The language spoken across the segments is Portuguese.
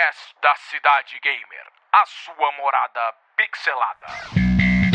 podcast da Cidade Gamer, a sua morada pixelada.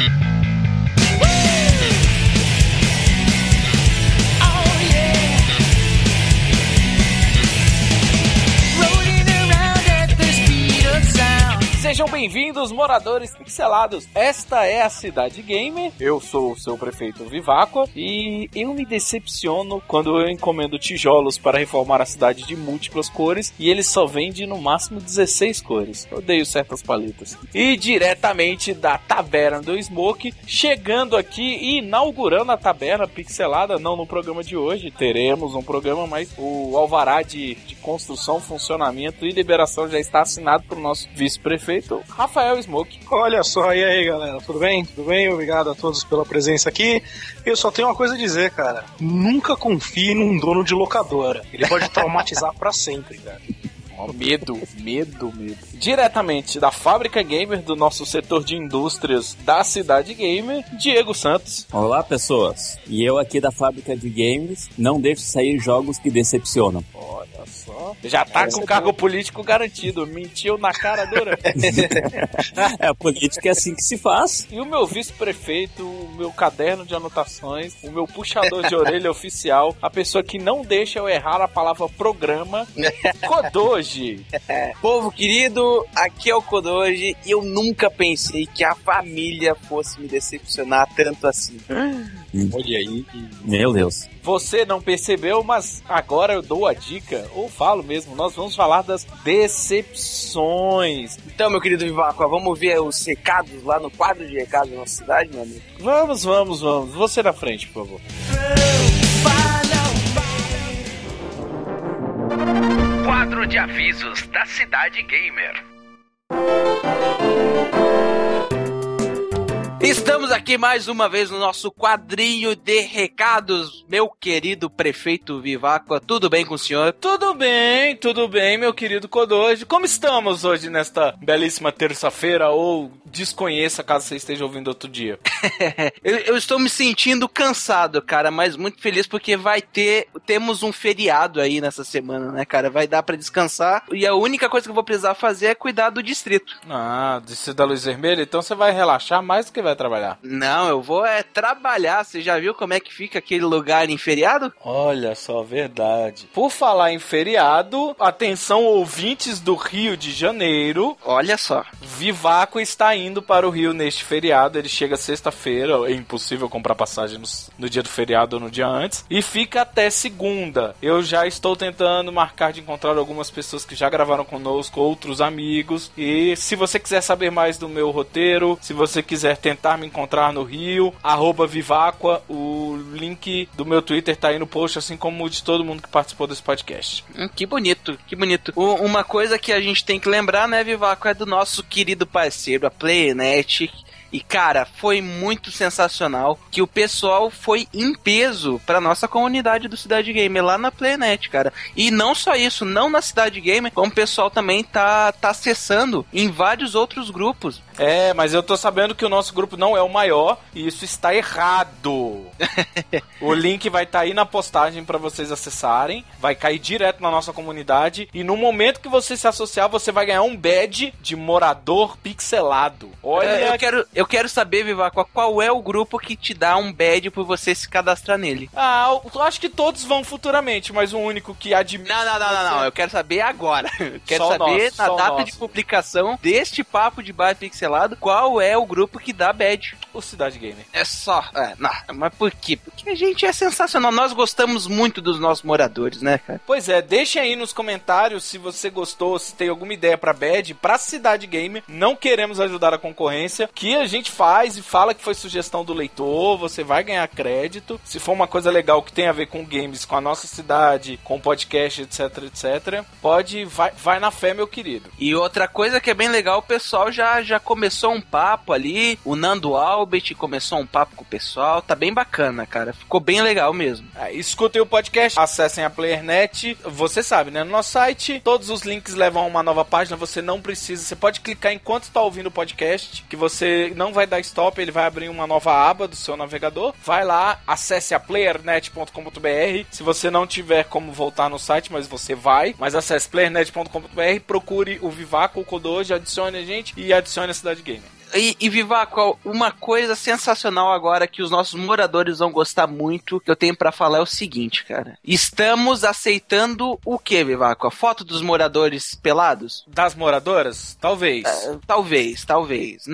Sejam bem-vindos, moradores pixelados. Esta é a Cidade Gamer. Eu sou o seu prefeito Viváqua e eu me decepciono quando eu encomendo tijolos para reformar a cidade de múltiplas cores e eles só vendem no máximo 16 cores. Eu odeio certas paletas. E diretamente da Taberna do Smoke, chegando aqui e inaugurando a Taberna Pixelada, não no programa de hoje, teremos um programa, mas o alvará de construção, funcionamento e liberação já está assinado pelo nosso vice-prefeito, Rafael Smoke. Olha só, e aí galera, tudo bem? Tudo bem? Obrigado a todos pela presença aqui. Eu só tenho uma coisa a dizer, cara. Nunca confie num dono de locadora. Ele pode traumatizar pra sempre, cara. Oh, medo. Diretamente da Fábrica Gamer, do nosso setor de indústrias da Cidade Gamer, Diego Santos. Olá, pessoas. E eu aqui da Fábrica de Games, não deixo sair jogos que decepcionam. Olha só. Já tá com cargo político garantido. Mentiu na cara dura. A política é assim que se faz. E o meu vice-prefeito, o meu caderno de anotações, o meu puxador de orelha oficial, a pessoa que não deixa eu errar a palavra programa, Kodoji. Povo querido, aqui é o Kodoji e eu nunca pensei que a família fosse me decepcionar tanto assim. Olha aí. Meu Deus. Você não percebeu, mas agora eu dou a dica, ou falo mesmo, nós vamos falar das decepções. Então, meu querido Viváqua, vamos ver os recados lá no quadro de recados da nossa cidade, meu amigo? Vamos. Você na frente, por favor. Quadro de avisos da Cidade Gamer. Estamos aqui mais uma vez no nosso quadrinho de recados, meu querido prefeito Viváqua. Tudo bem com o senhor? Tudo bem, meu querido Kodoji. Como estamos hoje nesta belíssima terça-feira, ou desconheça caso você esteja ouvindo outro dia? eu estou me sentindo cansado, cara, mas muito feliz porque temos um feriado aí nessa semana, né, cara? Vai dar pra descansar e a única coisa que eu vou precisar fazer é cuidar do distrito. Ah, distrito da Luz Vermelha? Então você vai relaxar mais do que vai trabalhar. Não, eu vou trabalhar. Você já viu como é que fica aquele lugar em feriado? Olha só, verdade. Por falar em feriado, atenção ouvintes do Rio de Janeiro. Olha só. Viváqua está indo para o Rio neste feriado. Ele chega sexta-feira, é impossível comprar passagem no dia do feriado ou no dia antes, e fica até segunda. Eu já estou tentando marcar de encontrar algumas pessoas que já gravaram conosco, outros amigos, e se você quiser saber mais do meu roteiro, se você quiser tentar me encontrar no Rio, @Viváqua, o link do meu Twitter tá aí no post, assim como o de todo mundo que participou desse podcast. Que bonito. Uma coisa que a gente tem que lembrar, né, Viváqua, é do nosso querido parceiro, a Playnet. E, cara, foi muito sensacional que o pessoal foi em peso pra nossa comunidade do Cidade Gamer lá na Playnet, cara. E não só isso, não na Cidade Gamer, como o pessoal também tá acessando em vários outros grupos. É, mas eu tô sabendo que o nosso grupo não é o maior e isso está errado. O link vai estar aí na postagem pra vocês acessarem, vai cair direto na nossa comunidade e no momento que você se associar, você vai ganhar um badge de morador pixelado. Olha, eu quero saber, Viváqua, qual é o grupo que te dá um badge por você se cadastrar nele? Eu acho que todos vão futuramente, mas o único que admite... Não, eu quero saber agora. Eu quero saber, na data de publicação deste papo de bairro pixelado, qual é o grupo que dá badge. O Cidade Gamer. É só... mas por quê? Porque a gente é sensacional. Nós gostamos muito dos nossos moradores, né, cara? Pois é, deixem aí nos comentários se você gostou, se tem alguma ideia pra badge, pra Cidade Gamer. Não queremos ajudar a concorrência, que a gente faz e fala que foi sugestão do leitor, você vai ganhar crédito. Se for uma coisa legal que tem a ver com games, com a nossa cidade, com podcast, etc, vai na fé, meu querido. E outra coisa que é bem legal, o pessoal já começou um papo ali, o Nando Albert começou um papo com o pessoal, tá bem bacana. bacana, cara. Ficou bem legal mesmo. Escutem o podcast, acessem a PlayerNet. Você sabe, né? No nosso site, todos os links levam a uma nova página. Você não precisa, você pode clicar enquanto está ouvindo o podcast, que você não vai dar stop, ele vai abrir uma nova aba do seu navegador. Vai lá, acesse a playernet.com.br. Se você não tiver como voltar no site, mas você vai, mas acesse playernet.com.br, procure o Vivaco, o Kodoji, adicione a gente e adicione a Cidade Gamer. E Vivaco, uma coisa sensacional agora que os nossos moradores vão gostar muito, que eu tenho pra falar é o seguinte, cara. Estamos aceitando o que, Vivaco? A foto dos moradores pelados? Das moradoras? Talvez. Talvez.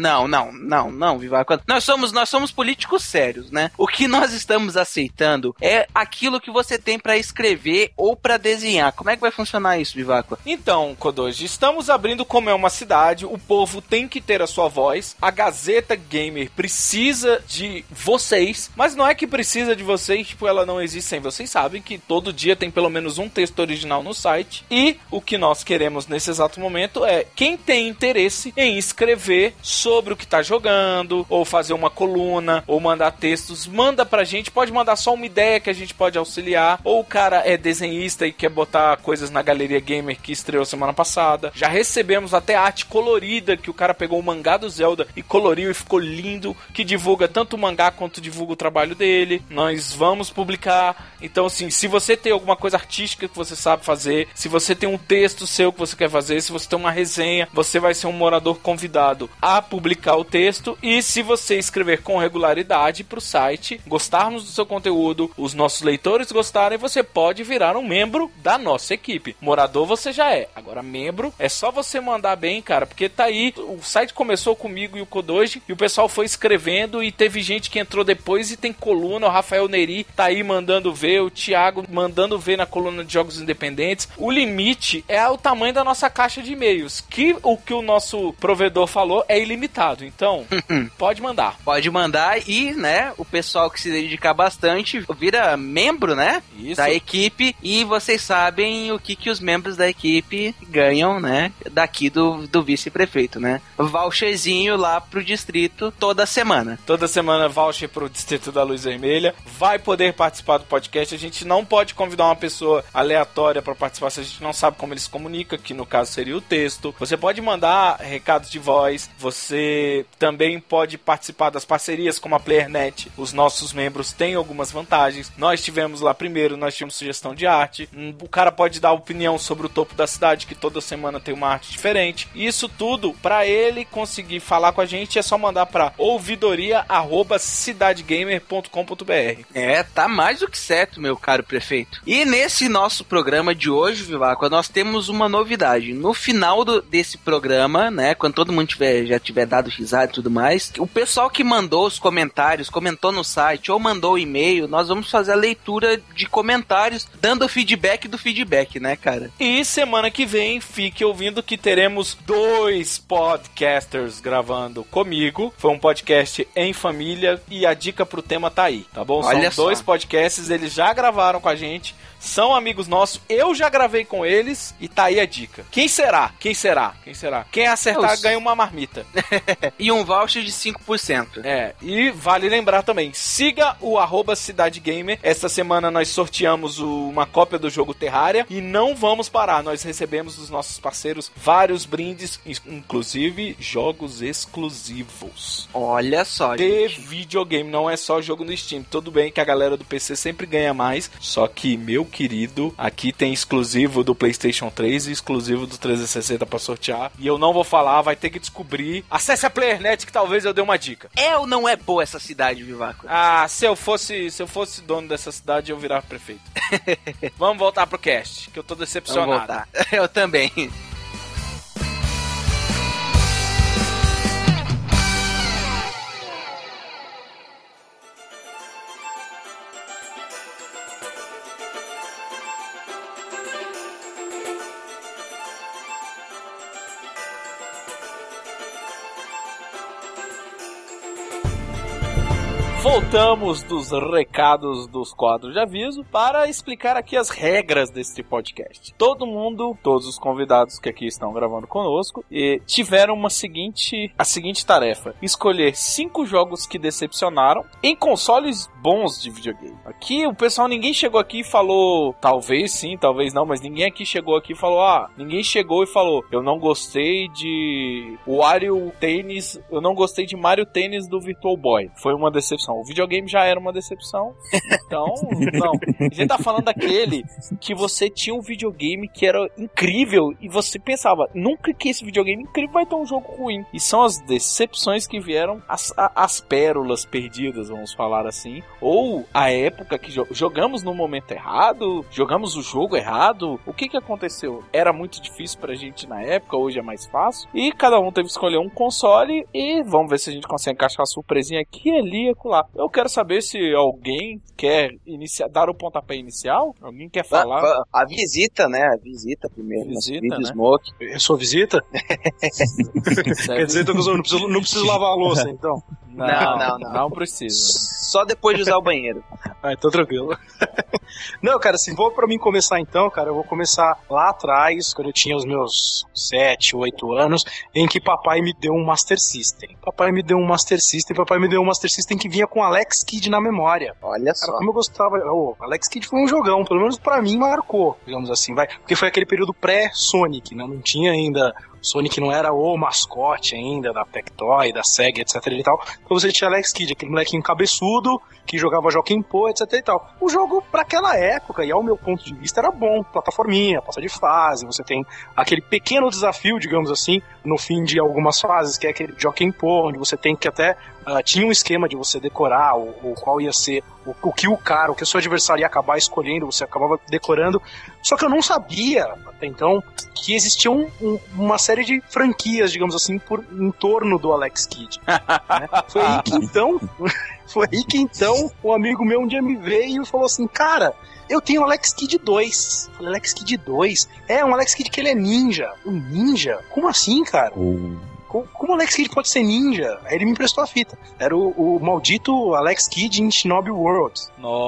Não, Vivaco. Nós somos políticos sérios, né? O que nós estamos aceitando é aquilo que você tem pra escrever ou pra desenhar. Como é que vai funcionar isso, Vivaco? Então, Kodoji, estamos abrindo como é uma cidade, o povo tem que ter a sua voz. A Gazeta Gamer precisa de vocês, mas não é que precisa de vocês, tipo, ela não existe sem vocês. Sabem que todo dia tem pelo menos um texto original no site, e o que nós queremos nesse exato momento é quem tem interesse em escrever sobre o que tá jogando, ou fazer uma coluna, ou mandar textos, manda pra gente. Pode mandar só uma ideia que a gente pode auxiliar, ou o cara é desenhista e quer botar coisas na Galeria Gamer que estreou semana passada. Já recebemos até arte colorida, que o cara pegou o mangá do Zelda e coloriu e ficou lindo, que divulga tanto o mangá quanto divulga o trabalho dele. Nós vamos publicar. Então, assim, se você tem alguma coisa artística que você sabe fazer, se você tem um texto seu que você quer fazer, se você tem uma resenha, você vai ser um morador convidado a publicar o texto. E se você escrever com regularidade pro site, gostarmos do seu conteúdo, os nossos leitores gostarem, você pode virar um membro da nossa equipe. Morador você já é. Agora, membro, é só você mandar bem, cara, porque tá aí, o site começou comigo e o Kodoji, e o pessoal foi escrevendo, e teve gente que entrou depois e tem coluna. O Rafael Neri tá aí mandando ver, o Thiago mandando ver na coluna de jogos independentes. O limite é o tamanho da nossa caixa de e-mails, que o que o nosso provedor falou é ilimitado. Então, pode mandar. Pode mandar e, né, o pessoal que se dedicar bastante vira membro, né, Isso. da equipe, e vocês sabem o que os membros da equipe ganham, né, daqui do vice-prefeito, né? Voucherzinho lá pro distrito toda semana. Toda semana voucher pro distrito da Luz Vermelha. Vai poder participar do podcast. A gente não pode convidar uma pessoa aleatória para participar se a gente não sabe como ele se comunica, que no caso seria o texto. Você pode mandar recados de voz. Você também pode participar das parcerias como a PlayerNet. Os nossos membros têm algumas vantagens. Nós tivemos lá primeiro, nós tínhamos sugestão de arte. O cara pode dar opinião sobre o topo da cidade, que toda semana tem uma arte diferente. Isso tudo, para ele conseguir falar com a gente, é só mandar para ouvidoria@cidadegamer.com.br. Tá mais do que certo, meu caro prefeito. E nesse nosso programa de hoje, Vivaco, nós temos uma novidade. No final desse programa, né, quando todo mundo já tiver dado risada e tudo mais, o pessoal que mandou os comentários, comentou no site ou mandou e-mail, nós vamos fazer a leitura de comentários, dando o feedback do feedback, né, cara? E semana que vem, fique ouvindo que teremos 2 podcasters gravando comigo. Foi um podcast em família e a dica pro tema tá aí, tá bom? Olha São 2 só. podcasts, eles já gravaram com a gente, são amigos nossos, eu já gravei com eles e tá aí a dica. Quem será? Quem acertar ganha uma marmita. E um voucher de 5%. E vale lembrar também, siga o @Cidade Gamer. Esta semana nós sorteamos uma cópia do jogo Terraria e não vamos parar. Nós recebemos dos nossos parceiros vários brindes, inclusive jogos exclusivos. Olha só, De gente. videogame, não é só jogo no Steam. Tudo bem que a galera do PC sempre ganha mais, só que, meu querido, aqui tem exclusivo do PlayStation 3 e exclusivo do 360 pra sortear. E eu não vou falar, vai ter que descobrir. Acesse a PlayerNet que talvez eu dê uma dica. É ou não é boa essa cidade, Vivaco? Se eu fosse dono dessa cidade, eu virava prefeito. Vamos voltar pro cast, que eu tô decepcionado. Vamos voltar. Eu também. Voltamos dos recados dos quadros de aviso para explicar aqui as regras deste podcast. Todos os convidados que aqui estão gravando conosco, tiveram a seguinte tarefa: escolher 5 jogos que decepcionaram em consoles bons de videogame. Aqui o pessoal, ninguém chegou aqui e falou, talvez sim, talvez não, mas ninguém aqui chegou aqui e falou, ninguém chegou e falou, eu não gostei de Wario Tennis, eu não gostei de Mario Tennis do Virtual Boy. Foi uma decepção. O videogame já era uma decepção. Então, não. A gente tá falando daquele que você tinha um videogame que era incrível e você pensava, nunca que esse videogame incrível vai ter um jogo ruim. E são as decepções que vieram, as pérolas perdidas, vamos falar assim. Ou a época que jogamos no momento errado, jogamos o jogo errado. O que aconteceu? Era muito difícil pra gente na época, hoje é mais fácil. E cada um teve que escolher um console e vamos ver se a gente consegue encaixar a surpresinha aqui, ali e acolá. Eu quero saber se alguém quer dar o pontapé inicial. Alguém quer falar? A visita, né? A visita primeiro. Visita, né? Smoke. Eu sou visita? Quer dizer que eu não preciso lavar a louça, então? Não precisa. Só depois de usar o banheiro. Então tranquilo. Não, cara, se for pra mim começar então, cara, eu vou começar lá atrás, quando eu tinha os meus 7, 8 anos, em que papai me deu um Master System. Papai me deu um Master System que vinha com Alex Kidd na memória. Olha só. Cara, como eu gostava. Alex Kidd foi um jogão, pelo menos pra mim marcou, digamos assim, porque foi aquele período pré-Sonic, né? Não tinha ainda. Sonic não era o mascote ainda da Tectoy, da Sega, etc e tal. Então você tinha Alex Kidd, aquele molequinho cabeçudo que jogava Joaquim Pô, etc e tal. O jogo, pra aquela época, e ao meu ponto de vista, era bom. Plataforminha, passa de fase, você tem aquele pequeno desafio, digamos assim, no fim de algumas fases, que é aquele Joaquim Pô, onde você tem que até... tinha um esquema de você decorar o qual ia ser o que o seu adversário ia acabar escolhendo, você acabava decorando. Só que eu não sabia, até então, que existiam uma série de franquias, digamos assim, em torno do Alex Kidd. Né? Foi aí que então um amigo meu um dia me veio e falou assim, cara, eu tenho o Alex Kidd 2. Eu falei, Alex Kidd 2? É, um Alex Kidd que ele é ninja. Um ninja? Como assim, cara? Como o Alex Kidd pode ser ninja? Aí ele me emprestou a fita. Era o maldito Alex Kidd em Shinobi World.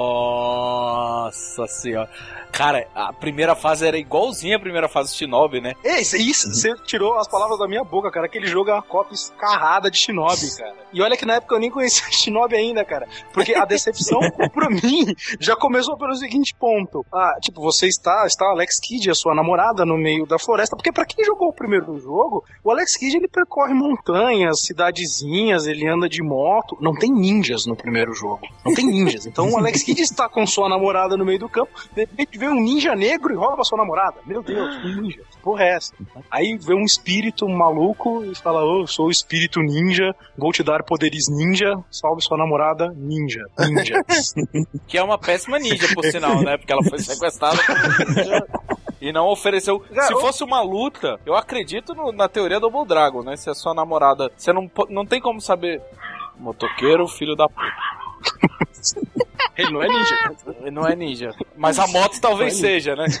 Nossa senhora. Cara, a primeira fase era igualzinha a primeira fase de Shinobi, né? Isso, você tirou as palavras da minha boca, cara. Aquele jogo é uma cópia escarrada de Shinobi, cara. E olha que na época eu nem conhecia Shinobi ainda, cara. Porque a decepção, pra mim, já começou pelo seguinte ponto. Você está Alex Kidd, a sua namorada, no meio da floresta. Porque pra quem jogou o primeiro jogo, o Alex Kidd, ele percorre montanhas, cidadezinhas, ele anda de moto. Não tem ninjas no primeiro jogo. Não tem ninjas. Então o Alex Kidd está com sua namorada no meio do campo, de repente vê um ninja negro e rouba sua namorada. Meu Deus, um ninja. Que porra é essa? Aí vê um espírito maluco e fala, eu sou o espírito ninja, vou te dar poderes ninja, salve sua namorada, ninja. Que é uma péssima ninja, por sinal, né? Porque ela foi sequestrada como ninja e não ofereceu. Se fosse uma luta, eu acredito na teoria do Double Dragon, né? Se a sua namorada... Você não tem como saber... Motoqueiro, filho da puta. Ele não é ninja. Ele não é ninja. Mas a moto talvez seja, né?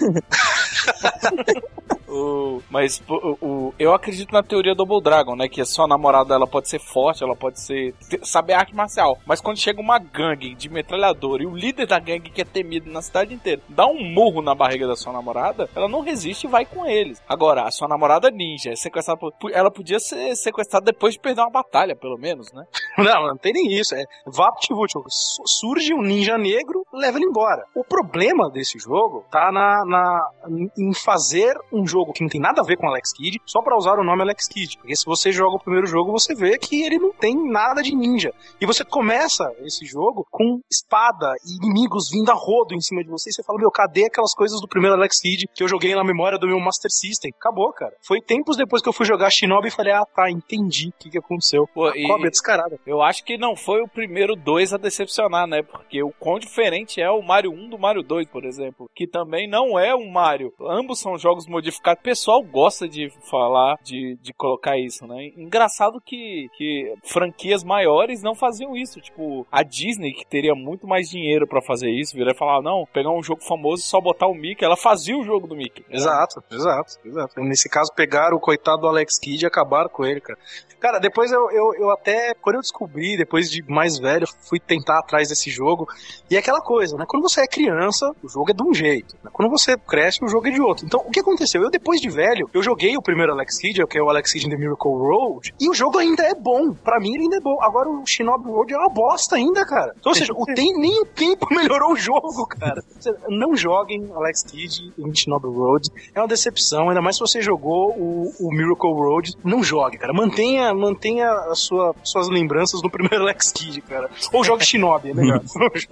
Eu acredito na teoria Double Dragon, né? Que a sua namorada, ela pode ser forte, ela pode saber arte marcial. Mas quando chega uma gangue de metralhadora e o líder da gangue, que é temido na cidade inteira, dá um murro na barriga da sua namorada, ela não resiste e vai com eles. Agora, a sua namorada ninja é sequestrada ela podia ser sequestrada depois de perder uma batalha, pelo menos, né? Não tem nem isso. VaptVult. Surge um ninja negro, leva ele embora. O problema desse jogo tá em fazer um jogo que não tem nada a ver com Alex Kidd, só pra usar o nome Alex Kidd. Porque se você joga o primeiro jogo, você vê que ele não tem nada de ninja. E você começa esse jogo com espada e inimigos vindo a rodo em cima de você, e você fala, cadê aquelas coisas do primeiro Alex Kidd que eu joguei na memória do meu Master System? Acabou, cara. Foi tempos depois que eu fui jogar Shinobi e falei, entendi o que aconteceu. Cópia descarada. Eu acho que não foi o primeiro 2 a decepcionar, né? Porque o quão diferente é o Mario 1 do Mario 2, por exemplo, que também não é um Mario. Ambos são jogos modificados. O pessoal gosta de falar, de colocar isso, né? Engraçado que franquias maiores não faziam isso. Tipo, a Disney, que teria muito mais dinheiro pra fazer isso, viria falar, não, pegar um jogo famoso e só botar o Mickey. Ela fazia o jogo do Mickey. Exato. Nesse caso, pegaram o coitado do Alex Kidd e acabaram com ele, cara. Cara, depois eu até, quando eu descobri, depois de mais velho, fui tentar atrás desse jogo, e é aquela coisa, né? Quando você é criança, o jogo é de um jeito, né? Quando você cresce, o jogo é de outro. Então, o que aconteceu? Eu, depois de velho, eu joguei o primeiro Alex Kidd, que é o Alex Kidd in the Miracle Road, e o jogo ainda é bom. Pra mim, ele ainda é bom. Agora, o Shinobi Road é uma bosta ainda, cara. Então, ou seja, nem o tempo melhorou o jogo, cara. Não joguem Alex Kidd em Shinobi Road. É uma decepção, ainda mais se você jogou o Miracle Road. Não jogue, cara. Mantenha as suas lembranças no primeiro Alex Kidd, cara. Ou jogue Shinobi, é melhor.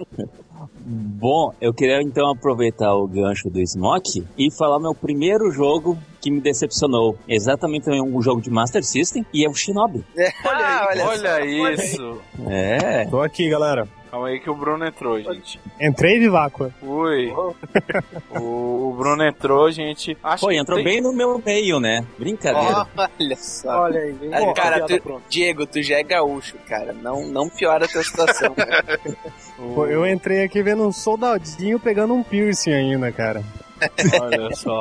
Bom, eu queria então aproveitar o gancho do Smoke e falar meu primeiro jogo que me decepcionou. Exatamente um jogo de Master System, e é o Shinobi. Olha isso. É. Tô aqui, galera. Calma aí que o Bruno entrou, gente. Entrei, Viváqua. Ui. O Bruno entrou, gente. Pô, entrou bem no meu meio, né? Brincadeira. Olha só. Olha aí. Pô, cara, Diego, tu já é gaúcho, cara. Não piora a tua situação. Pô, eu entrei aqui vendo um soldadinho pegando um piercing ainda, cara. Olha só.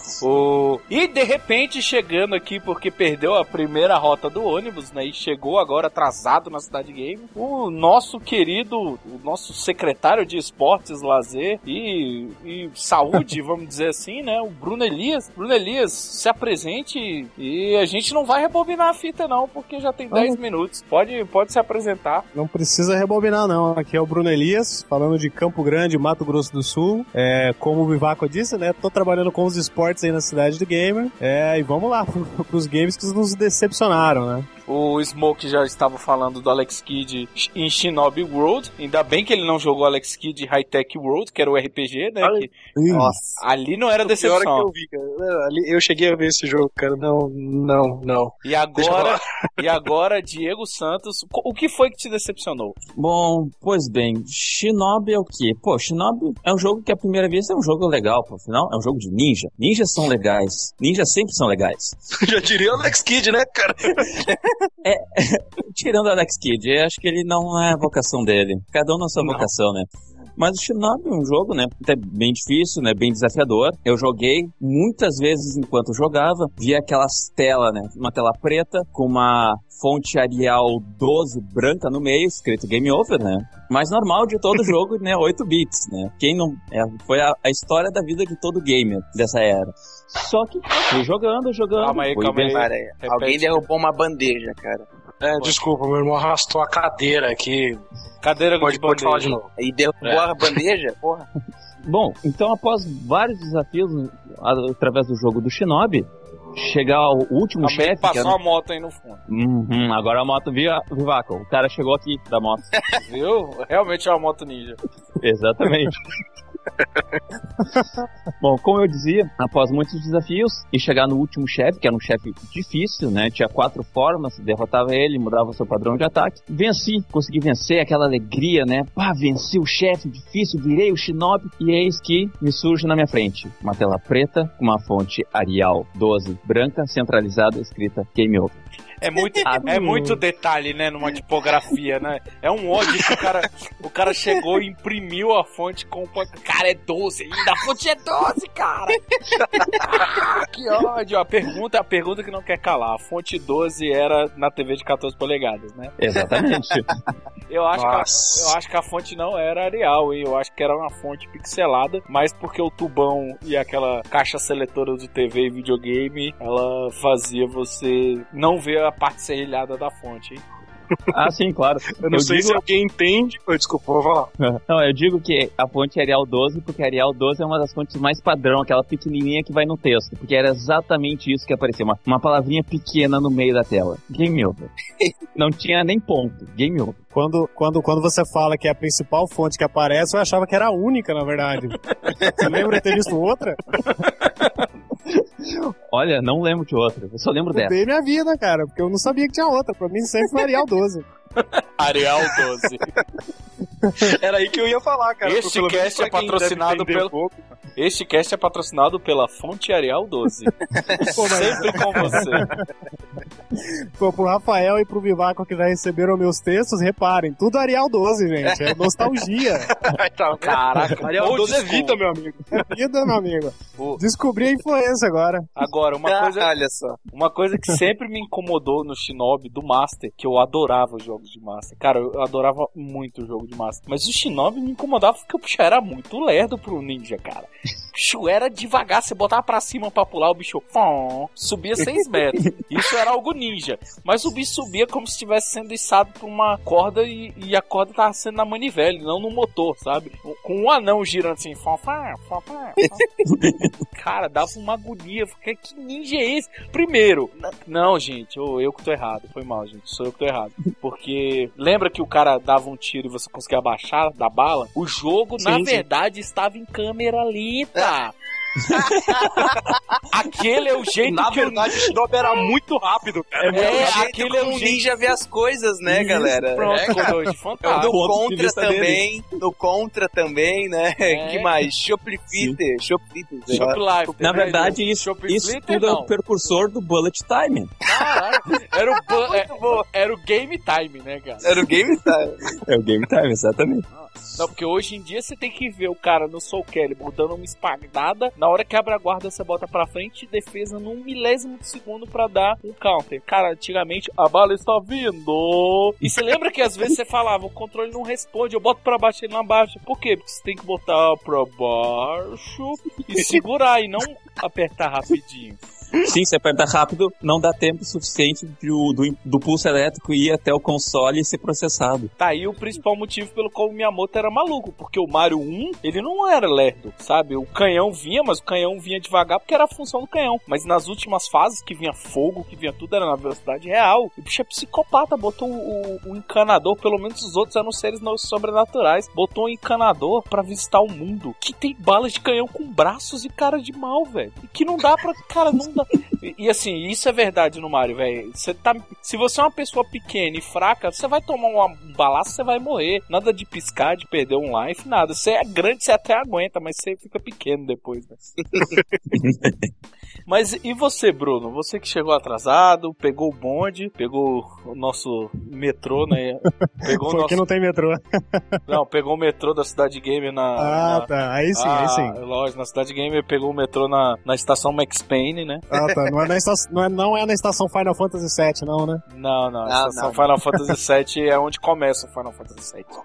E de repente chegando aqui porque perdeu a primeira rota do ônibus, né? E chegou agora atrasado na Cidade Game, o nosso secretário de esportes, lazer e saúde, vamos dizer assim, né? O Bruno Elias. Bruno Elias, se apresente e a gente não vai rebobinar a fita não, porque já tem 10 minutos. Pode se apresentar. Não precisa rebobinar não. Aqui é o Bruno Elias, falando de Campo Grande, Mato Grosso do Sul. Como o Viváqua disse, né? Tô trabalhando com os esportes aí na Cidade do Gamer. E vamos lá pros games que nos decepcionaram, né? O Smoke já estava falando do Alex Kidd em Shinobi World. Ainda bem que ele não jogou Alex Kidd High Tech World, que era o RPG, né? Nossa. Ali não era decepção. Pior que eu vi, cara. Eu cheguei a ver esse jogo, cara. Não. E agora, Diego Santos, o que foi que te decepcionou? Bom, pois bem, Shinobi é o quê? Pô, Shinobi é um jogo que à primeira vista é um jogo legal, pô. Afinal, é um jogo de ninja. Ninjas são legais. Ninjas sempre são legais. Já diria o Alex Kidd, né, cara? Tirando o Alex Kidd, eu acho que ele não é a vocação dele. Cada um na sua vocação, né? Mas o Shinobi é um jogo, né, até bem difícil, né, bem desafiador. Eu joguei muitas vezes enquanto jogava, via aquelas telas, né, uma tela preta com uma fonte Arial 12 branca no meio, escrito Game Over, né? Mas normal de todo jogo, né, 8 bits, né? Quem não foi a história da vida de todo gamer dessa era. Só que fui jogando. Calma aí. Alguém derrubou uma bandeja, cara. Desculpa, meu irmão arrastou a cadeira aqui. Cadeira pode falar de novo. E derrubou a bandeja? Porra. Bom, então após vários desafios através do jogo do Shinobi, chegar ao último chefe... Passou a moto aí no fundo. Agora a moto Viváqua. O cara chegou aqui da moto. Viu? Realmente é uma moto ninja. Exatamente. Bom, como eu dizia, após muitos desafios e chegar no último chefe, que era um chefe difícil, né? Tinha 4 formas, derrotava ele, mudava seu padrão de ataque. Consegui vencer, aquela alegria, né? Venci o chefe difícil, virei o Shinobi, e eis que me surge na minha frente uma tela preta com uma fonte Arial 12 branca, centralizada, escrita Game Over. É muito detalhe, né, numa tipografia, né? É um ódio que o cara chegou e imprimiu a fonte com... Cara, é 12 ainda, a fonte é 12, cara! Que ódio! A pergunta que não quer calar. A fonte 12 era na TV de 14 polegadas, né? Exatamente. Eu acho que a fonte não era Arial, hein? Eu acho que era uma fonte pixelada, mas porque o tubão e aquela caixa seletora do TV e videogame, ela fazia você não ver a parte serrilhada da fonte, hein? Ah, sim, claro. Eu não sei se alguém entende. Desculpa, vou falar. Não, eu digo que a fonte é Arial 12, porque a Arial 12 é uma das fontes mais padrão, aquela pequenininha que vai no texto, porque era exatamente isso que aparecia, uma palavrinha pequena no meio da tela. Game Over. Não tinha nem ponto. Game Over. Quando você fala que é a principal fonte que aparece, eu achava que era a única, na verdade. Você lembra de ter visto outra? Olha, não lembro de outra. Eu só lembro dessa. Mudei minha vida, cara, porque eu não sabia que tinha outra. Pra mim sempre foi Arial 12. Arial 12. Era aí que eu ia falar, cara. Este cast é patrocinado pelo... Este cast é patrocinado pela Fonte Arial 12. Pô, mas... Sempre com você. Pô, pro Rafael e pro Vivaco que já receberam meus textos, reparem, tudo Arial 12, gente. É nostalgia. Caraca, Arial old 12 é school. vida, meu amigo. É vida, meu amigo. Pô. Descobri a influência agora. Agora, Olha só. uma coisa que sempre me incomodou no Shinobi do Master, que eu adorava os jogos de Master. Cara, eu adorava muito o jogo de Master. Mas o Shinobi me incomodava porque o bicho era muito lerdo pro ninja, cara. O bicho era devagar, você botava pra cima pra pular, o bicho subia 6 metros. Isso era algo ninja. Mas o bicho subia como se estivesse sendo içado por uma corda e a corda tava sendo na manivela, não no motor, sabe? Com um anão girando assim. Cara, dava uma agonia. Que ninja é esse? Primeiro, não, gente, eu que tô errado. Foi mal, gente. Sou eu que tô errado. Porque lembra que o cara dava um tiro e você conseguia abaixar da bala? O jogo, na verdade, estava em câmera lenta. Aquele é o jeito Na que verdade, o Shinobi era muito rápido, cara. aquele é o o jeito. ninja vê as coisas, né, galera? Pronto, cara. hoje, No fantástico. ponto de Contra vista também, no Contra também, né? Que mais? Shoplifter, sei lá. Shoplife. Na verdade, isso tudo é o precursor do Bullet Time. Caralho, era o game time, né, cara? Era o Game Time. É o Game Time, exatamente. Não, porque hoje em dia você tem que ver o cara no Soul Calibur dando uma espadada, na hora que abre a guarda você bota pra frente e defesa num milésimo de segundo pra dar um counter. Cara, antigamente a bala está vindo. E você lembra que às vezes você falava, o controle não responde, eu boto pra baixo ele não abaixa. Por quê? Porque você tem que botar pra baixo e segurar e não apertar rapidinho. Sim, se aperta rápido, não dá tempo suficiente do pulso elétrico ir até o console e ser processado. Tá aí o principal motivo pelo qual o Miyamoto era maluco, porque o Mario 1, ele não era lerdo, sabe? O canhão vinha, mas o canhão vinha devagar porque era a função do canhão. Mas nas últimas fases, que vinha fogo, que vinha tudo, era na velocidade real. O bicho é psicopata, botou o encanador, pelo menos os outros eram seres sobrenaturais, botou um encanador pra visitar o mundo, que tem balas de canhão com braços e cara de mal, velho. E que não dá pra... Cara, não dá... E assim, isso é verdade no Mario, velho. Se você é uma pessoa pequena e fraca, você vai tomar um balaço, você vai morrer. Nada de piscar, de perder um life, nada. Você é grande, você até aguenta, mas você fica pequeno depois, né? Mas e você, Bruno? Você que chegou atrasado, pegou o bonde, pegou o nosso metrô, né? Pegou o Porque não tem metrô. Não, pegou o metrô da Cidade Gamer Tá. Aí sim, aí sim. Lógico, na Cidade Gamer pegou o metrô na estação Max Payne, né? Ah, tá. Não é na estação Final Fantasy VII, não, né? Não. A estação Final Fantasy VII é onde começa o Final Fantasy VII.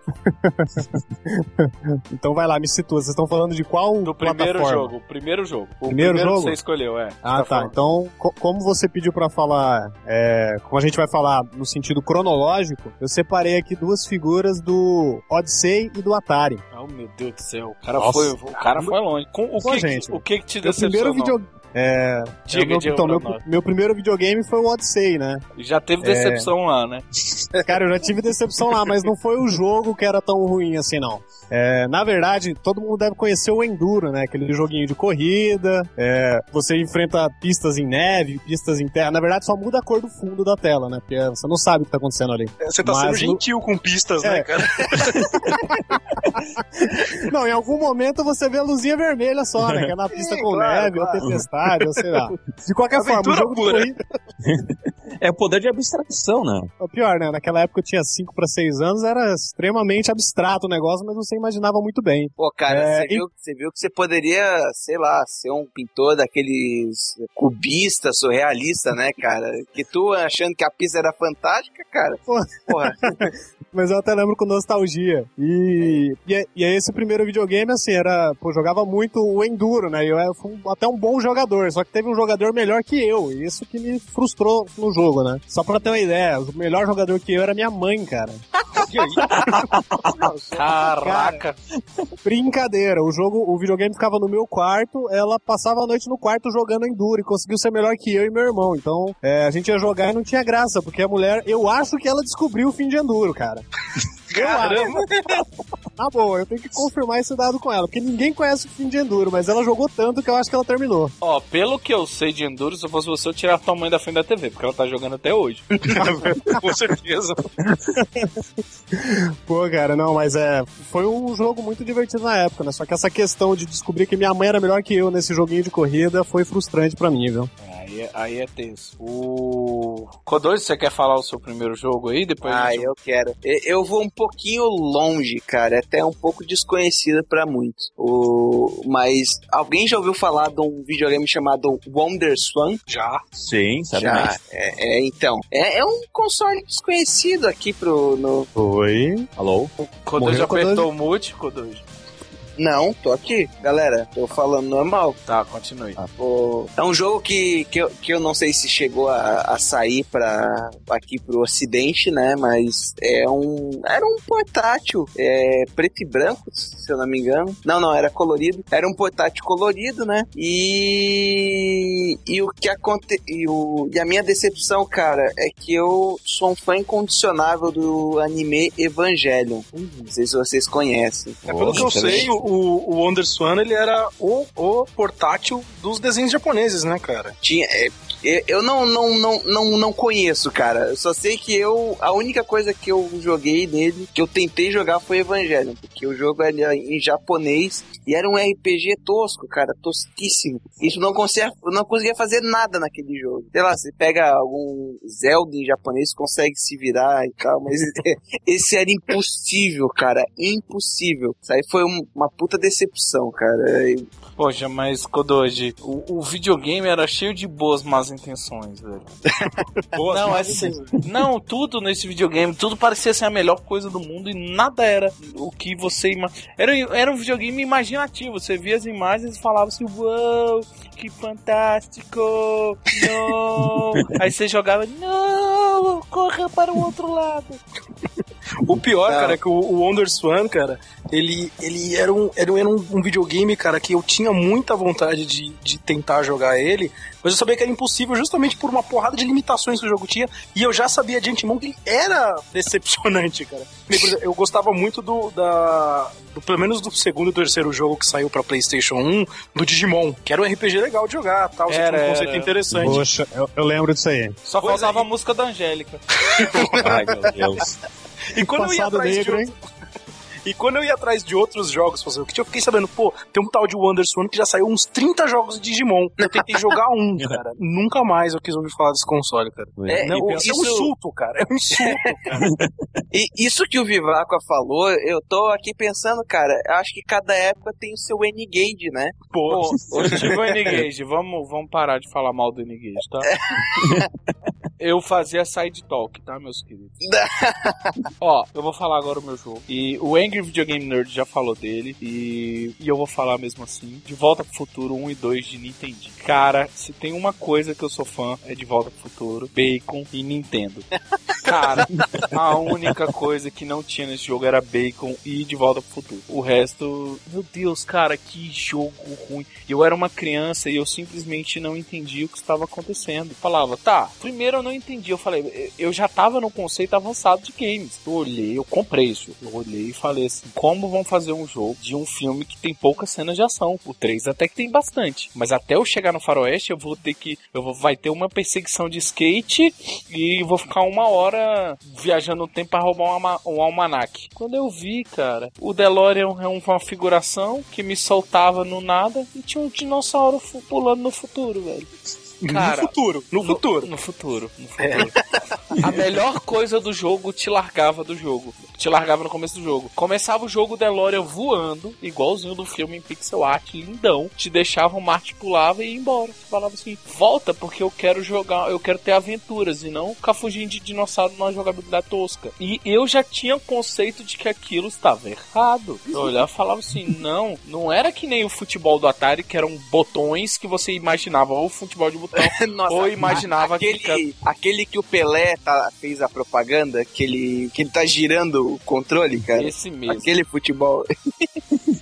Então vai lá, me situa. Vocês estão falando de qual Do primeiro plataforma? jogo. Primeiro jogo. O Primeiro jogo? que você escolheu, é. Ah, tá. Então, como você pediu pra falar, como a gente vai falar no sentido cronológico, eu separei aqui duas figuras do Odyssey e do Atari. Oh, meu Deus do céu. O cara foi longe. O que te decepcionou? Meu primeiro videogame foi o Odyssey, né? Já teve decepção lá, né? Cara, eu já tive decepção lá, mas não foi o jogo que era tão ruim assim, não. Na verdade, todo mundo deve conhecer o Enduro, né? Aquele joguinho de corrida, você enfrenta pistas em neve, pistas em terra. Na verdade, só muda a cor do fundo da tela, né? Porque você não sabe o que tá acontecendo ali. Você tá sendo gentil com pistas, né, cara? Não, em algum momento você vê a luzinha vermelha só, né? Que é na pista com neve, ou tempestade, ou sei lá. De qualquer forma, o jogo de corrida... É o poder de abstração, né? O pior, né? Naquela época eu tinha 5 pra 6 anos, era extremamente abstrato o negócio, mas você imaginava muito bem. Pô, cara, você viu que você poderia, sei lá, ser um pintor daqueles cubista, surrealista, né, cara? Que tu achando que a pista era fantástica, cara. Porra. Mas eu até lembro com nostalgia. E esse primeiro videogame, assim, jogava muito o Enduro, né? Eu fui até um bom jogador, só que teve um jogador melhor que eu, e isso que me frustrou no jogo, né? Só pra ter uma ideia, o melhor jogador que eu era minha mãe, cara. Caraca! Brincadeira, o videogame ficava no meu quarto, ela passava a noite no quarto jogando Enduro e conseguiu ser melhor que eu e meu irmão. Então, a gente ia jogar e não tinha graça, porque a mulher, eu acho que ela descobriu o fim de Enduro, cara. Eu acho. Na boa, eu tenho que confirmar esse dado com ela, porque ninguém conhece o fim de Enduro, mas ela jogou tanto que eu acho que ela terminou. Ó, pelo que eu sei de Enduro, se eu fosse você, eu tirar a tua mãe da frente da TV, porque ela tá jogando até hoje. Com certeza. Pô, cara, não, mas foi um jogo muito divertido na época, né? Só que essa questão de descobrir que minha mãe era melhor que eu nesse joguinho de corrida foi frustrante pra mim, viu? Aí é tenso. O Kodoji, você quer falar o seu primeiro jogo aí? Depois eu quero. Eu vou um pouquinho longe, cara. É até um pouco desconhecido pra muitos. Mas alguém já ouviu falar de um videogame chamado WonderSwan? Já. Sim, sabe Já. mais. Então. É um console desconhecido aqui pro... Oi. Alô? o Kodoji Morreu, apertou o mute, Kodoji. Não, tô aqui, galera. Tô falando normal. Tá, continue. É um jogo que eu não sei se chegou a sair aqui pro ocidente, né? Mas era um portátil preto e branco, se eu não me engano. Não, era colorido. Era um portátil colorido, né? E o que e a minha decepção, cara, é que eu sou um fã incondicionável do anime Evangelion. Não sei se vocês conhecem. Pelo que eu sei, o WonderSwan, ele era o portátil dos desenhos japoneses, né, cara? Eu não conheço, cara. Eu só sei que a única coisa que eu joguei nele, que eu tentei jogar, foi Evangelion, porque o jogo era em japonês e era um RPG tosco, cara, tosquíssimo. Isso não conseguia fazer nada naquele jogo. Sei lá, você pega algum Zelda em japonês, consegue se virar e tal, mas esse era impossível, cara, impossível. Isso aí foi uma puta decepção, cara. Poxa, mas Kodoji, o videogame era cheio de boas más intenções, velho. Não, assim, não, tudo nesse videogame, tudo parecia ser a melhor coisa do mundo e nada era o que você era um videogame imaginativo. Você via as imagens e falava assim, uau, que fantástico, não. Aí você jogava, não, corra para o outro lado. O pior, cara, é que o WonderSwan, cara, ele era um videogame, cara, que eu tinha muita vontade de tentar jogar ele, mas eu sabia que era impossível justamente por uma porrada de limitações que o jogo tinha, e eu já sabia de antemão que ele era decepcionante, cara. Eu gostava muito pelo menos do segundo e terceiro jogo que saiu pra PlayStation 1, do Digimon, que era um RPG legal de jogar, tal, tinha um conceito interessante. Poxa, eu lembro disso aí. Só faltava a música da Angélica. Ai, meu Deus. E quando eu ia atrás de outros jogos fazer o que eu fiquei sabendo, pô, tem um tal de WonderSwan que já saiu uns 30 jogos de Digimon. Eu tentei jogar um, cara. Nunca mais eu quis ouvir falar desse console, cara. Isso é um insulto, cara. É um insulto, cara. E isso que o Vivaco falou, eu tô aqui pensando, cara, eu acho que cada época tem o seu N-Gage, né? Pô, tipo o N-Gage, vamos parar de falar mal do N-Gage, tá? Eu fazia side talk, tá, meus queridos? Ó, eu vou falar agora o meu jogo. E o Angry Video Game Nerd já falou dele. E eu vou falar mesmo assim. De Volta pro Futuro 1 e 2 de Nintendo. Cara, se tem uma coisa que eu sou fã, é de Volta pro Futuro, Bacon e Nintendo. Cara, a única coisa que não tinha nesse jogo era Bacon e De Volta pro Futuro. O resto, meu Deus, cara, que jogo ruim. Eu era uma criança e eu simplesmente não entendia o que estava acontecendo. Falava, tá, primeiro eu não entendi. Eu falei, eu já tava no conceito avançado de games. Eu comprei isso. Eu olhei e falei assim, como vão fazer um jogo de um filme que tem poucas cenas de ação? O 3 até que tem bastante. Mas até eu chegar no faroeste, vai ter uma perseguição de skate e vou ficar 1 hora viajando no tempo pra roubar um almanac. Quando eu vi, cara, o DeLorean é uma figuração que me soltava no nada e tinha um dinossauro pulando no futuro, velho. Cara, no futuro. A melhor coisa do jogo te largava do jogo. Te largava no começo do jogo. Começava o jogo, o DeLorean voando, igualzinho do filme em pixel art, lindão. Te deixava, o Marte pulava e ia embora. Você falava assim, volta porque eu quero jogar, eu quero ter aventuras e não ficar fugindo de dinossauro numa jogabilidade tosca. E eu já tinha o conceito de que aquilo estava errado. Eu olhava e falava assim, não era que nem o futebol do Atari, que eram botões que você imaginava, ou o futebol de botão, nossa, ou imaginava aquele que o Pelé fez a propaganda, que ele tá girando o controle, cara. Esse mesmo. Aquele futebol.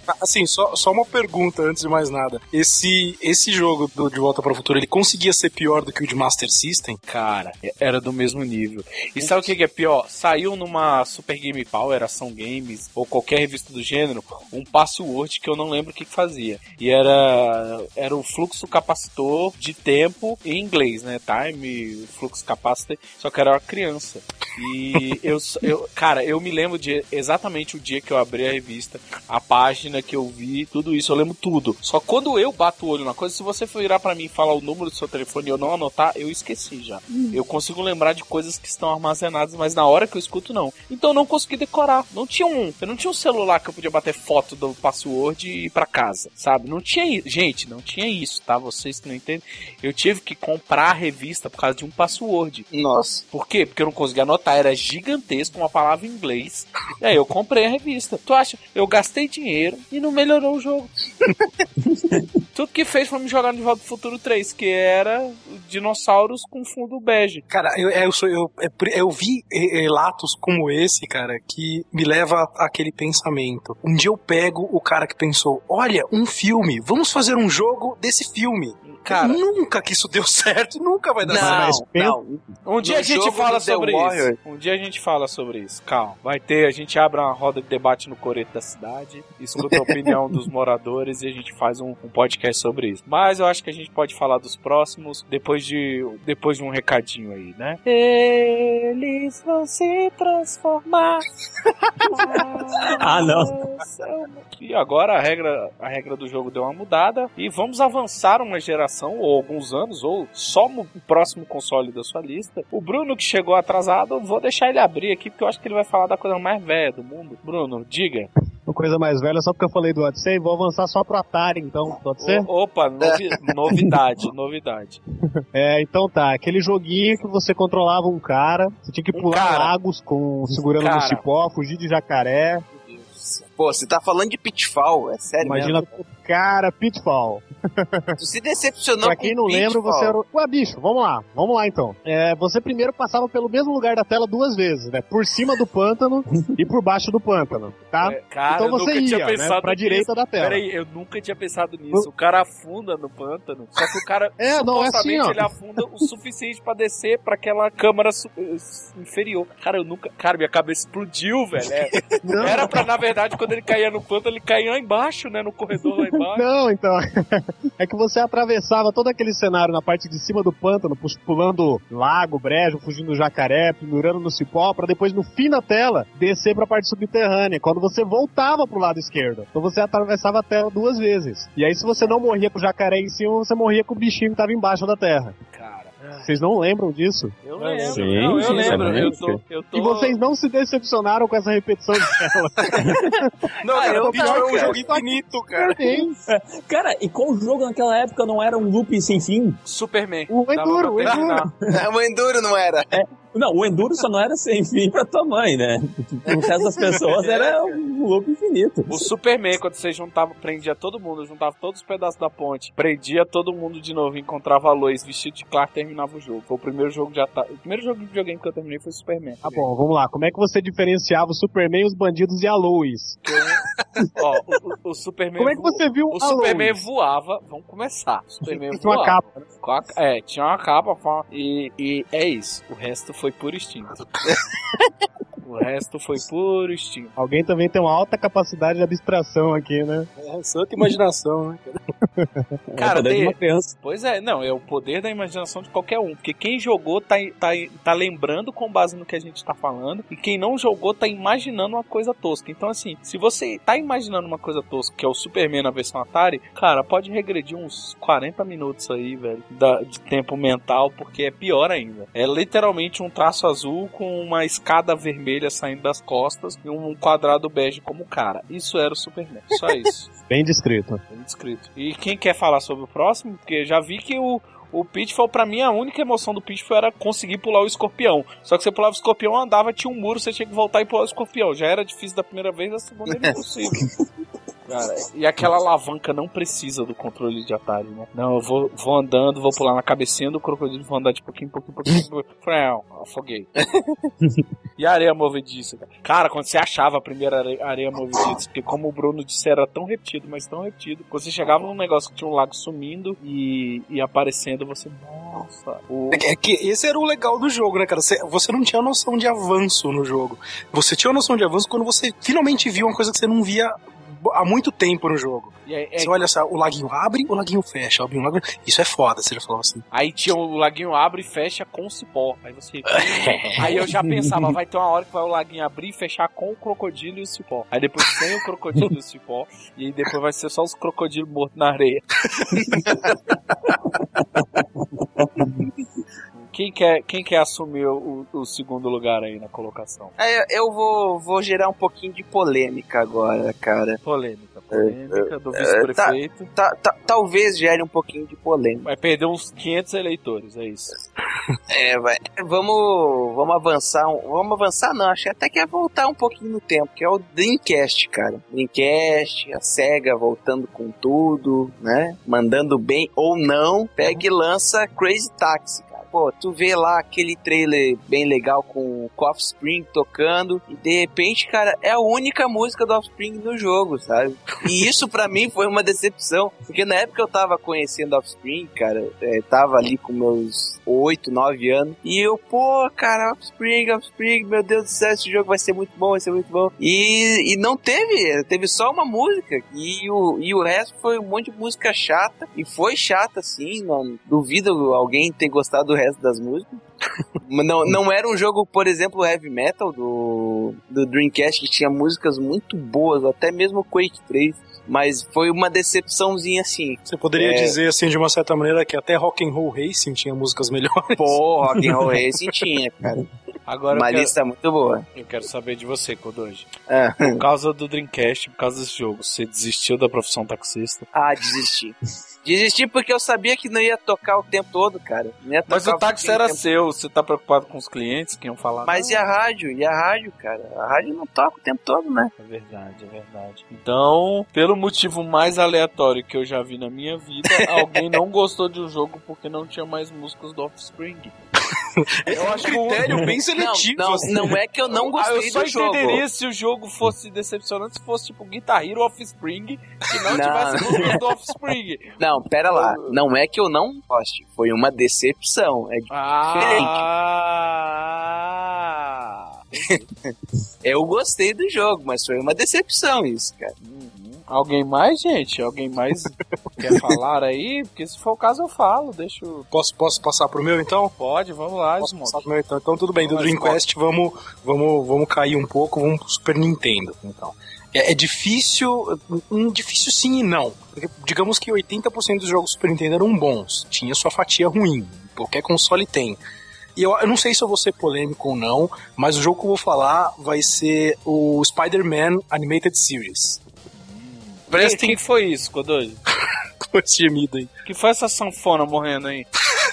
Assim, só uma pergunta antes de mais nada. Esse jogo do De Volta para o Futuro, ele conseguia ser pior do que o de Master System? Cara, era do mesmo nível. E sabe o que é pior? Saiu numa Super Game Power, Ação Games, ou qualquer revista do gênero, um password que eu não lembro o que fazia. E era o fluxo capacitor de tempo em inglês, né? Time, fluxo capacitor, só que era uma criança. E cara, eu me lembro de exatamente o dia que eu abri a revista, a página que eu vi, tudo isso, eu lembro tudo. Só quando eu bato o olho na coisa, se você for virar pra mim e falar o número do seu telefone e eu não anotar, eu esqueci já. Eu consigo lembrar de coisas que estão armazenadas, mas na hora que eu escuto, não. Então eu não consegui decorar. Eu não tinha um celular que eu podia bater foto do password e ir pra casa, sabe? Não tinha isso. Gente, não tinha isso, tá? Vocês que não entendem. Eu tive que comprar a revista por causa de um password. Nossa. Por quê? Porque eu não conseguia anotar, era gigantesco, uma palavra em inglês. E aí eu comprei a revista. Tu acha? Eu gastei dinheiro e não melhorou o jogo. Tudo que fez foi me jogar no De Volta pro Futuro 3, que era dinossauros com fundo bege. Cara, eu vi relatos como esse, cara, que me leva àquele pensamento. Um dia eu pego o cara que pensou, olha, um filme, vamos fazer um jogo desse filme. Cara, nunca que isso deu certo, nunca vai dar certo. Não. Um dia a gente fala sobre isso. Um dia a gente fala sobre isso. Calma. Vai ter, a gente abre uma roda de debate no coreto da cidade, escuta a opinião dos moradores e a gente faz um podcast sobre isso. Mas eu acho que a gente pode falar dos próximos depois de um recadinho aí, né? Eles vão se transformar. Não. E agora a regra do jogo deu uma mudada e vamos avançar uma geração ou alguns anos, ou só no próximo console da sua lista. O Bruno, que chegou atrasado, eu vou deixar ele abrir aqui, porque eu acho que ele vai falar da coisa mais velha do mundo. Bruno, diga. Uma coisa mais velha, só porque eu falei do Odyssey, vou avançar só pro Atari, então, pode ser? Opa, novidade. Então tá, aquele joguinho que você controlava um cara, você tinha que pular lagos segurando no cipó, fugir de jacaré. Pô, você tá falando de Pitfall, é sério Imagina mesmo? Cara, Pitfall. Tu se decepcionou pra quem não lembra, você era... Ué, bicho, vamos lá então. Você primeiro passava pelo mesmo lugar da tela 2 vezes, né? Por cima do pântano e por baixo do pântano, tá? Cara, então você ia, né, pra direita da tela. Peraí, eu nunca tinha pensado nisso. O cara afunda no pântano, só que o cara supostamente ele afunda o suficiente pra descer pra aquela câmara inferior. Cara, minha cabeça explodiu, velho. Era pra, na verdade, quando ele caía no pântano, ele caía lá embaixo, né? No corredor lá embaixo. Não, então. É que você atravessava todo aquele cenário na parte de cima do pântano, pulando lago, brejo, fugindo do jacaré, pendurando no cipó, pra depois, no fim da tela, descer pra parte subterrânea, quando você voltava pro lado esquerdo. Então você atravessava a tela 2 vezes. E aí, se você não morria com o jacaré em cima, você morria com o bichinho que tava embaixo da terra. Cara. Vocês não lembram disso? Eu lembro. Sim, eu lembro. Eu tô... E vocês não se decepcionaram com essa repetição de tela. Não, eu é um jogo infinito, cara. Cara, e qual jogo naquela época não era um loop sem fim? Superman. O Enduro. O Enduro não era. Não, o Enduro só não era sem fim pra tua mãe, né? O resto das pessoas era um loop infinito. O Superman, quando você prendia todo mundo, juntava todos os pedaços da ponte, prendia todo mundo de novo, encontrava a Lois vestido de Clark, terminava o jogo. Foi o primeiro jogo de Atari. O primeiro jogo de videogame que eu terminei foi o Superman. Tá bom, vamos lá. Como é que você diferenciava o Superman, os bandidos e a Lois? O Superman... Como é que você viu o Superman voava? Vamos começar. O Superman tinha uma capa. Tinha uma capa. E é isso. O resto foi puro instinto. O resto foi puro instinto. Alguém também tem uma alta capacidade de abstração aqui, né? Santa imaginação, né? Cara, de uma criança. Pois é, não, é o poder da imaginação de qualquer um. Porque quem jogou tá lembrando com base no que a gente tá falando. E quem não jogou tá imaginando uma coisa tosca. Então, assim, se você tá imaginando uma coisa tosca, que é o Superman na versão Atari, cara, pode regredir uns 40 minutos aí, velho, de tempo mental, porque é pior ainda. É literalmente um traço azul com uma escada vermelha saindo das costas e um quadrado bege como cara. Isso era o Superman. Só isso. Bem descrito. Bem descrito. E quem quer falar sobre o próximo? Porque já vi que o Pitfall, pra mim, a única emoção do Pitfall era conseguir pular o escorpião. Só que você pulava o escorpião, andava, tinha um muro, você tinha que voltar e pular o escorpião. Já era difícil da primeira vez, da segunda era impossível. Cara, e aquela alavanca não precisa do controle de Atari, né? Não, eu vou andando, vou pular na cabecinha do crocodilo, vou andar de pouquinho, afoguei. E a areia movediça, cara. Cara, quando você achava a primeira areia movediça, porque como o Bruno disse, era tão repetido, mas tão repetido, quando você chegava num negócio que tinha um lago sumindo e aparecendo, você, nossa. É que esse era o legal do jogo, né, cara? Você não tinha noção de avanço no jogo. Você tinha noção de avanço quando você finalmente viu uma coisa que você não via há muito tempo no jogo. Você olha só, o laguinho abre, o laguinho fecha, abre, isso é foda, você já falou assim. Aí tinha o laguinho abre e fecha com cipó. Aí você... Aí eu já pensava, vai ter uma hora que vai o laguinho abrir e fechar com o crocodilo e o cipó. Aí depois sem o crocodilo e o cipó. E aí depois vai ser só os crocodilos mortos na areia. Quem quer assumir o segundo lugar aí na colocação? Eu vou gerar um pouquinho de polêmica agora, cara. Polêmica do vice-prefeito. Talvez gere um pouquinho de polêmica. Vai perder uns 500 eleitores, é isso. Vamos avançar. Vamos avançar não, acho até que é voltar um pouquinho no tempo, que é o Dreamcast, cara. Dreamcast, a SEGA voltando com tudo, né? Mandando bem ou não, pega e lança Crazy Taxi. Pô, tu vê lá aquele trailer bem legal com o Offspring tocando e de repente, cara, é a única música do Offspring no jogo, sabe? E isso pra mim foi uma decepção, porque na época eu tava conhecendo Offspring, cara, tava ali com meus 8, 9 anos, e eu, pô, cara, Offspring, meu Deus do céu, esse jogo vai ser muito bom. E não teve só uma música, e o resto foi um monte de música chata, e foi chata assim, não duvido alguém ter gostado do resto das músicas. Não era um jogo, por exemplo, Heavy Metal do Dreamcast, que tinha músicas muito boas, até mesmo Quake 3, mas foi uma decepçãozinha assim. Você poderia dizer assim, de uma certa maneira, que até Rock'n'Roll Racing tinha músicas melhores? Pô, Rock'n'Roll Racing tinha, cara. Agora uma lista muito boa. Eu quero saber de você, Kodoji. Por causa do Dreamcast, por causa desse jogo, você desistiu da profissão taxista? Desisti porque eu sabia que não ia tocar o tempo todo, cara. Mas o táxi era seu, você tá preocupado com os clientes que iam falar? Mas e a rádio, cara? A rádio não toca o tempo todo, né? É verdade. Então, pelo motivo mais aleatório que eu já vi na minha vida, alguém não gostou de um jogo porque não tinha mais músicas do Offspring. Eu acho que um critério bem seletivo. Não é que eu não gostei do jogo. Eu só entenderia se o jogo fosse decepcionante se fosse tipo Guitar Hero Offspring, que não tivesse músicas do Offspring. Não, pera lá. Não é que eu não goste. Foi uma decepção. É diferente. Eu gostei do jogo, mas foi uma decepção isso, cara. Alguém mais, gente? Alguém mais quer falar aí? Porque se for o caso eu falo, deixa eu... Posso passar pro meu então? Pode, vamos lá, Posso passar pro meu então? Então tudo bem, do Dreamcast vamos cair um pouco, vamos pro Super Nintendo, então. É difícil, difícil sim e não. Porque digamos que 80% dos jogos Super Nintendo eram bons, tinha sua fatia ruim, qualquer console tem. E eu não sei se eu vou ser polêmico ou não, mas o jogo que eu vou falar vai ser o Spider-Man Animated Series. Quem foi isso, Kodoji? Com esse gemido aí. Que foi essa sanfona morrendo aí?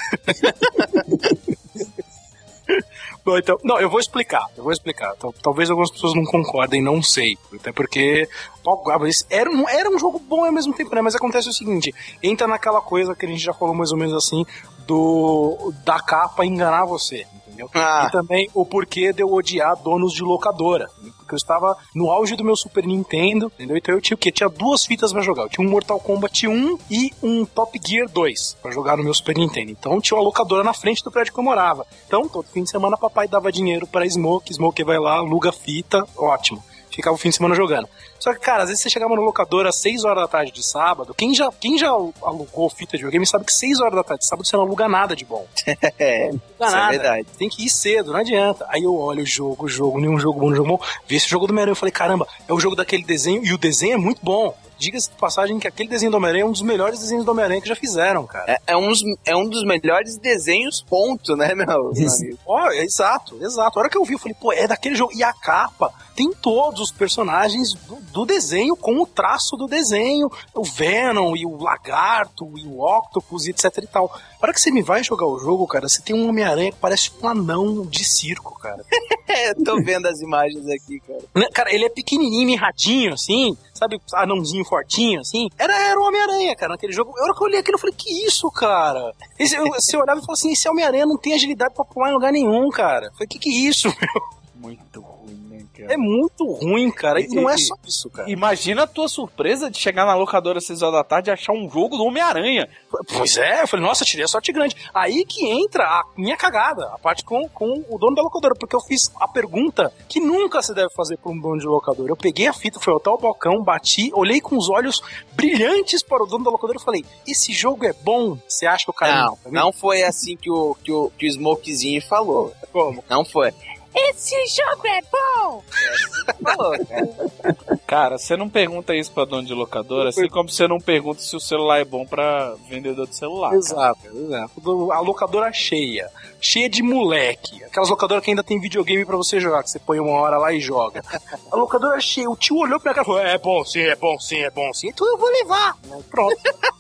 Bom, então, não, eu vou explicar. Talvez algumas pessoas não concordem, não sei. Até porque era um jogo bom ao mesmo tempo, né? Mas acontece o seguinte, entra naquela coisa que a gente já falou mais ou menos assim, da capa enganar você, entendeu? E também o porquê de eu odiar donos de locadora. Porque eu estava no auge do meu Super Nintendo, entendeu? Então eu tinha o quê? Tinha 2 fitas pra jogar. Eu tinha um Mortal Kombat 1 e um Top Gear 2 pra jogar no meu Super Nintendo. Então tinha uma locadora na frente do prédio que eu morava. Então, todo fim de semana, papai dava dinheiro pra Smoke vai lá, aluga fita, ótimo. Ficava o fim de semana jogando. Só que, cara, às vezes você chegava na locadora às 6 horas da tarde de sábado, quem já alugou fita de videogame sabe que 6 horas da tarde de sábado você não aluga nada de bom. Isso é verdade. Tem que ir cedo, não adianta. Aí eu olho o jogo, nenhum jogo bom. Vi esse jogo do Homem-Aranha, eu falei, caramba, é o jogo daquele desenho, e o desenho é muito bom. Diga-se de passagem que aquele desenho do Homem-Aranha é um dos melhores desenhos do Homem-Aranha que já fizeram, cara. É um dos melhores desenhos, ponto, né, meu amigo? Exato. A hora que eu vi, eu falei, pô, é daquele jogo. E a capa tem todos os personagens do desenho com o traço do desenho. O Venom, e o Lagarto, e o Octopus, e etc e tal. A hora que você me vai jogar o jogo, cara, você tem um Homem-Aranha que parece um anão de circo, cara. Tô vendo as imagens aqui, cara. Cara, ele é pequenininho, mirradinho, assim, sabe, anãozinho gordinho, fortinho, assim, era o Homem-Aranha, cara, naquele jogo. A hora que eu olhei aquilo, eu falei, que isso, cara? Você olhava e falava assim, esse Homem-Aranha não tem agilidade pra pular em lugar nenhum, cara. Eu falei, que é isso, meu? Muito ruim, né, cara? É muito ruim, cara. E não é só isso, cara. Imagina a tua surpresa de chegar na locadora às 6 horas da tarde e achar um jogo do Homem-Aranha. Pois é, eu falei, nossa, tirei a sorte grande. Aí que entra a minha cagada, a parte com o dono da locadora, porque eu fiz a pergunta que nunca se deve fazer pra um dono de locadora. Eu peguei a fita, fui até o balcão, bati, olhei com os olhos brilhantes para o dono da locadora e falei, esse jogo é bom? Você acha que o cara... Não foi assim que o Smokezinho falou. Como? Não foi. Esse jogo é bom! Falou, cara. Cara, você não pergunta isso pra dono de locadora, assim como você não pergunta se o celular é bom pra vendedor de celular. Exato. A locadora cheia de moleque. Aquelas locadoras que ainda tem videogame pra você jogar, que você põe uma hora lá e joga. A locadora cheia, o tio olhou pra minha cara e falou, é bom sim. Então eu vou levar. Pronto.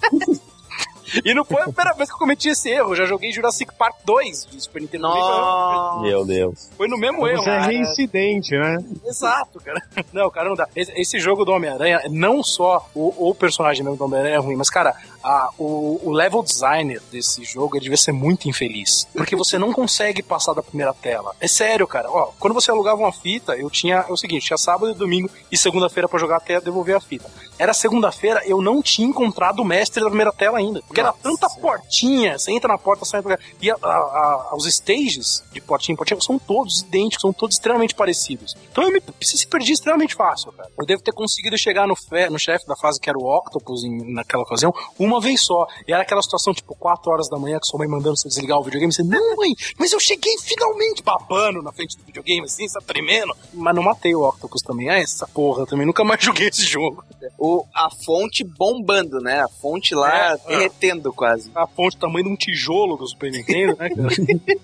E não foi a primeira vez que eu cometi esse erro. Eu já joguei Jurassic Park 2 de Super Nintendo. Meu Deus. Foi no mesmo erro. Você é reincidente, né? Exato, cara. Não, cara, não dá. Esse jogo do Homem-Aranha, não só o personagem mesmo do Homem-Aranha é ruim, mas, cara, o level designer desse jogo devia ser muito infeliz. Porque você não consegue passar da primeira tela. É sério, cara. Ó, quando você alugava uma fita, é o seguinte, tinha sábado e domingo e segunda-feira pra jogar até devolver a fita. Era segunda-feira, eu não tinha encontrado o mestre da primeira tela ainda. Porque era tanta portinha, você entra na porta, sai pra... E os stages de portinha em portinha são todos idênticos, são todos extremamente parecidos. Então eu se perdi extremamente fácil, cara. Eu devo ter conseguido chegar no chefe da fase, que era o Octopus, naquela ocasião, uma vez só. E era aquela situação, tipo, 4 horas da manhã, que sua mãe mandando você desligar o videogame, e você, não, mãe, mas eu cheguei finalmente, babando na frente do videogame, assim, sabe, tremendo. Mas não matei o Octopus também. Essa porra, também nunca mais joguei esse jogo. A fonte bombando, né? A fonte lá derretendo quase. A fonte tamanho de um tijolo do Super Nintendo, né, cara?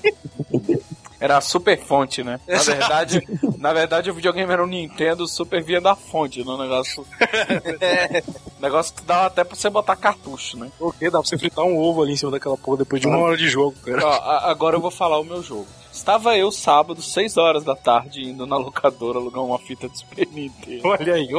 Era a Super Fonte, né? Na verdade, o videogame era um Nintendo Super via da fonte, no negócio. Negócio que dava até pra você botar cartucho, né? O quê? Dá pra você fritar um ovo ali em cima daquela porra depois de 1 hora de jogo, cara. Ó, agora eu vou falar o meu jogo. Estava eu sábado, 6 horas da tarde, indo na locadora alugar uma fita de Super Nintendo. Olha aí.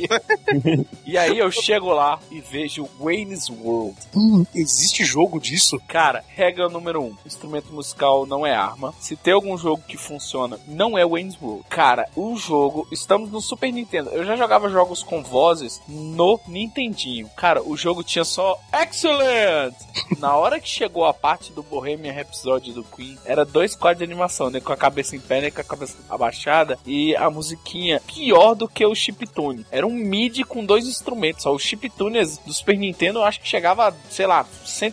E aí eu chego lá e vejo Wayne's World. Existe jogo disso? Cara, regra número 1. Instrumento musical não é arma. Se tem algum jogo que funciona, não é Wayne's World. Cara, o jogo... Estamos no Super Nintendo. Eu já jogava jogos com vozes no Nintendinho. Cara, o jogo tinha só Excellent! Na hora que chegou a parte do Bohemian Rhapsody do Queen, era 2 quadros de animação, né? Com a cabeça em pé, né? Com a cabeça abaixada. E a musiquinha pior do que o chiptune. Era um MIDI com 2 instrumentos. Ó. O chiptune do Super Nintendo eu acho que chegava a, sei lá,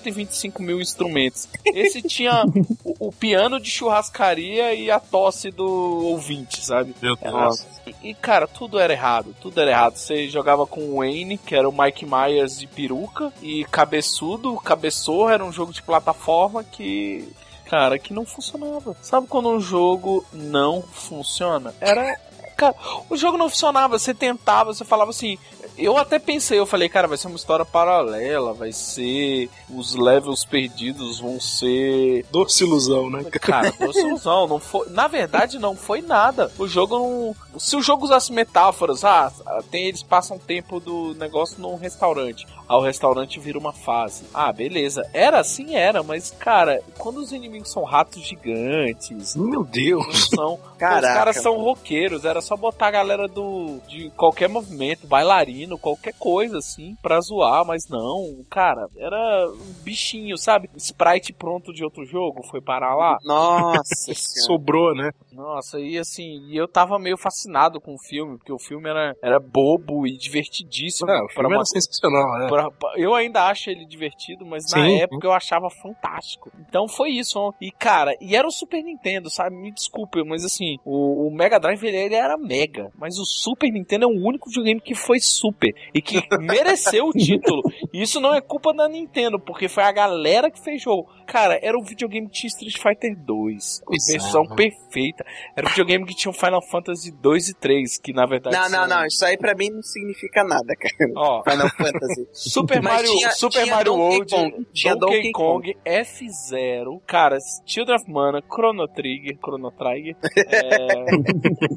125 mil instrumentos. Esse tinha o piano de churrascaria e a tosse do ouvinte, sabe? Meu Deus. E, cara, tudo era errado. Você jogava com o Wayne, que era o Mike Myers de peruca, e cabeçudo, cabeçorro, era um jogo de plataforma que... Cara, que não funcionava. Sabe quando um jogo não funciona? Cara, o jogo não funcionava, você tentava, você falava assim... Eu até pensei, eu falei, cara, vai ser uma história paralela, vai ser... Os levels perdidos vão ser... Doce ilusão, né? Cara, doce ilusão, não foi... Na verdade, não foi nada. O jogo não... Se o jogo usasse metáforas, eles passam tempo do negócio num restaurante. O restaurante vira uma fase. Beleza. Era assim, mas, cara, quando os inimigos são ratos gigantes... Meu Deus! Os caras são roqueiros, era só botar a galera de qualquer movimento, bailarino, qualquer coisa assim, pra zoar, mas não, cara, era um bichinho, sabe? Sprite pronto de outro jogo, foi parar lá. Nossa Sobrou, né? Nossa, e assim, eu tava meio fascinado com o filme, porque o filme era bobo e divertidíssimo. O filme era sensacional, né? Eu ainda acho ele divertido, mas na época eu achava fantástico. Então foi isso. E cara, era o Super Nintendo, sabe? Me desculpe, mas assim, o Mega Drive ele era mega, mas o Super Nintendo é o único videogame que foi super e que mereceu o título. E isso não é culpa da Nintendo, porque foi a galera que fez jogo. Cara, era um videogame que tinha Street Fighter 2, versão perfeita. Era um videogame que tinha Final Fantasy 2 e 3, que na verdade... Não, isso aí pra mim não significa nada, cara. Ó, Final Fantasy. Super Mario World, Donkey Kong, F-Zero, cara, Children of Mana, Chrono Trigger,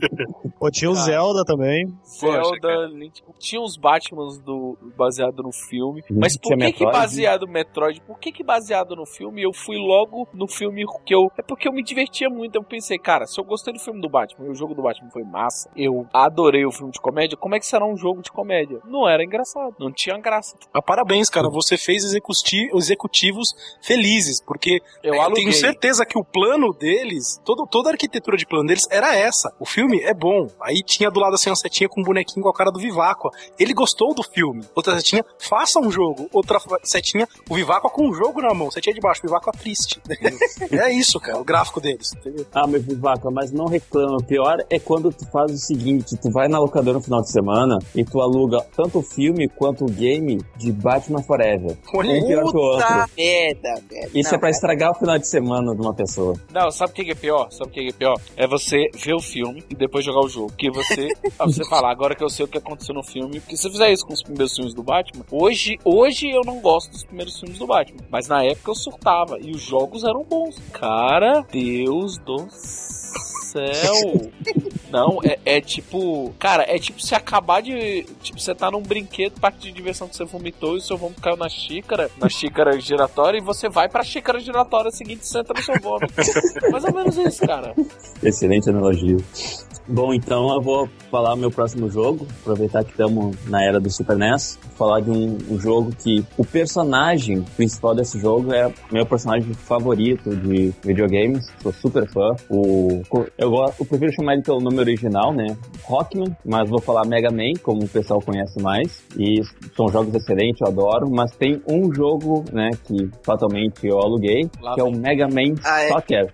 Pô, tinha o Zelda também. Zelda, Link, tinha os Batmans baseado no filme. Mas por Tinha que Metroid? baseado no Metroid? Por que baseado no filme? Eu fui logo no filme que eu... É porque eu me divertia muito. Eu pensei, cara, se eu gostei do filme do Batman e o jogo do Batman foi massa, eu adorei o filme de comédia, como é que será um jogo de comédia? Não era engraçado, não tinha graça. Ah, parabéns, cara, você fez executivos felizes, porque eu aluguei. tenho certeza que o plano deles, toda a arquitetura de plano deles era essa. O filme é bom. Aí tinha do lado assim uma setinha com um bonequinho com a cara do Viváqua. Ele gostou do filme. Outra setinha, faça um jogo. Outra setinha, o Viváqua com um jogo na mão. Setinha de baixo, o Viváqua triste. É isso, cara, o gráfico deles, entendeu? Ah, meu Vivaca, mas não reclama. O pior é quando tu faz o seguinte, tu vai na locadora no final de semana e tu aluga tanto o filme quanto o game de Batman Forever. Um pior que o outro. Merda. Isso é pra estragar o final de semana de uma pessoa. Não, sabe o que é pior? Sabe o que é pior? É você ver o filme e depois jogar o jogo. Porque você falar, agora que eu sei o que aconteceu no filme, porque se eu fizer isso com os primeiros filmes do Batman, hoje eu não gosto dos primeiros filmes do Batman, mas na época eu surtava e os jogos eram bons. Cara, Deus do céu. Não, é tipo... Cara, é tipo você acabar de... Tipo, você tá num brinquedo, parque de diversão que você vomitou e o seu vômito caiu na xícara giratória, e você vai pra xícara giratória seguinte e senta no seu vômito. Mais ou menos isso, cara. Excelente analogia. Bom, então eu vou falar o meu próximo jogo, aproveitar que estamos na era do Super NES, falar de um jogo que o personagem principal desse jogo é meu personagem favorito de videogames, sou super fã. Eu prefiro chamar ele pelo nome original, né? Rockman, mas vou falar Mega Man, como o pessoal conhece mais, e são jogos excelentes, eu adoro, mas tem um jogo, né, que fatalmente eu aluguei, que é o Mega Man Soccer.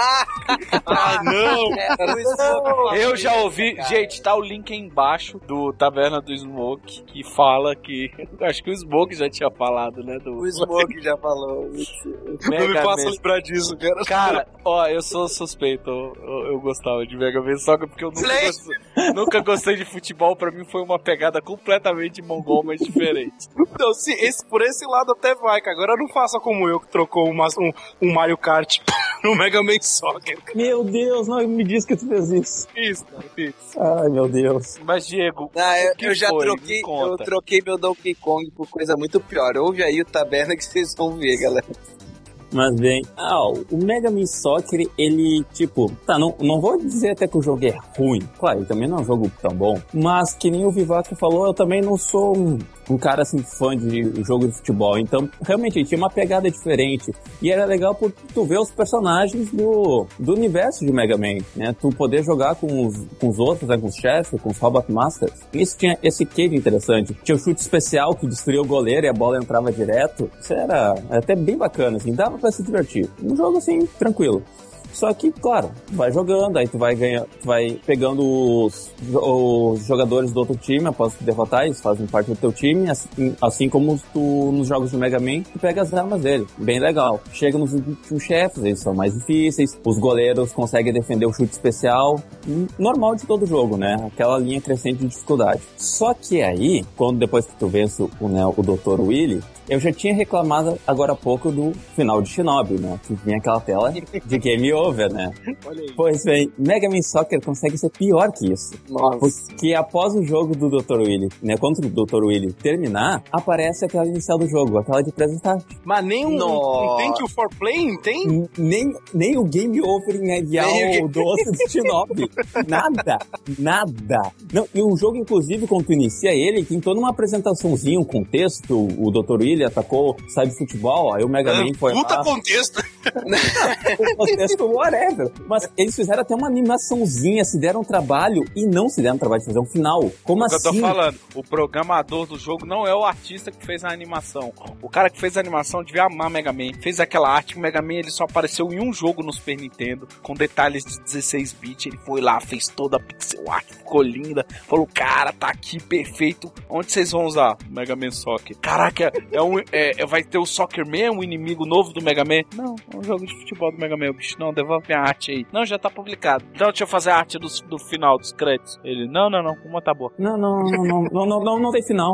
Não! Eu já ouvi, gente, tá o link aí embaixo do Taverna do Smoke, que fala que, acho que o Smoke já tinha falado, né? O Smoke já falou. Não me faça lembrar disso, cara. Cara, ó, eu sou suspeito, eu gostava de Mega Man Soccer porque eu nunca gostei de futebol, pra mim foi uma pegada completamente mongol, mas diferente. Então, por esse lado até vai, cara. Agora não faça como eu, que trocou um Mario Kart no Mega Man Soccer. Meu Deus, não me diz que tu fez isso. Isso, cara, fiz. Ai, meu Deus. Mas, Diego, eu já troquei meu Donkey Kong por coisa muito pior. Ouve aí o Taberna que vocês vão ver, galera. Mas bem, o Mega Man Soccer, ele, tipo, tá, não vou dizer até que o jogo é ruim. Claro, ele também não é um jogo tão bom. Mas, que nem o Vivaco falou, eu também não sou um cara, assim, fã de jogo de futebol. Então, realmente, ele tinha uma pegada diferente. E era legal por tu ver os personagens do universo de Mega Man, né? Tu poder jogar com os outros, né? Com os chefes, com os Robot Masters. Isso tinha esse quê de interessante. Tinha o chute especial que destruía o goleiro e a bola entrava direto. Isso era até bem bacana, assim. Dava pra se divertir. Um jogo, assim, tranquilo. Só que, claro, tu vai jogando, aí tu vai pegando os jogadores do outro time, após tu derrotar, eles fazem parte do teu time, assim como tu, nos jogos de Mega Man, tu pega as armas dele. Bem legal. Chega nos últimos chefes, eles são mais difíceis, os goleiros conseguem defender o chute especial, normal de todo jogo, né? Aquela linha crescente de dificuldade. Só que aí, depois que tu vence o Dr. Willy, eu já tinha reclamado agora há pouco do final de Shinobi, né? Que vinha aquela tela de game over, né? Pois bem, Mega Man Soccer consegue ser pior que isso. Nossa. Porque após o jogo do Dr. Willy, né? Quando o Dr. Willy terminar, aparece a tela inicial do jogo, a tela de apresentar. Mas nem um Thank You for Playing tem? Nem o game over inicial do outro do Shinobi. Nada. Não, e o jogo, inclusive, quando tu inicia ele, tem toda uma apresentaçãozinha, um contexto, o Dr. Willy atacou, sai de futebol, aí o Mega Man foi puta lá. Contexto. O contexto, whatever. Mas eles fizeram até uma animaçãozinha, se deram trabalho e não se deram trabalho de fazer um final. Como assim? Eu tô falando, o programador do jogo não é o artista que fez a animação. O cara que fez a animação devia amar Mega Man. Fez aquela arte, o Mega Man ele só apareceu em um jogo no Super Nintendo, com detalhes de 16 bits. Ele foi lá, fez toda a pixel art, ficou linda. Falou, cara, tá aqui perfeito. Onde vocês vão usar? Mega Man Soccer. Caraca, vai ter o Soccer Man, um inimigo novo do Mega Man? Não, é um jogo de futebol do Mega Man. O bicho, não, devolve minha arte aí. Não, já tá publicado. Então deixa eu fazer a arte do final, dos créditos. Ele, não, uma tá boa. Não tem final.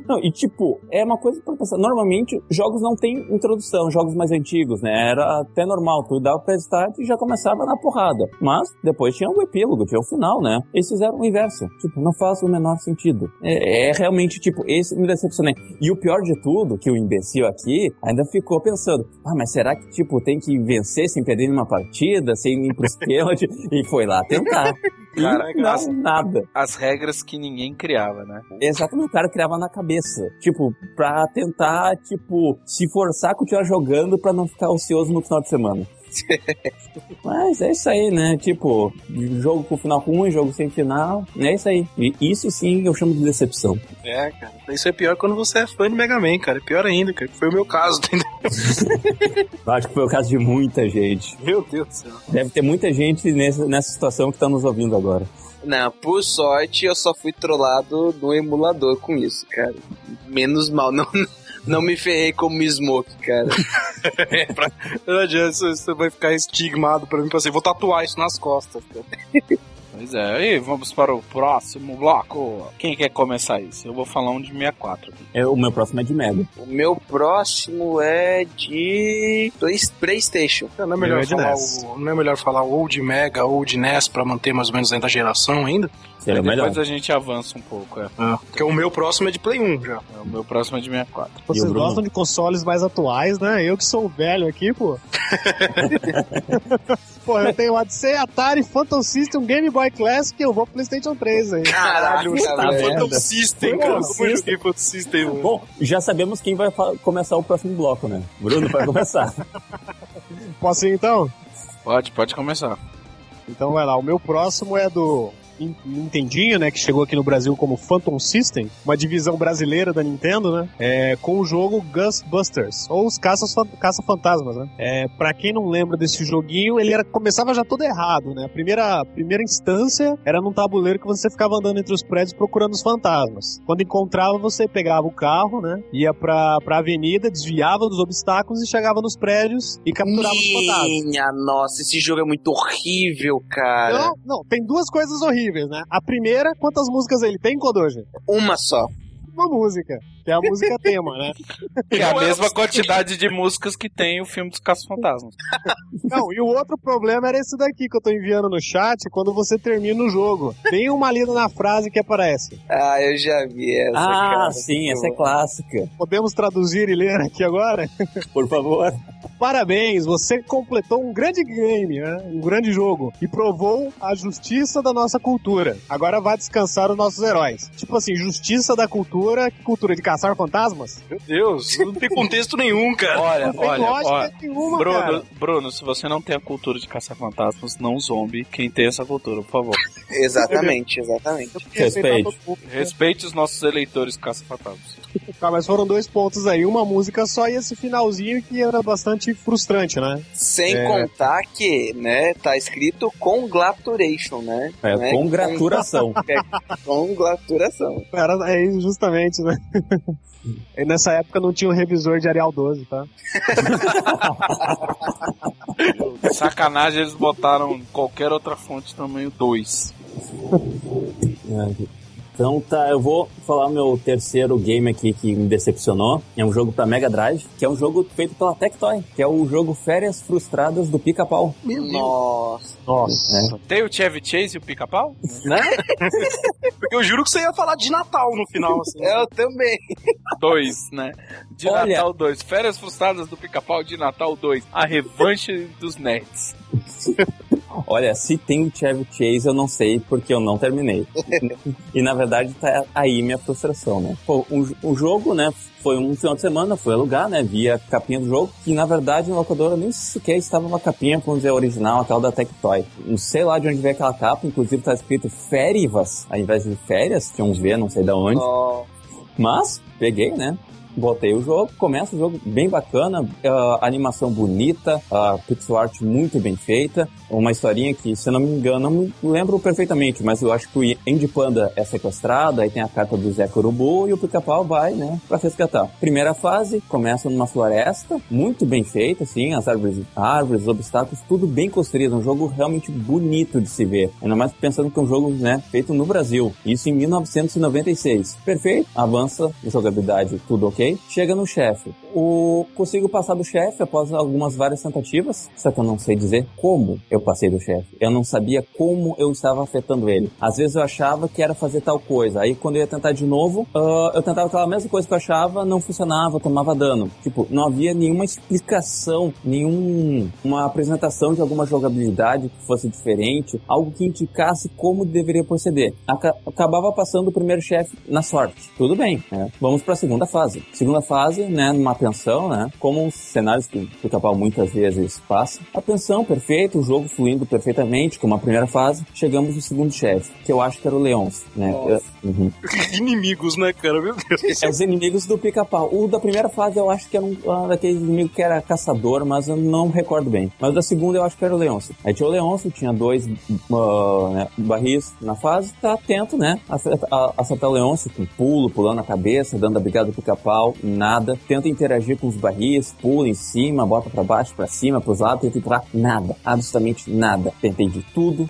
Não, e tipo, é uma coisa pra pensar. Normalmente, jogos não tem introdução, jogos mais antigos, né? Era até normal, tu dava pra start e já começava na porrada. Mas, depois tinha o epílogo, tinha o final, né? Eles fizeram o inverso. Tipo, não faz o menor sentido. É realmente, tipo, esse me decepcionei. E o pior de tudo, que o imbecil aqui ainda ficou pensando, mas será que, tipo, tem que vencer sem perder nenhuma partida, sem ir pros pênaltis? E foi lá tentar. Cara, E não, nada. As regras que ninguém criava, né? Exatamente, o cara criava na cabeça. Tipo, pra tentar, tipo, se forçar a continuar jogando pra não ficar ocioso no final de semana. Mas é isso aí, né? Tipo, jogo com final ruim, jogo sem final. É isso aí. E isso sim eu chamo de decepção. É, cara. Isso é pior quando você é fã de Mega Man, cara. É pior ainda, cara. Foi o meu caso, entendeu? Eu acho que foi o caso de muita gente. Meu Deus do céu. Deve ter muita gente nessa situação que tá nos ouvindo agora. Não, por sorte eu só fui trollado no emulador com isso, cara. Menos mal, não me ferrei como Smoke, cara. Não adianta, você vai ficar estigmado pra mim, pra assim, vou tatuar isso nas costas, cara. Pois é, e vamos para o próximo bloco. Quem quer começar isso? Eu vou falar um de 64 aqui. O meu próximo é de Mega. O meu próximo é de PlayStation. Não é melhor falar ou de Mega ou de NES pra manter mais ou menos dentro da geração ainda? Seria melhor. Depois a gente avança um pouco, Porque o meu próximo é de Play 1 já. O meu próximo é de 64. Vocês gostam de consoles mais atuais, né? Eu que sou velho aqui, pô. Pô, eu tenho Odyssey, Atari, Phantom System, Game Boy Classic, eu vou pro PlayStation 3 aí. Caralho, cara. Phantom System, cara. Como eu joguei Phantom System, mano. Bom, já sabemos quem vai começar o próximo bloco, né? Bruno vai começar. Posso ir então? Pode começar. Então vai lá, o meu próximo é do Nintendinho, né, que chegou aqui no Brasil como Phantom System, uma divisão brasileira da Nintendo, né, com o jogo Ghostbusters, ou os Caça-Fantasmas, né. Pra quem não lembra desse joguinho, ele começava já todo errado, né, a primeira instância era num tabuleiro que você ficava andando entre os prédios procurando os fantasmas. Quando encontrava, você pegava o carro, né, ia pra avenida, desviava dos obstáculos e chegava nos prédios e capturava os fantasmas. Minha nossa, esse jogo é muito horrível, cara. Não, tem duas coisas horríveis, né? A primeira, quantas músicas ele tem, Kodoji? Uma só. Uma música, que é a música tema, né? É a mesma quantidade de músicas que tem o filme dos Caça-Fantasmas. Não, e o outro problema era esse daqui que eu tô enviando no chat quando você termina o jogo. Tem uma lida na frase que aparece. Ah, eu já vi essa, cara. Sim, essa é clássica. Podemos traduzir e ler aqui agora? Por favor. Parabéns, você completou um grande game, né? Um grande jogo. E provou a justiça da nossa cultura. Agora vai descansar os nossos heróis. Tipo assim, justiça da cultura, que cultura de caçar fantasmas? Meu Deus, não tem contexto nenhum, cara. Olha, Não tem lógica nenhuma, cara. Bruno, se você não tem a cultura de caçar fantasmas, não zombe quem tem essa cultura, por favor. Exatamente. Respeite os nossos eleitores caça-fantasmas. Tá, mas foram 2 pontos aí, uma música só e esse finalzinho que era bastante frustrante, né? Sem contar que, né, tá escrito conglaturation, né? Congratulação. Conglaturation. É justamente, né? E nessa época não tinha um revisor de Arial 12, tá? Sacanagem, eles botaram qualquer outra fonte tamanho 2. Então tá, eu vou falar o meu terceiro game aqui que me decepcionou. É um jogo pra Mega Drive, que é um jogo feito pela Tectoy, que é o jogo Férias Frustradas do Pica-Pau. Nossa. Tem o Chevy Chase e o Pica-Pau? Né? Porque eu juro que você ia falar de Natal no final, assim. Eu também. 2, né? De Olha. Natal 2. Férias Frustradas do Pica-Pau de Natal 2. A revanche dos nerds. Olha, se tem o Chevy Chase, eu não sei, porque eu não terminei. E, na verdade, tá aí minha frustração, né? Pô, o jogo, né, foi um final de semana, fui alugar, né, vi a capinha do jogo, que, na verdade, na locadora nem sequer estava uma capinha, vamos dizer, original, aquela da Tectoy. Não sei lá de onde veio aquela capa, inclusive tá escrito Férivas, ao invés de férias, tinha um V, não sei de onde. Mas, peguei, né? botei o jogo, começa o jogo bem bacana, animação bonita, pixel art muito bem feita, uma historinha que, se eu não me engano, não me lembro perfeitamente, mas eu acho que o Andy Panda é sequestrado, aí tem a carta do Zé Corubu e o Pica-Pau vai, né, pra resgatar. Primeira fase, começa numa floresta, muito bem feita, assim, as árvores, obstáculos, tudo bem construído, um jogo realmente bonito de se ver, ainda mais pensando que é um jogo, né, feito no Brasil, isso em 1996. Perfeito, avança, jogabilidade, tudo ok, chega no chefe. Consigo passar do chefe após várias tentativas, só que eu não sei dizer como eu passei do chefe. Eu não sabia como eu estava afetando ele. Às vezes eu achava que era fazer tal coisa, aí quando eu ia tentar de novo, eu tentava aquela mesma coisa que eu achava, não funcionava, eu tomava dano. Tipo, não havia nenhuma explicação, uma apresentação de alguma jogabilidade que fosse diferente, algo que indicasse como deveria proceder. Acabava passando o primeiro chefe na sorte. Tudo bem, né? Vamos para a segunda fase. Segunda fase, né, numa pensão, né, como os cenários que o Pica-Pau muitas vezes passa. A pensão, perfeito, o jogo fluindo perfeitamente, como a primeira fase. Chegamos no segundo chefe, que eu acho que era o Leôncio, né? Inimigos, né, cara? Meu Deus. É os inimigos do Pica-Pau. O da primeira fase eu acho que era um daqueles inimigos que era caçador, mas eu não recordo bem. Mas da segunda eu acho que era o Leôncio. Aí tinha o Leôncio, tinha 2 né, barris na fase. Tá atento, né? Acertar o Leôncio com pulo, pulando a cabeça, dando a brigada do Pica-Pau, nada. Tenta interagir com os barris, pula em cima, bota pra baixo, pra cima, pros lados, tenta empurrar, nada. Absolutamente nada. Tentei de tudo.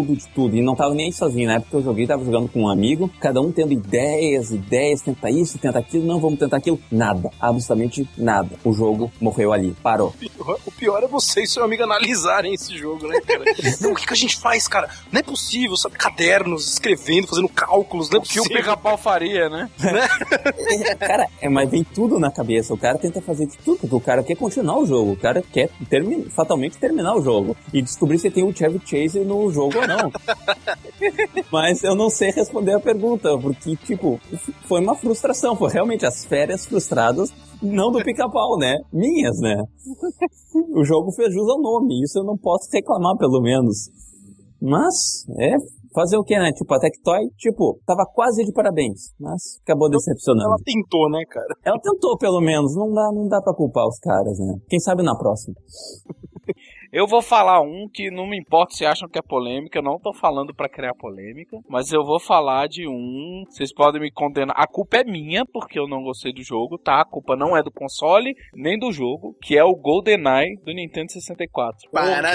E não tava nem aí sozinho, na época que eu joguei, tava jogando com um amigo, cada um tendo ideias, tenta isso, tenta aquilo, não, vamos tentar aquilo. Nada. Absolutamente nada. O jogo morreu ali. Parou. O pior é você e seu amigo analisarem esse jogo, né, cara? Não, o que a gente faz, cara? Não é possível, sabe? Cadernos, escrevendo, fazendo cálculos, não é possível. O que o Pica-Pau faria, né? Cara, mas vem tudo na cabeça. O cara tenta fazer de tudo, porque o cara quer continuar o jogo. O cara quer fatalmente terminar o jogo. E descobrir se tem o Chevy Chase no jogo ou não. Mas eu não sei responder a pergunta, porque, tipo, foi uma frustração. Foi realmente as férias frustradas, não do Pica-Pau, né? Minhas, né? O jogo fez jus ao nome. Isso eu não posso reclamar, pelo menos. Mas, fazer o quê, né? Tipo, a Tectoy, tava quase de parabéns, mas acabou decepcionando. Ela tentou, né, cara? Ela tentou, pelo menos. Não dá pra culpar os caras, né? Quem sabe na próxima. Eu vou falar um que não me importa se acham que é polêmica, eu não tô falando pra criar polêmica, mas eu vou falar de um, vocês podem me condenar, a culpa é minha, porque eu não gostei do jogo, tá? A culpa não é do console, nem do jogo, que é o GoldenEye do Nintendo 64.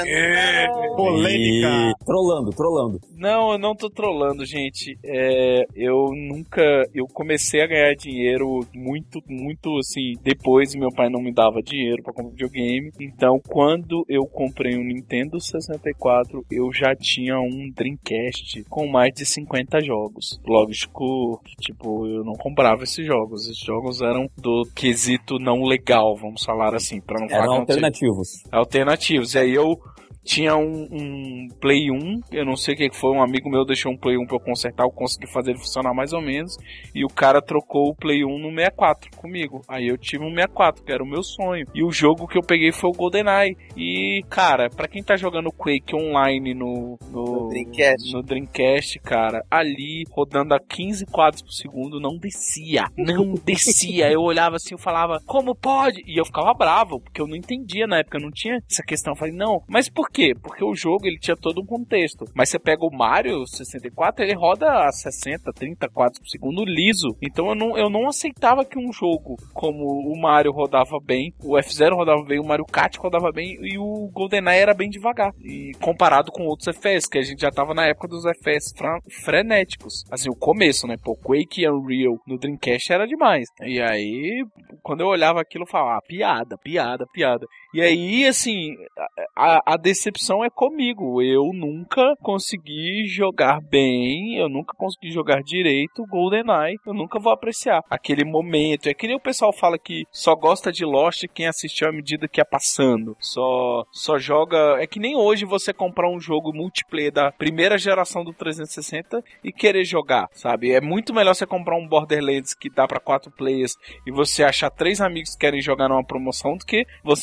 Polêmica! Trollando. Não, eu não tô trollando, gente. Eu comecei a ganhar dinheiro muito, assim, depois meu pai não me dava dinheiro pra comprar videogame, então quando eu comprei um Nintendo 64, eu já tinha um Dreamcast com mais de 50 jogos. Lógico que, eu não comprava esses jogos. Esses jogos eram do quesito não legal, vamos falar assim, para não falar. Eram alternativos. Alternativos. E aí eu tinha um Play 1, eu não sei o que foi, um amigo meu deixou um Play 1 pra eu consertar, eu consegui fazer ele funcionar mais ou menos, e o cara trocou o Play 1 no 64 comigo. Aí eu tive um 64, que era o meu sonho. E o jogo que eu peguei foi o GoldenEye. E, cara, pra quem tá jogando Quake online no Dreamcast, cara, ali, rodando a 15 quadros por segundo, não descia. Eu olhava assim, eu falava, como pode? E eu ficava bravo, porque eu não entendia na época, não tinha essa questão. Eu falei, não, mas por quê? Porque o jogo, ele tinha todo um contexto. Mas você pega o Mario 64, ele roda a 60, 30 quadros por segundo liso. Então eu não aceitava que um jogo como o Mario rodava bem, o F-Zero rodava bem, o Mario Kart rodava bem e o GoldenEye era bem devagar. E comparado com outros FPS, que a gente já tava na época dos FPS frenéticos. Assim, o começo, né? Pô, Quake e Unreal no Dreamcast era demais. E aí, quando eu olhava aquilo, eu falava, piada. E aí, assim, a decepção é comigo. Eu nunca consegui jogar bem, eu nunca consegui jogar direito o GoldenEye. Eu nunca vou apreciar aquele momento. É que nem o pessoal fala que só gosta de Lost quem assistiu à medida que ia passando. Só joga... É que nem hoje você comprar um jogo multiplayer da primeira geração do 360 e querer jogar, sabe? É muito melhor você comprar um Borderlands que dá pra 4 players e você achar 3 amigos que querem jogar numa promoção do que você achar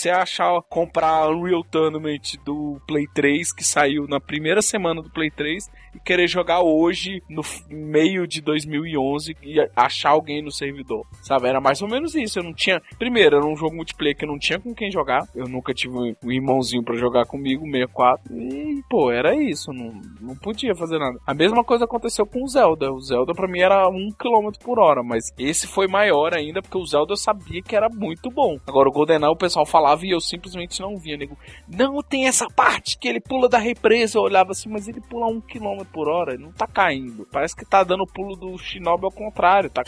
deixar comprar o Unreal Tournament do Play 3, que saiu na primeira semana do Play 3, e querer jogar hoje, no meio de 2011, e achar alguém no servidor, sabe? Era mais ou menos isso. Eu não tinha... Primeiro, era um jogo multiplayer que eu não tinha com quem jogar. Eu nunca tive um irmãozinho pra jogar comigo, 64. E, pô, era isso. Não podia fazer nada. A mesma coisa aconteceu com o Zelda. O Zelda pra mim era 1 km por hora, mas esse foi maior ainda, porque o Zelda eu sabia que era muito bom. Agora o GoldenEye o pessoal falava e eu simplesmente não via, nego. Não, tem essa parte que ele pula da represa. Eu olhava assim, mas ele pula 1 km por hora, ele não tá caindo. Parece que tá dando o pulo do Shinobi ao contrário, tá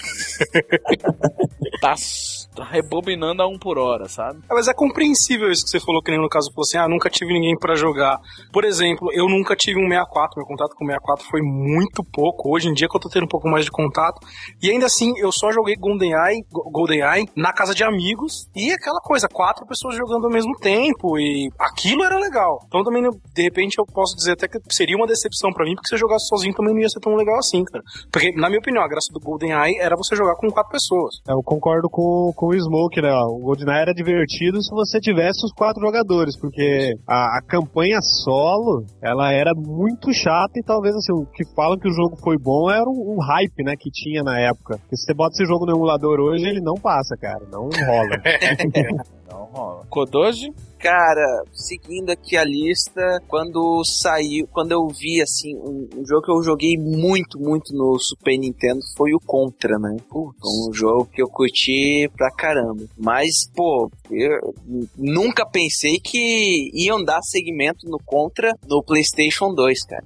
tá rebobinando a 1 por hora, sabe? Mas é compreensível isso que você falou, que nem no caso falou assim, nunca tive ninguém pra jogar. Por exemplo, eu nunca tive um 64, meu contato com o 64 foi muito pouco. Hoje em dia que eu tô tendo um pouco mais de contato. E ainda assim, eu só joguei GoldenEye na casa de amigos, e aquela coisa, 4 pessoas jogando ao mesmo tempo, e aquilo era legal. Então também, de repente, eu posso dizer até que seria uma decepção pra mim, porque se eu jogasse sozinho também não ia ser tão legal assim, cara. Porque, na minha opinião, a graça do GoldenEye era você jogar com 4 pessoas. Eu concordo com o Smoke, né? O GoldenEye era divertido se você tivesse os 4 jogadores, porque a campanha solo, ela era muito chata, e talvez, assim, o que falam que o jogo foi bom era um hype, né, que tinha na época. Porque se você bota esse jogo no emulador hoje, ele não passa, cara. Não rola. Não rola. Kodoji? Cara, seguindo aqui a lista, quando eu vi, assim, um jogo que eu joguei muito no Super Nintendo foi o Contra, né? Um jogo que eu curti pra caramba. Mas, pô, eu nunca pensei que iam dar segmento no Contra no PlayStation 2, cara.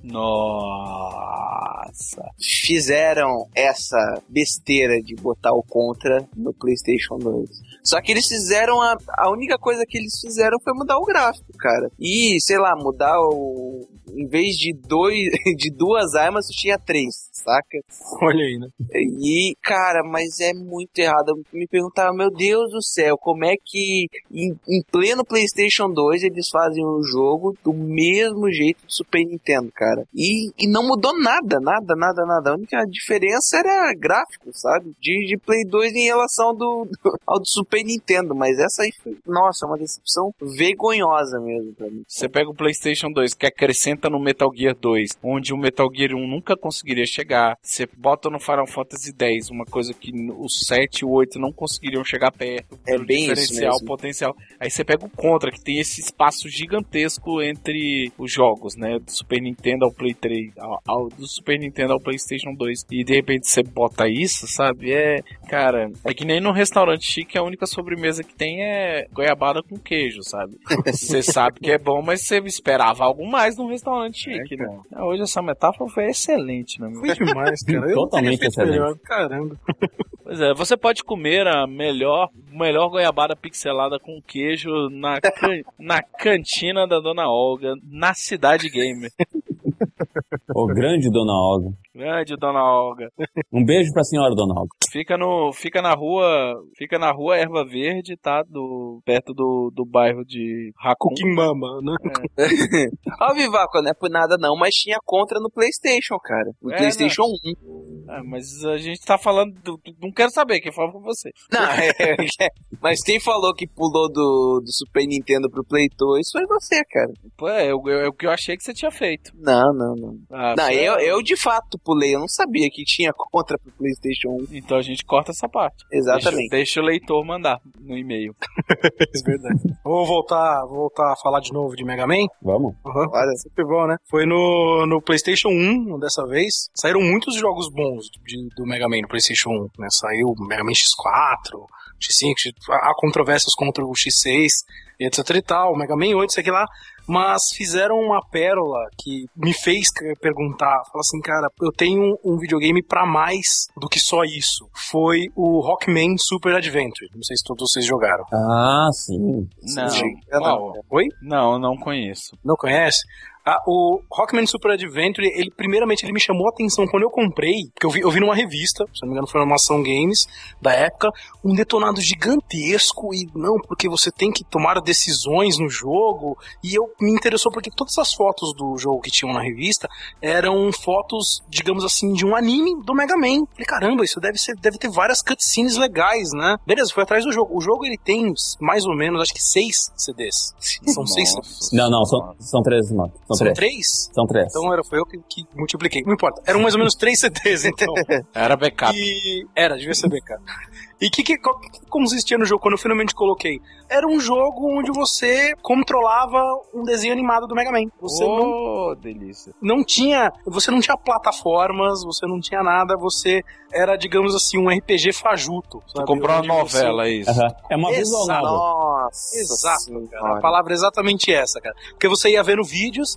Nossa. Fizeram essa besteira de botar o Contra no PlayStation 2. Só que eles fizeram a única coisa que eles fizeram foi mudar o gráfico, cara. E, sei lá, mudar o... Em vez de 2 armas, tu tinha 3, saca? Olha aí, né? E, cara, mas é muito errado. Eu me perguntava, meu Deus do céu, como é que em pleno PlayStation 2 eles fazem um jogo do mesmo jeito do Super Nintendo, cara? E não mudou nada. A única diferença era gráfico, sabe? De Play 2 em relação ao do Super Nintendo. Mas essa aí foi, nossa, uma decepção vergonhosa mesmo pra mim. Você pega o PlayStation 2, que acrescenta no Metal Gear 2, onde o Metal Gear 1 nunca conseguiria chegar. Você bota no Final Fantasy X, uma coisa que o 7 e o 8 não conseguiriam chegar perto. É bem diferencial, isso mesmo. Potencial. Aí você pega o Contra, que tem esse espaço gigantesco entre os jogos, né? Do Super Nintendo ao Play 3, do Super Nintendo ao PlayStation 2. E de repente você bota isso, sabe? Cara, é que nem no restaurante chique, a única sobremesa que tem é goiabada com queijo, sabe? Você sabe que é bom, mas você esperava algo mais num restaurante chique, né? Hoje essa metáfora foi excelente, né? Foi demais, cara. Totalmente excelente. Melhor. Caramba. Pois é, você pode comer a melhor goiabada pixelada com queijo na cantina da Dona Olga, na Cidade Gamer. Ô, grande Dona Olga. Grande Dona Olga. Um beijo pra senhora Dona Olga. Fica na rua Erva Verde, tá? Perto do bairro de Raccoon. Quimbamba, né? Ó, Vivaco, não é por nada não, mas tinha Contra no PlayStation, cara. No PlayStation 1. Mas a gente tá falando não quero saber, quem falou com você. Não, mas quem falou que pulou do Super Nintendo pro Play 2 foi você, cara. Pô, é o que eu achei que você tinha feito. Não. Não, eu de fato pulei, eu não sabia que tinha Contra pro PlayStation 1. Então a gente corta essa parte. Exatamente. Deixa o leitor mandar no e-mail. É verdade. Vou voltar a falar de novo de Mega Man? Vamos. Olha, sempre bom, né? Foi no PlayStation 1, dessa vez. Saíram muitos jogos bons do Mega Man no PlayStation 1, né? Saiu o Mega Man X4, X5, há controvérsias contra o X6, etc e tal, o Mega Man 8, isso aqui lá. Mas fizeram uma pérola que me fez perguntar, falar assim, cara, eu tenho um videogame pra mais do que só isso. Foi o Rockman Super Adventure. Não sei se todos vocês jogaram. Ah, sim. Não. Oi? Não conheço. Não conhece? O Rockman Super Adventure, primeiramente ele me chamou a atenção quando eu comprei, porque eu vi numa revista, se não me engano foi uma Ação Games da época, um detonado gigantesco e não, porque você tem que tomar decisões no jogo, e me interessou porque todas as fotos do jogo que tinham na revista eram fotos, digamos assim, de um anime do Mega Man. Falei, caramba, isso deve ter várias cutscenes legais, né? Beleza, fui atrás do jogo. O jogo ele tem mais ou menos, acho que 6 CDs. São 6 CDs. Não, são 3, mano. São 3? São 3. Então foi eu que multipliquei. Não importa. Eram mais ou menos 3 CDs, então. Era backup. Devia ser backup. E o que consistia no jogo quando eu finalmente coloquei? Era um jogo onde você controlava um desenho animado do Mega Man. Você delícia. Você não tinha plataformas, você não tinha nada, você era, digamos assim, um RPG fajuto. Você comprou uma novela, é isso. É uma visual novel. Nossa, exato, cara. A palavra é exatamente essa, cara. Porque você ia vendo vídeos,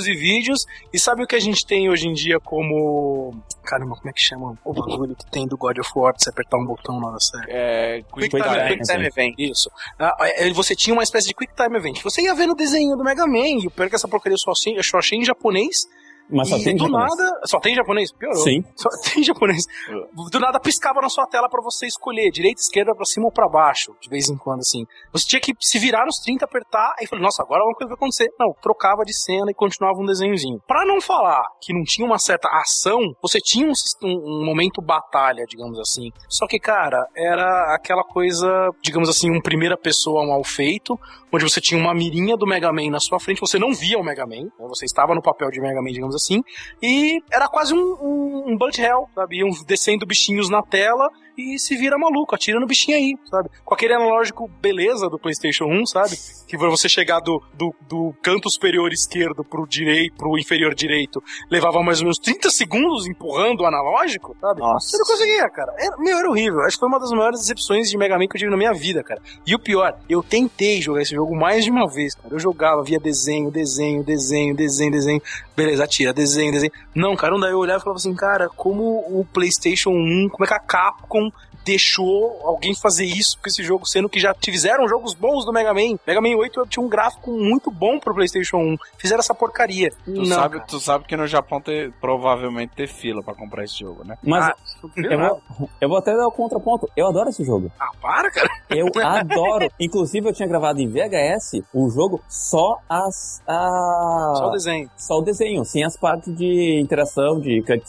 e sabe o que a gente tem hoje em dia como... Caramba, como é que chama o bagulho que tem do God of War, de você apertar um botão na série? Quick Time Event. Isso. Você tinha uma espécie de Quick Time Event. Você ia vendo o desenho do Mega Man, e o pior é que essa porcaria eu só achei em japonês. Mas só tem japonês. Só tem japonês? Piorou. Sim. Só tem japonês. Do nada piscava na sua tela pra você escolher direita, esquerda, pra cima ou pra baixo, de vez em quando, assim. Você tinha que se virar nos 30, apertar, aí falei, nossa, agora alguma coisa vai acontecer. Não, trocava de cena e continuava um desenhozinho. Pra não falar que não tinha uma certa ação, você tinha um momento batalha, digamos assim. Só que, cara, era aquela coisa, digamos assim, um primeira pessoa mal feito, onde você tinha uma mirinha do Mega Man na sua frente, você não via o Mega Man, né? Você estava no papel de Mega Man, digamos assim, e era quase um bullet hell, sabe? Iam descendo bichinhos na tela e se vira maluco, atira no bichinho aí, sabe? Com aquele analógico beleza do PlayStation 1, sabe? Que você chegar do canto superior esquerdo pro inferior direito, levava mais ou menos 30 segundos empurrando o analógico, sabe? Nossa. Você não conseguia, cara. Era horrível. Acho que foi uma das maiores decepções de Mega Man que eu tive na minha vida, cara. E o pior, eu tentei jogar esse jogo mais de uma vez, cara. Eu jogava, via desenho. Beleza, atira, desenho. Não, cara, não daí eu olhava e falava assim, cara, como o PlayStation 1, como é que a Capcom deixou alguém fazer isso com esse jogo, sendo que já fizeram jogos bons do Mega Man. Mega Man 8 tinha um gráfico muito bom pro PlayStation 1. Fizeram essa porcaria. Tu sabe que no Japão provavelmente ter fila pra comprar esse jogo, né? Mas eu vou até dar o contraponto. Eu adoro esse jogo. Ah, para, cara. Eu adoro. Inclusive, eu tinha gravado em VHS o jogo só Só o desenho. Só o desenho, sem as partes de interação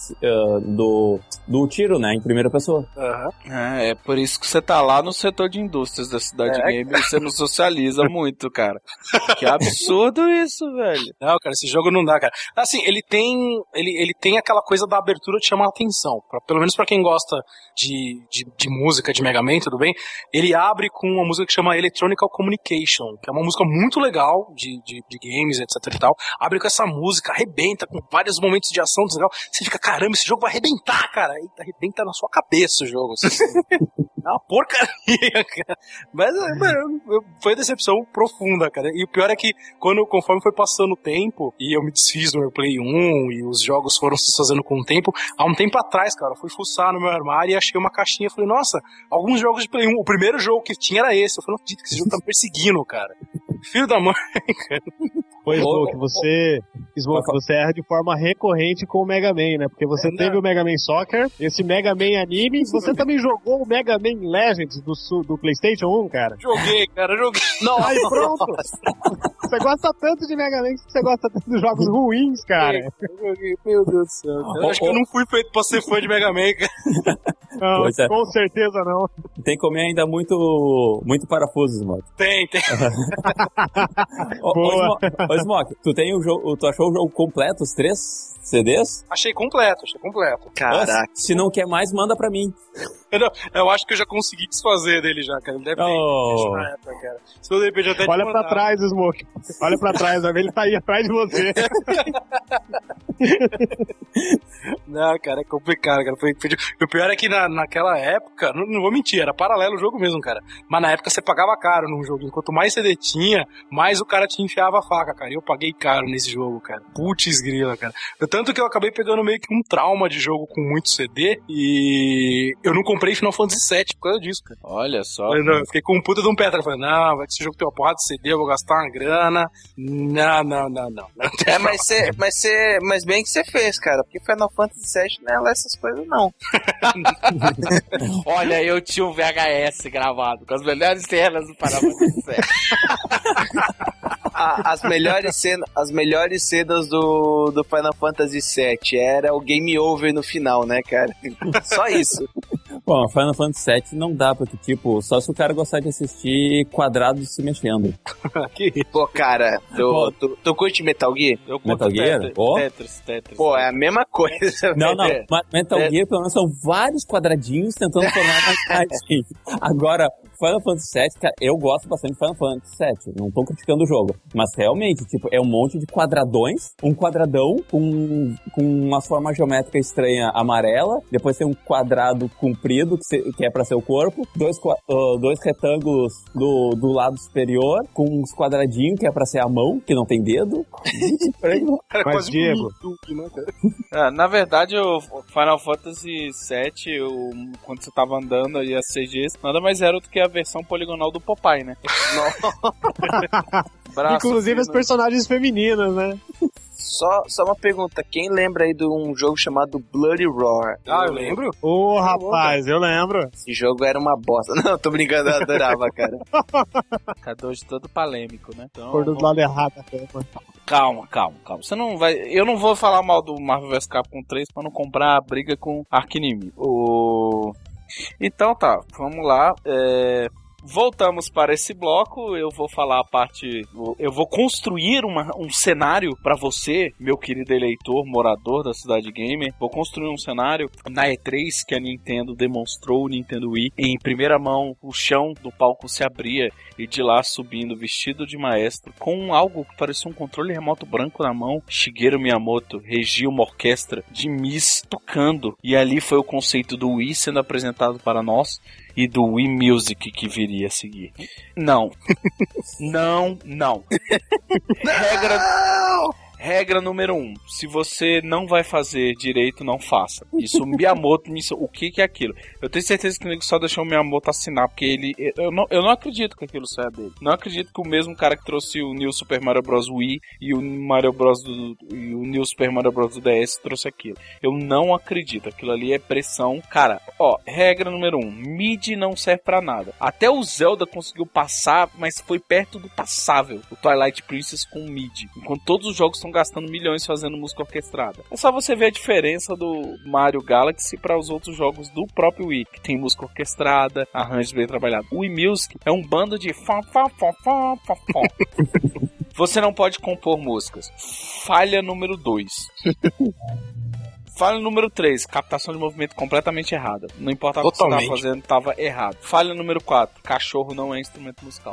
do tiro, né? Em primeira pessoa. É por isso que você tá lá no setor de indústrias da Cidade Game e você não socializa muito, cara. Que absurdo isso, velho. Não, cara, esse jogo não dá, cara. Assim, ele tem aquela coisa da abertura de chamar a atenção. Pelo menos pra quem gosta de música, de Mega Man, tudo bem? Ele abre com uma música que chama Electronic Communication, que é uma música muito legal de games, etc e tal. Abre com essa música, arrebenta, com vários momentos de ação, legal. Você fica, caramba, esse jogo vai arrebentar, cara. E arrebenta na sua cabeça o jogo. Assim. É uma porcaria, cara. Mas, mano, foi uma decepção profunda, cara. E o pior é que, conforme foi passando o tempo, e eu me desfiz do meu Play 1, e os jogos foram se fazendo com o tempo, há um tempo atrás, cara, eu fui fuçar no meu armário e achei uma caixinha e falei, nossa, alguns jogos de Play 1, o primeiro jogo que tinha era esse. Eu falei, não acredito que esse jogo tá me perseguindo, cara. Filho da mãe, cara. Foi, Smoke, você erra de forma recorrente com o Mega Man, né? Porque você teve o Mega Man Soccer, esse Mega Man Anime, você também jogou o Mega Man Legends do PlayStation 1, cara? Joguei. Não, aí pronto. Você gosta tanto de Mega Man que você gosta tanto dos jogos ruins, cara. Eu joguei, meu Deus do céu. Eu acho que eu não fui feito pra ser fã de Mega Man, cara. Não, com certeza não. Tem que comer ainda muito parafusos, mano. Tem. Ô, Smoke, tu achou o jogo completo, os 3 CDs? Achei completo. Caraca. Se não quer mais, manda pra mim. Eu acho que eu já consegui desfazer dele já, cara. Ele deve ter na época, cara. Se eu de repente até olha pra trás, Smoke. Olha pra trás, vai ver ele tá aí atrás de você. Não, cara, é complicado, cara. O pior é que naquela época, não vou mentir, era paralelo o jogo mesmo, cara. Mas na época você pagava caro num jogo. Quanto mais CD tinha, mais o cara te enfiava a faca, cara. E eu paguei caro nesse jogo, cara. Putz grila, cara. Tanto que eu acabei pegando meio que um trauma de jogo com muito CD e eu não comprei Final Fantasy VII por causa disso, cara. Olha só. Eu fiquei com um puta de um pé atrás. Falei, não, vai que esse jogo tem uma porrada de CD, eu vou gastar uma grana. Não. Mas bem que você fez, cara, porque Final Fantasy VII não é lá essas coisas, não. Olha, eu tinha um VHS gravado com as melhores cenas do Final Fantasy VII. As melhores cenas do Final Fantasy VII era o game over no final, né, cara? Só isso. Bom, Final Fantasy VII não dá, porque, tipo, só se o cara gostar de assistir quadrados se mexendo. Pô, cara, tu curte Metal Gear? Eu Metal Gear? Tetris. Pô, é a mesma coisa. Não, mas Metal Gear, pelo menos, são vários quadradinhos tentando formar uma imagem. Agora, Final Fantasy VII, cara, eu gosto bastante de Final Fantasy VII, não tô criticando o jogo, mas realmente, tipo, é um monte de quadradões, um quadradão com uma forma geométrica estranha amarela, depois tem um quadrado comprido, que é pra ser o corpo, dois retângulos do lado superior, com uns quadradinhos, que é pra ser a mão, que não tem dedo. Mas, Diego... Na verdade, o Final Fantasy VII, quando você tava andando aí a CGs, nada mais era do que a versão poligonal do Popeye, né? Inclusive as personagens femininas, né? Só uma pergunta, quem lembra aí de um jogo chamado Bloody Roar? Ah, eu lembro. Rapaz, eu lembro. Esse jogo era uma bosta. Não, tô brincando, eu adorava, cara. Cadê de todo polêmico, né? Então, Por do lado errado até, mano. Calma. Você não vai. Eu não vou falar mal do Marvel vs Capcom 3 pra não comprar a briga com arqui-inimigo. Então tá, vamos lá. Voltamos para esse bloco. Eu vou falar a parte. Eu vou construir um cenário para você, meu querido eleitor, morador da Cidade Gamer. Vou construir um cenário na E3 que a Nintendo demonstrou o Nintendo Wii. Em primeira mão, o chão do palco se abria e de lá subindo, vestido de maestro, com algo que parecia um controle remoto branco na mão, Shigeru Miyamoto regia uma orquestra de Miss tocando. E ali foi o conceito do Wii sendo apresentado para nós. E do Wii Music que viria a seguir. Não. Regra número 1. Se você não vai fazer direito, não faça. Isso, o Miyamoto, o que é aquilo? Eu tenho certeza que o nego só deixou o Miyamoto assinar, porque eu não acredito que aquilo saia dele. Não acredito que o mesmo cara que trouxe o New Super Mario Bros. Wii e o New Super Mario Bros. Do DS trouxe aquilo. Eu não acredito. Aquilo ali é pressão. Cara, regra número 1. MIDI não serve pra nada. Até o Zelda conseguiu passar, mas foi perto do passável. O Twilight Princess com MIDI. Enquanto todos os jogos estão gastando milhões fazendo música orquestrada. É só você ver a diferença do Mario Galaxy para os outros jogos do próprio Wii, que tem música orquestrada, arranjos bem trabalhados. O Wii Music é um bando de Você não pode compor músicas. Falha número 2. Falha número 3, captação de movimento completamente errada. Não importa o que você estava fazendo, estava errado. Falha número 4, cachorro não é instrumento musical.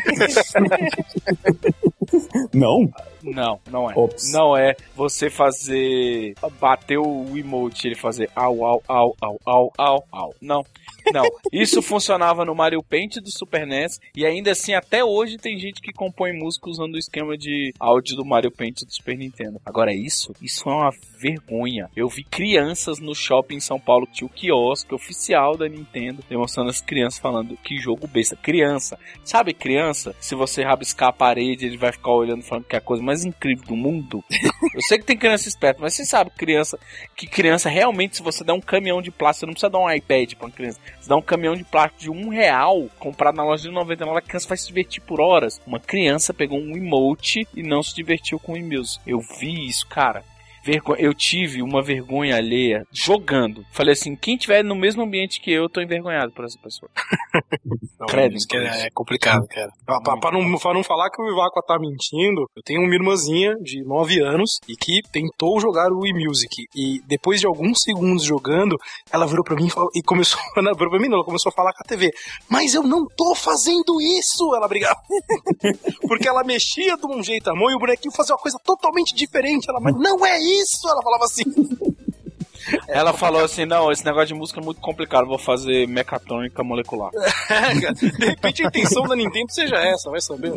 Não? Não é. Ops. Não é você bater o emote, ele fazer au, au, au, au, au, au, au. Não. Isso funcionava no Mario Paint do Super NES e ainda assim até hoje tem gente que compõe música usando o esquema de áudio do Mario Paint do Super Nintendo. Agora isso é uma vergonha. Eu vi crianças no shopping em São Paulo que tinha o quiosque oficial da Nintendo demonstrando as crianças falando que jogo besta. Criança, sabe criança? Se você rabiscar a parede ele vai ficar olhando falando que é a coisa mais incrível do mundo. Eu sei que tem criança esperta, mas você sabe que criança realmente, se você der um caminhão de plástico, você não precisa dar um iPad pra uma criança. Você dá um caminhão de plástico de R$1 comprado na loja de 99, a criança vai se divertir por horas. Uma criança pegou um emote e não se divertiu com o e-music. Eu vi isso, cara. Eu tive uma vergonha alheia jogando. Falei assim, quem tiver no mesmo ambiente que eu, tô envergonhado por essa pessoa. Credo, é complicado, cara. Pra não falar que o Vivaco tá mentindo, eu tenho uma irmãzinha de 9 anos e que tentou jogar o Wii Music. E depois de alguns segundos jogando, ela virou pra mim e começou... Não, virou pra mim não, ela começou a falar com a TV. Mas eu não tô fazendo isso! Ela brigava. Porque ela mexia de um jeito a mão e o bonequinho fazia uma coisa totalmente diferente. Ela, mas não é isso! Ela falava assim. Ela falou assim, não, esse negócio de música é muito complicado, vou fazer mecatrônica molecular. De repente a intenção da Nintendo seja essa, vai saber.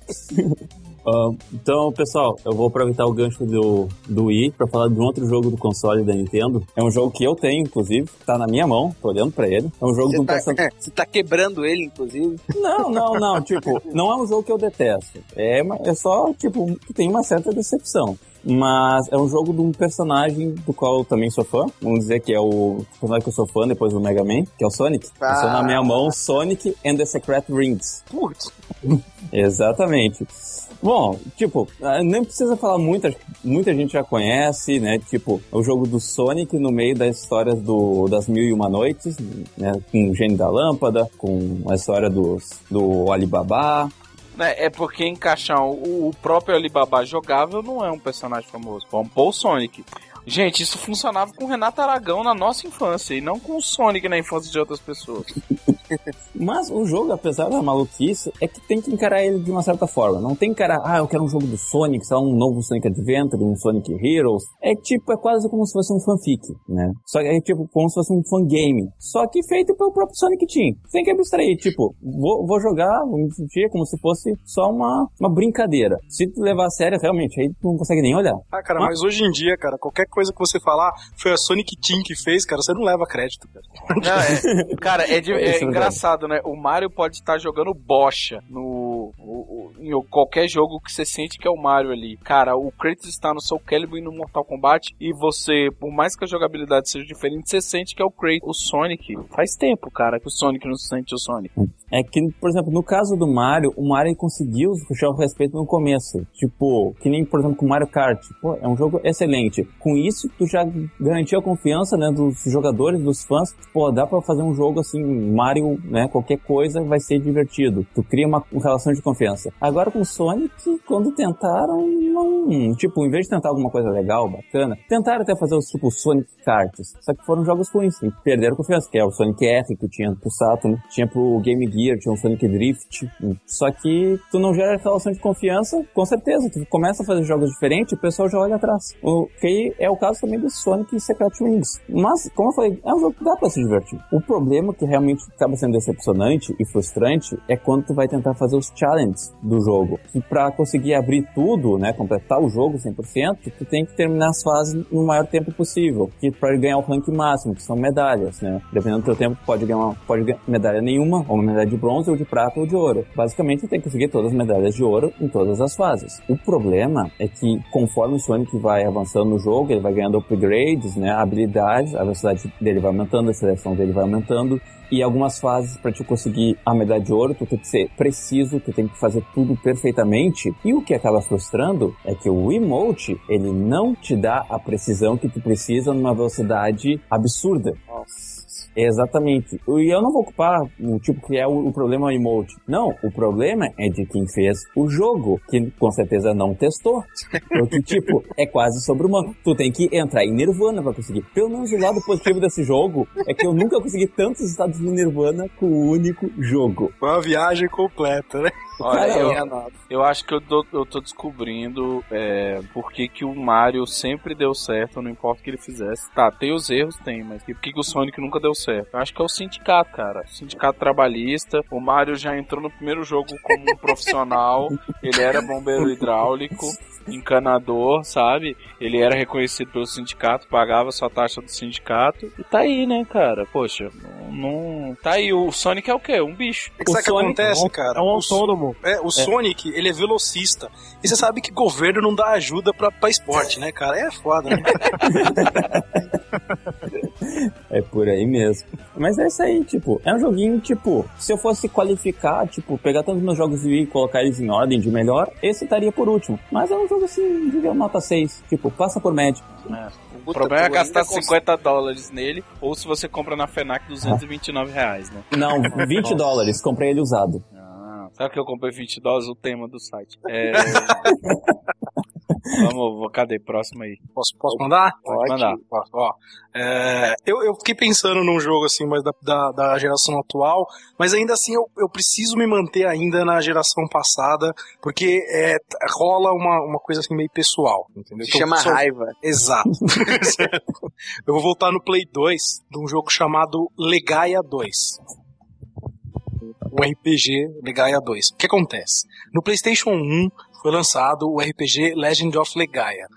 Então, pessoal, eu vou aproveitar o gancho do Wii pra falar de um outro jogo do console da Nintendo. É um jogo que eu tenho, inclusive, tá na minha mão, tô olhando pra ele. É um jogo de um personagem... Você tá quebrando ele, inclusive? Não, tipo, não é um jogo que eu detesto. É só, tipo, que tem uma certa decepção. Mas é um jogo de um personagem do qual eu também sou fã. Vamos dizer que é o personagem que eu sou fã depois do Mega Man, que é o Sonic. Eu sou na minha mão Sonic and the Secret Rings. Putz. Exatamente. Bom, tipo, nem precisa falar muita gente já conhece, né? Tipo, o jogo do Sonic no meio das histórias das Mil e Uma Noites, né? Com o Gênio da Lâmpada, com a história do Alibaba. É porque encaixar o próprio Alibaba jogável não é um personagem famoso. Vamos pôr o Sonic. Gente, isso funcionava com o Renato Aragão na nossa infância e não com o Sonic na infância de outras pessoas. Mas o jogo, apesar da maluquice, é que tem que encarar ele de uma certa forma. Não tem que encarar, eu quero um jogo do Sonic, sei lá, um novo Sonic Adventure, um Sonic Heroes. É quase como se fosse um fanfic, né? Só que é tipo como se fosse um fangame. Só que feito pelo próprio Sonic Team. Tem que abstrair, tipo, vou jogar, vou me sentir como se fosse só uma brincadeira. Se tu levar a sério, realmente, aí tu não consegue nem olhar. Cara, mas hoje em dia, cara, qualquer coisa que você falar foi a Sonic Team que fez, cara, você não leva crédito, cara. É engraçado, né? O Mario pode estar jogando bocha em qualquer jogo que você sente que é o Mario ali. Cara, o Kratos está no Soul Calibur e no Mortal Kombat e você, por mais que a jogabilidade seja diferente, você sente que é o Kratos. O Sonic, faz tempo, cara, que o Sonic não sente o Sonic. É que, por exemplo, no caso do Mario, o Mario conseguiu puxar o respeito no começo. Tipo, que nem, por exemplo, com o Mario Kart. Pô, é um jogo excelente. Com isso, tu já garantiu a confiança, né, dos jogadores, dos fãs. Pô, dá pra fazer um jogo assim, Mario, né, qualquer coisa vai ser divertido. Tu cria uma relação de confiança. Agora com o Sonic, quando tentaram, não... Tipo, em vez de tentar alguma coisa legal, bacana, tentaram até fazer os tipo Sonic Karts. Só que foram jogos ruins e perderam confiança, que é o Sonic R que tinha pro Saturn, tinha pro Game Gear, tinha o Sonic Drift. Só que tu não gera relação de confiança, com certeza. Tu começa a fazer jogos diferentes, o pessoal já olha atrás. Que é o caso também do Sonic e Secret Rings. Mas, como eu falei, é um jogo que dá pra se divertir. O problema que realmente acaba sendo decepcionante e frustrante é quando tu vai tentar fazer os challenges do jogo. E pra conseguir abrir tudo, né, completar o jogo 100%, tu tem que terminar as fases no maior tempo possível. Que pra ganhar o rank máximo, que são medalhas, né? Dependendo do teu tempo, pode ganhar medalha nenhuma, ou uma medalha de bronze, ou de prata, ou de ouro. Basicamente, tu tem que conseguir todas as medalhas de ouro em todas as fases. O problema é que, conforme o Sonic vai avançando no jogo, ele vai ganhando upgrades, né, habilidades, a velocidade dele vai aumentando, a seleção dele vai aumentando, e algumas fases, pra te conseguir a medalha de ouro, tu tem que ser preciso, tu tem que fazer tudo perfeitamente. E o que acaba frustrando é que o Wiimote, ele não te dá a precisão que tu precisa numa velocidade absurda. Nossa. Exatamente. E eu não vou ocupar o tipo que é o problema emote. Não, o problema é de quem fez o jogo, que com certeza não testou. Porque, tipo, é quase sobre-humano. Tu tem que entrar em Nirvana pra conseguir. Pelo menos o lado positivo desse jogo é que eu nunca consegui tantos estados de Nirvana com o único jogo. Uma viagem completa, né? Olha, eu acho que eu tô descobrindo por que o Mario sempre deu certo, não importa o que ele fizesse. Tá, tem os erros, tem, mas por que o Sonic nunca deu certo? Eu acho que é o sindicato, cara. O sindicato trabalhista. O Mario já entrou no primeiro jogo como um profissional. Ele era bombeiro hidráulico, encanador, sabe? Ele era reconhecido pelo sindicato, pagava sua taxa do sindicato. E tá aí, né, cara? Poxa, não... Tá aí, o Sonic é o quê? Um bicho. Sabe o que acontece, cara? É um autônomo. O Sonic, ele é velocista. E você sabe que governo não dá ajuda pra esporte, né, cara? É foda, né? É por aí mesmo. Mas é isso aí, tipo, é um joguinho, tipo, se eu fosse qualificar, tipo, pegar todos os meus jogos e colocar eles em ordem de melhor, esse estaria por último. Mas é um jogo assim, de nota 6, tipo, passa por médio. O problema é gastar $50 nele, ou se você compra na FENAC R$229, né? Não, $20, comprei ele usado. Sabe que eu comprei $20 o tema do site? Cadê? Próximo aí. Posso mandar? Pode mandar. Ó, eu fiquei pensando num jogo assim, mas da geração atual, mas ainda assim eu preciso me manter ainda na geração passada, porque rola uma coisa assim meio pessoal, entendeu? Se chama raiva. Exato. Eu vou voltar no Play 2 de um jogo chamado Legaia 2. O RPG Legaia 2. O que acontece? No PlayStation 1 foi lançado o RPG Legend of Legaia.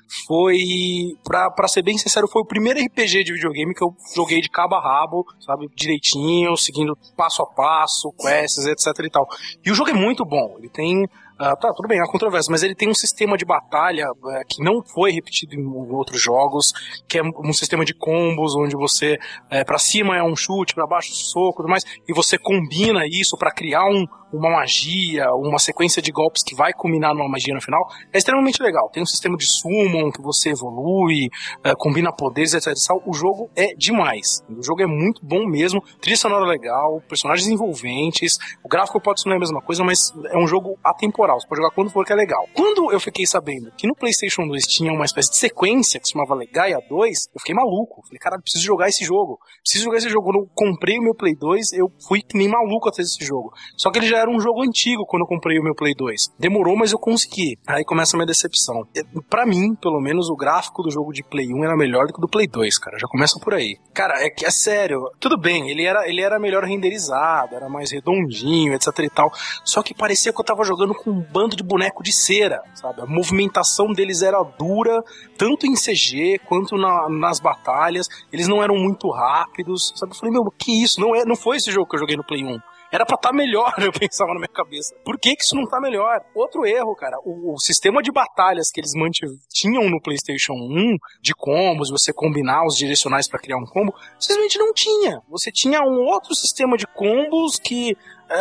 Foi, pra ser bem sincero, foi o primeiro RPG de videogame que eu joguei de cabo a rabo, sabe, direitinho, seguindo passo a passo, quests, etc e tal. E o jogo é muito bom. Ele tem... tá, tudo bem, há controvérsia, mas ele tem um sistema de batalha que não foi repetido em outros jogos, que é um sistema de combos, onde você, pra cima é um chute, pra baixo soco e tudo mais, e você combina isso pra criar uma magia, uma sequência de golpes que vai culminar numa magia no final. É extremamente legal. Tem um sistema de summon que você evolui, combina poderes, etc. O jogo é demais. O jogo é muito bom mesmo, trilha sonora legal, personagens envolventes, o gráfico pode ser a mesma coisa, mas é um jogo atemporal. Você pode jogar quando for que é legal. Quando eu fiquei sabendo que no PlayStation 2 tinha uma espécie de sequência que se chamava Legaia 2, eu fiquei maluco. Falei, caralho, preciso jogar esse jogo. Quando eu comprei o meu Play 2, eu fui que nem maluco atrás desse jogo. Só que ele já era um jogo antigo quando eu comprei o meu Play 2. Demorou, mas eu consegui. Aí começa a minha decepção. Pra mim, pelo menos, o gráfico do jogo de Play 1 era melhor do que o do Play 2, cara. Já começa por aí. Cara, é sério. Tudo bem, ele era melhor renderizado, era mais redondinho, etc e tal. Só que parecia que eu tava jogando com um bando de boneco de cera, sabe? A movimentação deles era dura, tanto em CG quanto nas batalhas. Eles não eram muito rápidos, sabe? Eu falei, meu, que isso? Não foi esse jogo que eu joguei no Play 1. Era pra estar melhor, eu pensava na minha cabeça. Por que isso não tá melhor? Outro erro, cara. O sistema de batalhas que eles tinham no PlayStation 1, de combos, você combinar os direcionais pra criar um combo, simplesmente não tinha. Você tinha um outro sistema de combos que...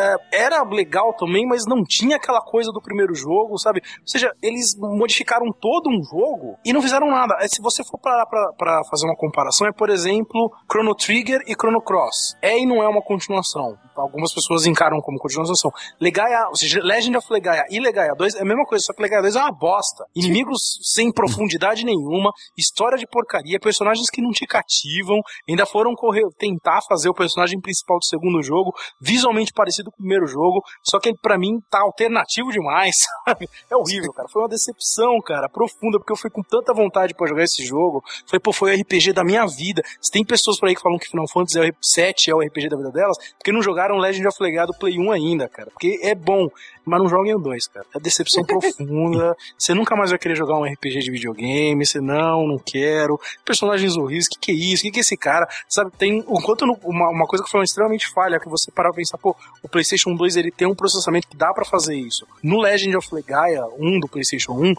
era legal também, mas não tinha aquela coisa do primeiro jogo, sabe? Ou seja, eles modificaram todo um jogo e não fizeram nada. Se você for parar pra fazer uma comparação, por exemplo, Chrono Trigger e Chrono Cross. E não é uma continuação. Algumas pessoas encaram como continuação. Legaia, ou seja, Legend of Legaia e Legaia 2 é a mesma coisa, só que Legaia 2 é uma bosta. Inimigos sem profundidade nenhuma, história de porcaria, personagens que não te cativam, ainda foram tentar fazer o personagem principal do segundo jogo visualmente parecido com o primeiro jogo, só que ele pra mim tá alternativo demais, sabe? É horrível, cara. Foi uma decepção, cara, profunda, porque eu fui com tanta vontade pra jogar esse jogo. Falei, pô, foi o RPG da minha vida. Se tem pessoas por aí que falam que Final Fantasy VII é o RPG da vida delas, porque não jogaram Legend of Legaia do Play 1 ainda, cara. Porque é bom, mas não joguem o 2, cara. É decepção profunda. Você nunca mais vai querer jogar um RPG de videogame. Você não quero. Personagens horríveis. Que é isso? Que é esse cara? Sabe, tem... Enquanto uma coisa que foi extremamente falha, que você parar pra pensar, pô, o PlayStation 2 ele tem um processamento que dá pra fazer isso. No Legend of Legaia 1 do PlayStation 1,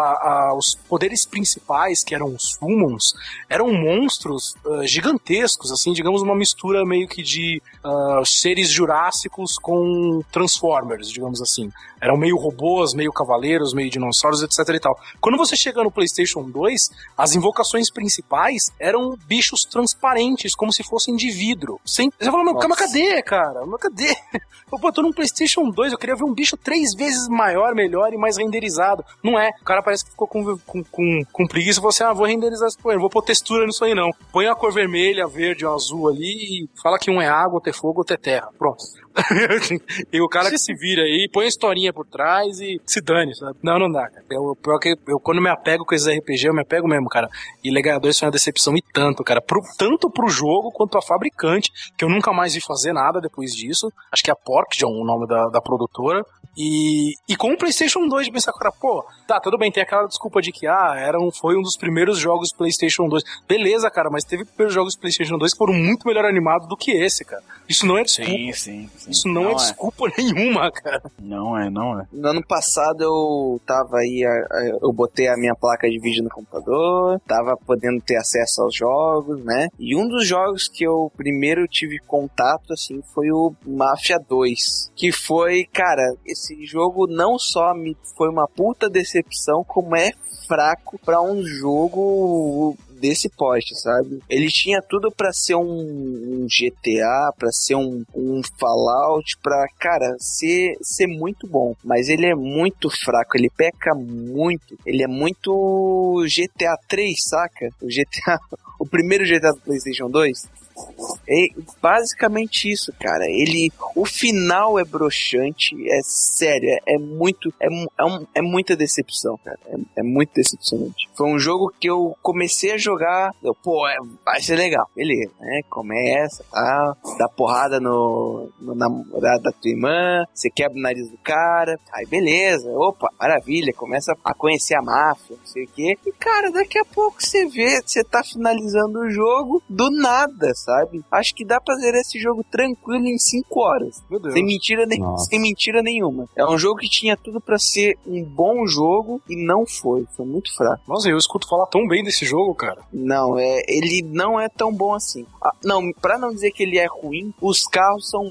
os poderes principais, que eram os summons, eram monstros gigantescos, assim, digamos uma mistura meio que de seres jurássicos com Transformers, digamos assim. Eram meio robôs, meio cavaleiros, meio dinossauros, etc e tal. Quando você chega no PlayStation 2, as invocações principais eram bichos transparentes, como se fossem de vidro. Você fala, mas cadê, cara? Mas cadê? Pô, eu tô num PlayStation 2, eu queria ver um bicho 3 vezes maior, melhor e mais renderizado. Não é. O cara parece que ficou com preguiça e falou assim, vou renderizar isso, não vou pôr textura nisso aí não. Põe a cor vermelha, verde, azul ali e fala que um é água, outro é fogo, outro é terra. Pronto. E o cara que se vira aí, põe a historinha por trás e se dane, sabe? Não dá, cara. Pior que eu quando me apego com esses RPG, eu me apego mesmo, cara. E Legaia 2 foi uma decepção e tanto, cara. Tanto pro jogo quanto pra fabricante, que eu nunca mais vi fazer nada depois disso. Acho que é a Porkjon, o nome da produtora. E com o PlayStation 2, de pensar, cara, pô, tá, tudo bem, tem aquela desculpa de que, foi um dos primeiros jogos do PlayStation 2. Beleza, cara, mas teve primeiros jogos do PlayStation 2 que foram muito melhor animados do que esse, cara. Isso não é desculpa. Sim. Isso não é desculpa nenhuma, cara. Não é. No ano passado eu tava aí, eu botei a minha placa de vídeo no computador, tava podendo ter acesso aos jogos, né? E um dos jogos que eu primeiro tive contato, assim, foi o Mafia 2. Que foi, cara, esse jogo não só me foi uma puta decepção, como é fraco pra um jogo desse poste, sabe? Ele tinha tudo pra ser um GTA, pra ser um Fallout, pra, cara, ser muito bom. Mas ele é muito fraco, ele peca muito. Ele é muito GTA 3, saca? O primeiro GTA do PlayStation 2. É basicamente isso, cara. O final é broxante, é sério, é muita decepção, cara. É muito decepcionante. Foi um jogo que eu comecei a jogar, vai ser legal, beleza, né? Começa, tá, dá porrada no namorado da tua irmã, você quebra o nariz do cara, aí beleza, opa, maravilha, começa a conhecer a máfia, não sei o quê. E cara, daqui a pouco você tá finalizando o jogo do nada, sabe? Acho que dá pra zerar esse jogo tranquilo em 5 horas. Meu Deus. Sem mentira nenhuma. É um jogo que tinha tudo pra ser um bom jogo e não foi. Foi muito fraco. Nossa, eu escuto falar tão bem desse jogo, cara. Não, ele não é tão bom assim. Não, pra não dizer que ele é ruim, os carros são...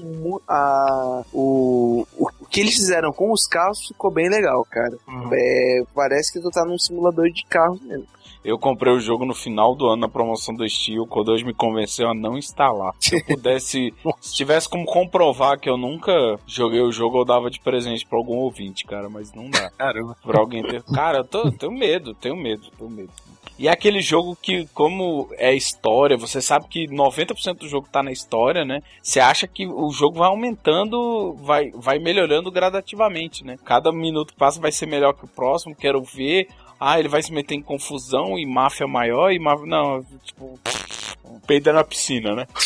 o que eles fizeram com os carros ficou bem legal, cara. Parece que tu tá num simulador de carros mesmo. Eu comprei o jogo no final do ano na promoção do Steam. O Kodoji me convenceu a não instalar. Se eu pudesse, se tivesse como comprovar que eu nunca joguei o jogo, eu dava de presente pra algum ouvinte, cara. Mas não dá. Caramba. Pra alguém ter... Cara, eu tenho medo. E é aquele jogo que, como é história, você sabe que 90% do jogo tá na história, né? Você acha que o jogo vai aumentando, vai melhorando gradativamente, né? Cada minuto que passa vai ser melhor que o próximo, quero ver. Ele vai se meter em confusão e máfia maior e máfia... Não, tipo... Peida na piscina, né?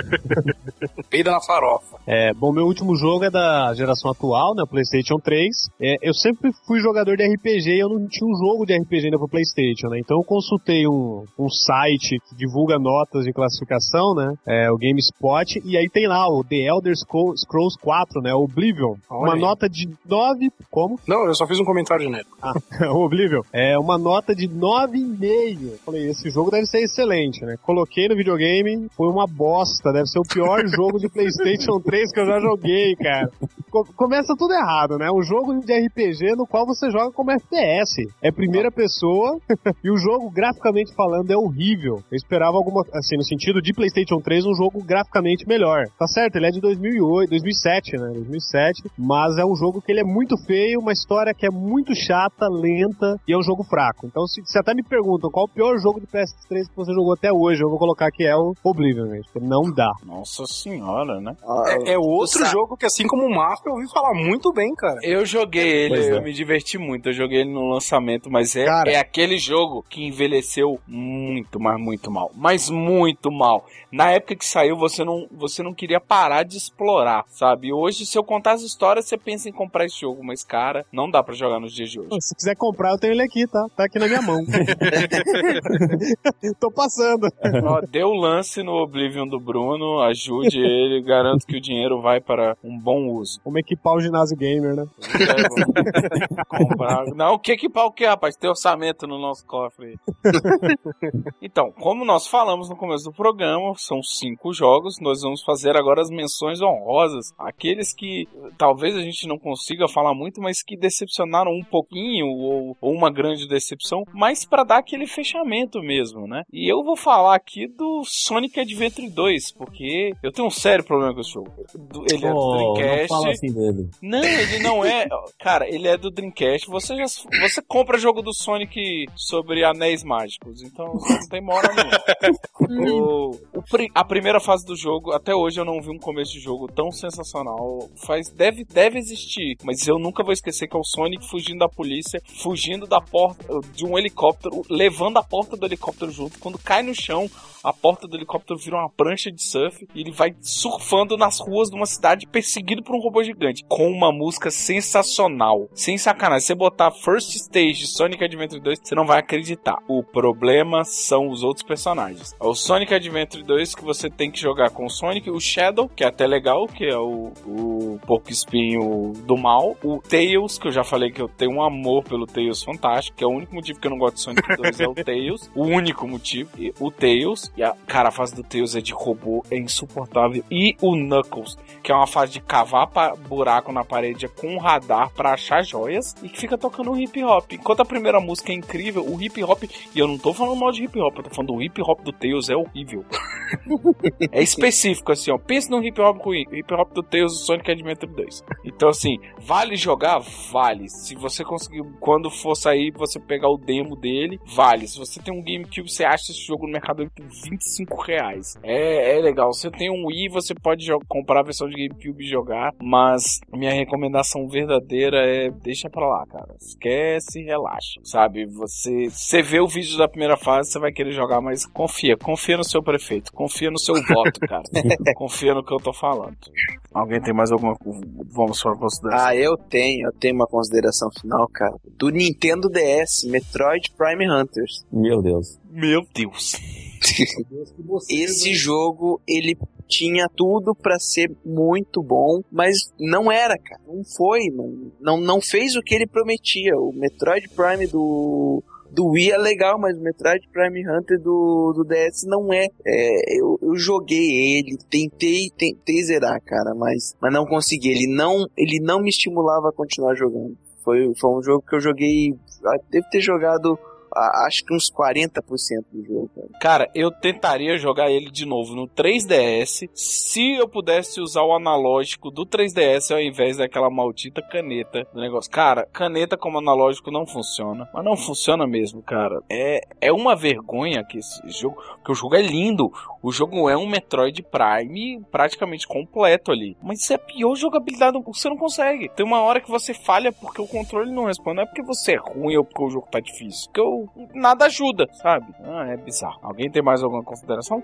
Peida na farofa. Bom, meu último jogo é da geração atual, né? PlayStation 3. Eu sempre fui jogador de RPG e eu não tinha um jogo de RPG ainda pro PlayStation, né? Então eu consultei um site que divulga notas de classificação, né? O GameSpot, e aí tem lá o The Elder Scrolls 4, né? Oblivion. Uma nota de 9... Como? Não, eu só fiz um comentário genérico. O Oblivion. Uma nota de 9,5. Falei, esse jogo deve ser excelente, né? Coloquei no videogame, foi uma bosta, deve ser o pior jogo de PlayStation 3 que eu já joguei, cara. Começa tudo errado, né? Um jogo de RPG no qual você joga como FPS. É primeira pessoa e o jogo, graficamente falando, é horrível. Eu esperava alguma, assim, no sentido de PlayStation 3, um jogo graficamente melhor. Tá certo, ele é de 2007, né? 2007, mas é um jogo que ele é muito feio, uma história que é muito chata, lenta e é um jogo fraco. Então, se até me perguntam qual o pior jogo de PS3 que você jogou até hoje, eu vou colocar que é o Oblivion, gente. Não dá. Nossa senhora, né? É outro jogo que, assim como o Marco, eu ouvi falar muito bem, cara. Eu joguei ele, eu me diverti muito. Eu joguei ele no lançamento, mas é aquele jogo que envelheceu muito, mas muito mal. Mas muito mal. Na época que saiu, você não queria parar de explorar, sabe? Hoje, se eu contar as histórias, você pensa em comprar esse jogo, mas, cara, não dá pra jogar nos dias de hoje. Se quiser comprar, eu tenho ele aqui, tá? Tá aqui na minha mão. Tô passando. Dê o lance no Oblivion do Bruno, ajude ele, garanto que o dinheiro vai para um bom uso. Vamos equipar o ginásio gamer, né? Comprar. Não, que equipar o que, rapaz? Tem orçamento no nosso cofre aí. Então, como nós falamos no começo do programa, são 5 jogos, nós vamos fazer agora as menções honrosas, aqueles que talvez a gente não consiga falar muito, mas que decepcionaram um pouquinho, ou uma grande decepção, mas para dar aquele fechamento mesmo, né? E eu vou falar aqui do Sonic Adventure 2, porque eu tenho um sério problema com esse jogo. Ele é do Dreamcast. Não fala assim dele. Não, ele não é. Cara, ele é do Dreamcast. Você compra jogo do Sonic sobre anéis mágicos, então não tem mora nenhuma. A primeira fase do jogo, até hoje eu não vi um começo de jogo tão sensacional. Deve existir, mas eu nunca vou esquecer que é o Sonic fugindo da polícia, fugindo da porta de um helicóptero, levando a porta do helicóptero junto. Quando cai no chão, a porta do helicóptero vira uma prancha de surf e ele vai surfando nas ruas de uma cidade perseguido por um robô gigante, com uma música sensacional. Sem sacanagem, se você botar First Stage Sonic Adventure 2, você não vai acreditar. O problema são os outros personagens. É o Sonic Adventure 2 que você tem que jogar com o Sonic, o Shadow, que é até legal, que é o porco espinho do mal, o Tails, que eu já falei que eu tenho um amor pelo Tails fantástico, que é o único motivo que eu não gosto de Sonic 2 é o Tails, o único motivo, o Tails. E a fase do Tails é de robô, é insuportável. E o Knuckles, que é uma fase de cavar buraco na parede com um radar pra achar joias, e que fica tocando um hip hop. Enquanto a primeira música é incrível, o hip hop, e eu não tô falando mal de hip hop, eu tô falando do hip hop do Tails, é horrível. É específico, assim, ó. Pensa no hip hop ruim. Hip hop do Tails do Sonic Adventure 2. Então, assim, vale jogar? Vale. Se você conseguir, quando for sair, você pegar o demo dele, vale. Se você tem um GameCube, você acha esse jogo no mercado por R$25. É legal. Se você tem um Wii, você pode comprar a versão de GameCube e jogar, mas minha recomendação verdadeira é deixa pra lá, cara. Esquece, relaxa, sabe? Você vê o vídeo da primeira fase, você vai querer jogar, mas confia no seu prefeito, confia no seu voto, cara. Confia no que eu tô falando. Alguém tem mais alguma coisa? Vamos para a consideração. Eu tenho uma consideração final, cara. Do Nintendo DS, Metroid Prime Hunters. Meu Deus. Esse jogo, ele tinha tudo pra ser muito bom, mas não era, cara. Não foi, não fez o que ele prometia. O Metroid Prime do Wii é legal, mas o Metroid Prime Hunter do DS não é. Eu joguei ele, tentei zerar, cara, mas não consegui. Ele não me estimulava a continuar jogando. Foi um jogo que eu joguei, devo ter jogado acho que uns 40% do jogo, cara. Cara, eu tentaria jogar ele de novo no 3DS se eu pudesse usar o analógico do 3DS ao invés daquela maldita caneta do negócio. Cara, caneta como analógico não funciona. Mas não funciona mesmo, cara. É uma vergonha que esse jogo... Porque o jogo é lindo. O jogo é um Metroid Prime praticamente completo ali. Mas isso é a pior jogabilidade. Você não consegue. Tem uma hora que você falha porque o controle não responde. Não é porque você é ruim ou porque o jogo tá difícil. Porque nada ajuda, sabe? É bizarro. Alguém tem mais alguma consideração?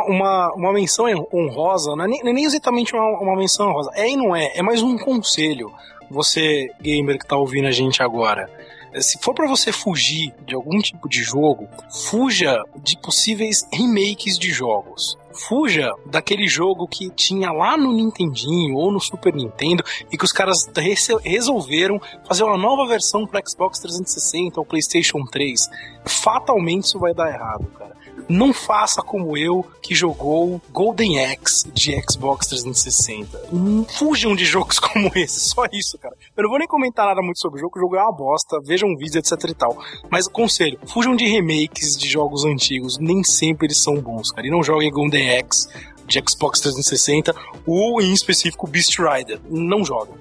Uma menção honrosa, não é nem exatamente uma menção honrosa. É e não é. É mais um conselho. Você, gamer que tá ouvindo a gente agora, se for pra você fugir de algum tipo de jogo, fuja de possíveis remakes de jogos. Fuja daquele jogo que tinha lá no Nintendinho ou no Super Nintendo e que os caras resolveram fazer uma nova versão para Xbox 360 ou PlayStation 3. Fatalmente isso vai dar errado, cara. Não faça como eu, que jogou Golden Axe de Xbox 360. Fujam de jogos como esse, só isso, cara. Eu não vou nem comentar nada muito sobre o jogo é uma bosta, vejam vídeos, etc e tal. Mas, conselho, fujam de remakes de jogos antigos, nem sempre eles são bons, cara. E não joguem Golden Axe de Xbox 360 ou, em específico, Beast Rider. Não joguem.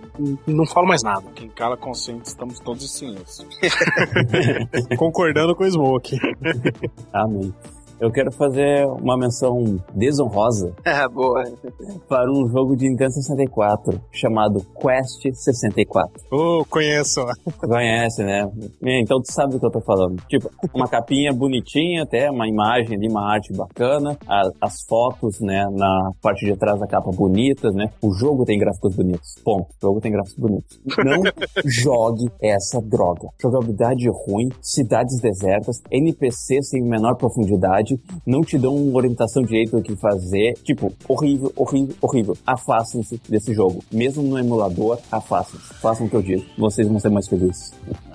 Não falo mais nada. Quem cala consciente, estamos todos em silêncio. Concordando com o Smoke. Amém. Eu quero fazer uma menção desonrosa boa. para um jogo de Nintendo 64 chamado Quest 64. Conheço. Conhece, né? Então tu sabe do que eu tô falando. Tipo, uma capinha bonitinha, até uma imagem ali, uma arte bacana, as fotos, né, na parte de trás da capa bonitas, né? O jogo tem gráficos bonitos. Ponto. O jogo tem gráficos bonitos. Não jogue essa droga. Jogabilidade ruim, cidades desertas, NPC sem menor profundidade, não te dão uma orientação direito do que fazer. Tipo, horrível. Afastem-se desse jogo. Mesmo no emulador, afastem-se. Façam o que eu digo. Vocês vão ser mais felizes.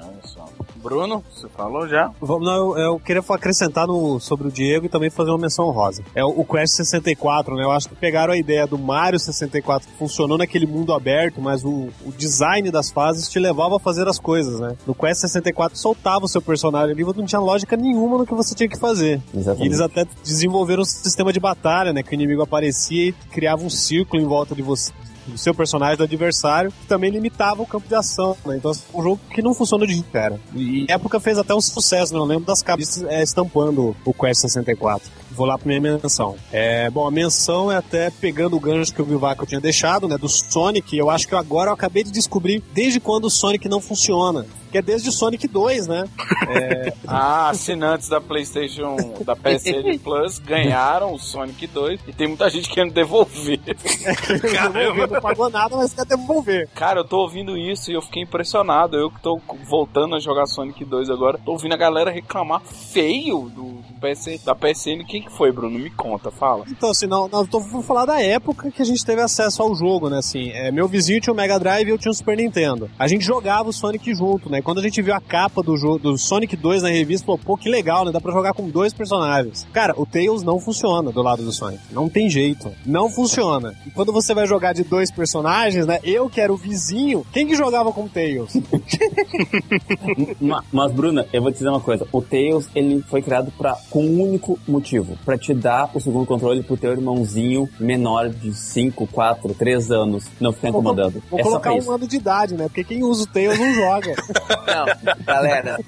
Bruno, você falou já? Eu queria acrescentar sobre o Diego e também fazer uma menção honrosa. É o Quest 64, né? Eu acho que pegaram a ideia do Mario 64, que funcionou naquele mundo aberto, mas o design das fases te levava a fazer as coisas, né? No Quest 64 soltava o seu personagem ali, não tinha lógica nenhuma no que você tinha que fazer. Exatamente. E eles até desenvolveram um sistema de batalha, né? Que o inimigo aparecia e criava um círculo em volta de você, do seu personagem, do adversário, que também limitava o campo de ação, né? Então é um jogo que não funciona de cara. E na época fez até um sucesso, né? Eu lembro das cabeças estampando o Quest 64. Vou lá pra minha menção. A menção é até pegando o gancho que o Vivaco tinha deixado, né? Do Sonic. Eu acho que agora eu acabei de descobrir desde quando o Sonic não funciona. Que é desde o Sonic 2, né? Assinantes da PlayStation, da PSN Plus, ganharam o Sonic 2 e tem muita gente querendo devolver. Caramba! Não pagou nada, mas quer devolver. Cara, eu tô ouvindo isso e eu fiquei impressionado. Eu que tô voltando a jogar Sonic 2 agora, tô ouvindo a galera reclamar feio do Da PSN, quem que foi, Bruno? Me conta, fala. Então, assim, vou falar da época que a gente teve acesso ao jogo, né, assim, meu vizinho tinha o Mega Drive e eu tinha o Super Nintendo. A gente jogava o Sonic junto, né, quando a gente viu a capa do Sonic 2 na revista, falou, pô, que legal, né, dá pra jogar com 2 personagens. Cara, o Tails não funciona do lado do Sonic, não tem jeito, não funciona. E quando você vai jogar de 2 personagens, né, eu que era o vizinho, quem que jogava com o Tails? Mas, Bruna, eu vou te dizer uma coisa, o Tails, ele foi criado com um único motivo, pra te dar o segundo controle pro teu irmãozinho menor de 5, 4, 3 anos não ficar incomodando. Vou colocar um ano de idade, né? Porque quem usa o Tails não joga. Não, galera,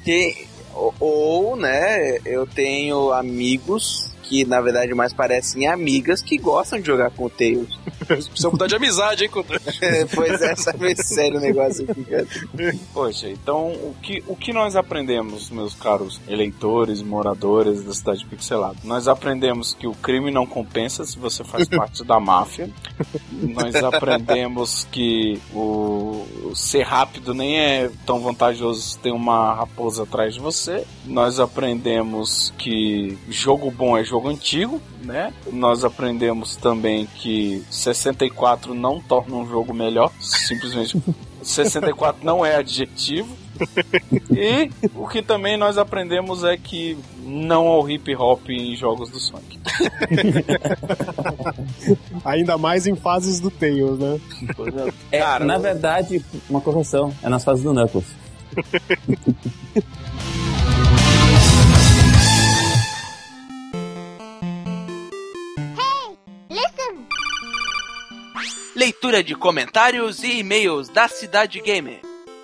né, eu tenho amigos que na verdade mais parecem amigas que gostam de jogar com o Tails. Precisa mudar de amizade, hein, Couto? Pois é, sabe sério o negócio aqui, cara. Poxa, então o que nós aprendemos, meus caros eleitores, moradores da cidade pixelada? Nós aprendemos que o crime não compensa se você faz parte da máfia. Nós aprendemos que o ser rápido nem é tão vantajoso se tem uma raposa atrás de você. Nós aprendemos que jogo bom é jogo antigo, né? Nós aprendemos também que 64 não torna um jogo melhor, simplesmente 64 não é adjetivo. E o que também nós aprendemos é que não ao hip hop em jogos do Sonic. Ainda mais em fases do Tails, né? Cara, na verdade, uma correção, é nas fases do Knuckles. Leitura de comentários e e-mails da Cidade Gamer.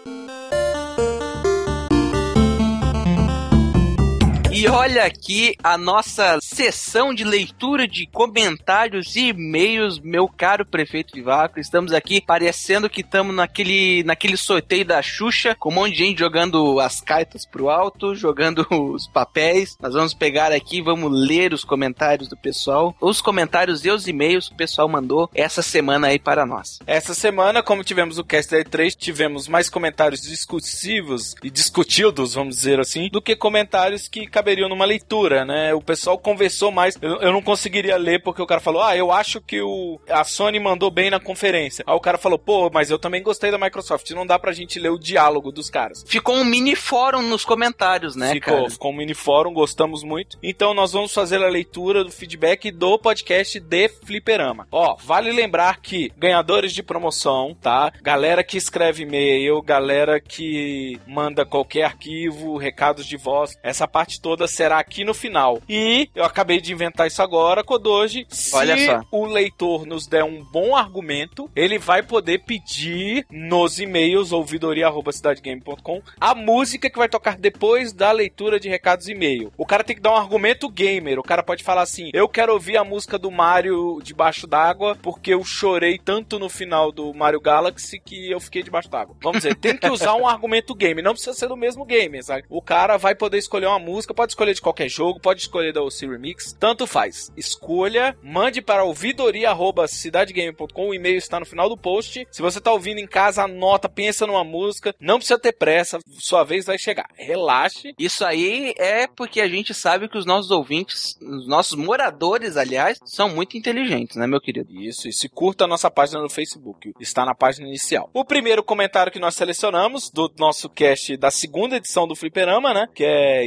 E olha aqui a nossa sessão de leitura de comentários e e-mails, meu caro prefeito Vivaco. Estamos aqui parecendo que estamos naquele sorteio da Xuxa, com um monte de gente jogando as cartas pro alto, jogando os papéis. Nós vamos pegar aqui, vamos ler os comentários do pessoal, os comentários e os e-mails que o pessoal mandou essa semana aí para nós. Essa semana, como tivemos o Cast E3, tivemos mais comentários discursivos e discutidos, vamos dizer assim, do que comentários que caberiam numa leitura, né? O pessoal conversou mais. Eu não conseguiria ler porque o cara falou, eu acho que a Sony mandou bem na conferência. Aí o cara falou, pô, mas eu também gostei da Microsoft. Não dá pra gente ler o diálogo dos caras. Ficou um mini fórum nos comentários, né, cara? Ficou um mini fórum, gostamos muito. Então nós vamos fazer a leitura do feedback do podcast de Fliperama. Vale lembrar que ganhadores de promoção, tá? Galera que escreve e-mail, galera que manda qualquer arquivo, recados de voz, essa parte toda será aqui no final. E eu acabei de inventar isso agora, Kodoji. Olha se só. O leitor nos der um bom argumento, ele vai poder pedir nos e-mails ouvidoria@cidadegame.com a música que vai tocar depois da leitura de recados e e-mail. O cara tem que dar um argumento gamer. O cara pode falar assim, eu quero ouvir a música do Mario debaixo d'água porque eu chorei tanto no final do Mario Galaxy que eu fiquei debaixo d'água. Vamos dizer, tem que usar um argumento gamer. Não precisa ser do mesmo game, sabe? O cara vai poder escolher uma música, pode escolher de qualquer jogo, pode escolher da OC Remix, tanto faz. Escolha, mande para ouvidoria@cidadegame.com, o e-mail está no final do post. Se você tá ouvindo em casa, anota, pensa numa música, não precisa ter pressa, sua vez vai chegar. Relaxe. Isso aí é porque a gente sabe que os nossos ouvintes, os nossos moradores, aliás, são muito inteligentes, né, meu querido? Isso, e se curta a nossa página no Facebook, está na página inicial. O primeiro comentário que nós selecionamos do nosso cast da segunda edição do Fliperama, né, que é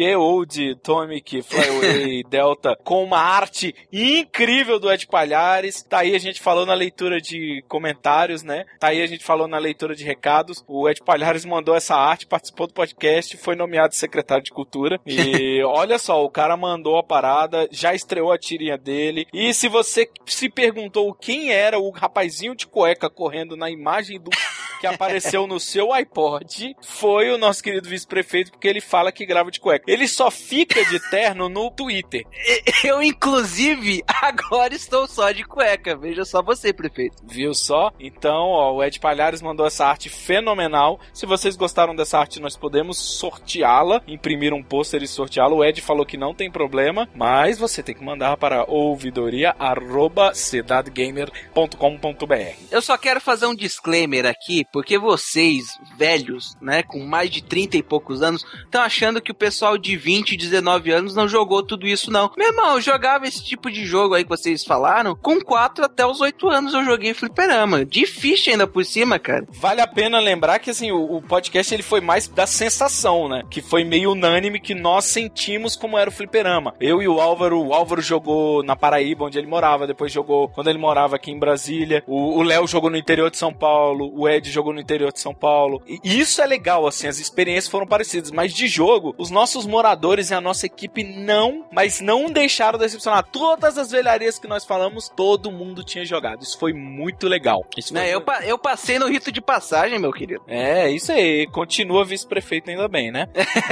Old Atomic Flyaway Delta, com uma arte incrível do Ed Palhares. Tá aí a gente falou na leitura de comentários, né? Tá aí a gente falou na leitura de recados. O Ed Palhares mandou essa arte, participou do podcast, foi nomeado secretário de Cultura. E olha só, o cara mandou a parada, já estreou a tirinha dele. E se você se perguntou quem era o rapazinho de cueca correndo na imagem do que apareceu no seu iPod, foi o nosso querido vice-prefeito, porque ele fala que grava de cueca. Ele só fica de terno no Twitter. Eu, inclusive, agora estou só de cueca. Veja só você, prefeito. Viu só? Então, o Ed Palhares mandou essa arte fenomenal. Se vocês gostaram dessa arte, nós podemos sorteá-la, imprimir um pôster e sorteá-la. O Ed falou que não tem problema, mas você tem que mandar para ouvidoria@cidadgamer.com.br. Eu só quero fazer um disclaimer aqui, porque vocês, velhos, né, com mais de 30 e poucos anos, estão achando que o pessoal de 20, 19 anos não jogou tudo isso, não. Meu irmão, eu jogava esse tipo de jogo aí que vocês falaram, com 4 até os 8 anos eu joguei fliperama. Difícil ainda por cima, cara. Vale a pena lembrar que, assim, o podcast, ele foi mais da sensação, né? Que foi meio unânime que nós sentimos como era o fliperama. Eu e o Álvaro jogou na Paraíba, onde ele morava, depois jogou quando ele morava aqui em Brasília. O Léo jogou no interior de São Paulo, o Ed jogou no interior de São Paulo. E isso é legal, assim, as experiências foram parecidas, mas de jogo, os nossos moradores e a nossa equipe não deixaram decepcionar. Todas as velharias que nós falamos, todo mundo tinha jogado. Isso foi muito legal. Isso foi eu passei no rito de passagem, meu querido. É, isso aí. Continua vice-prefeito ainda bem, né?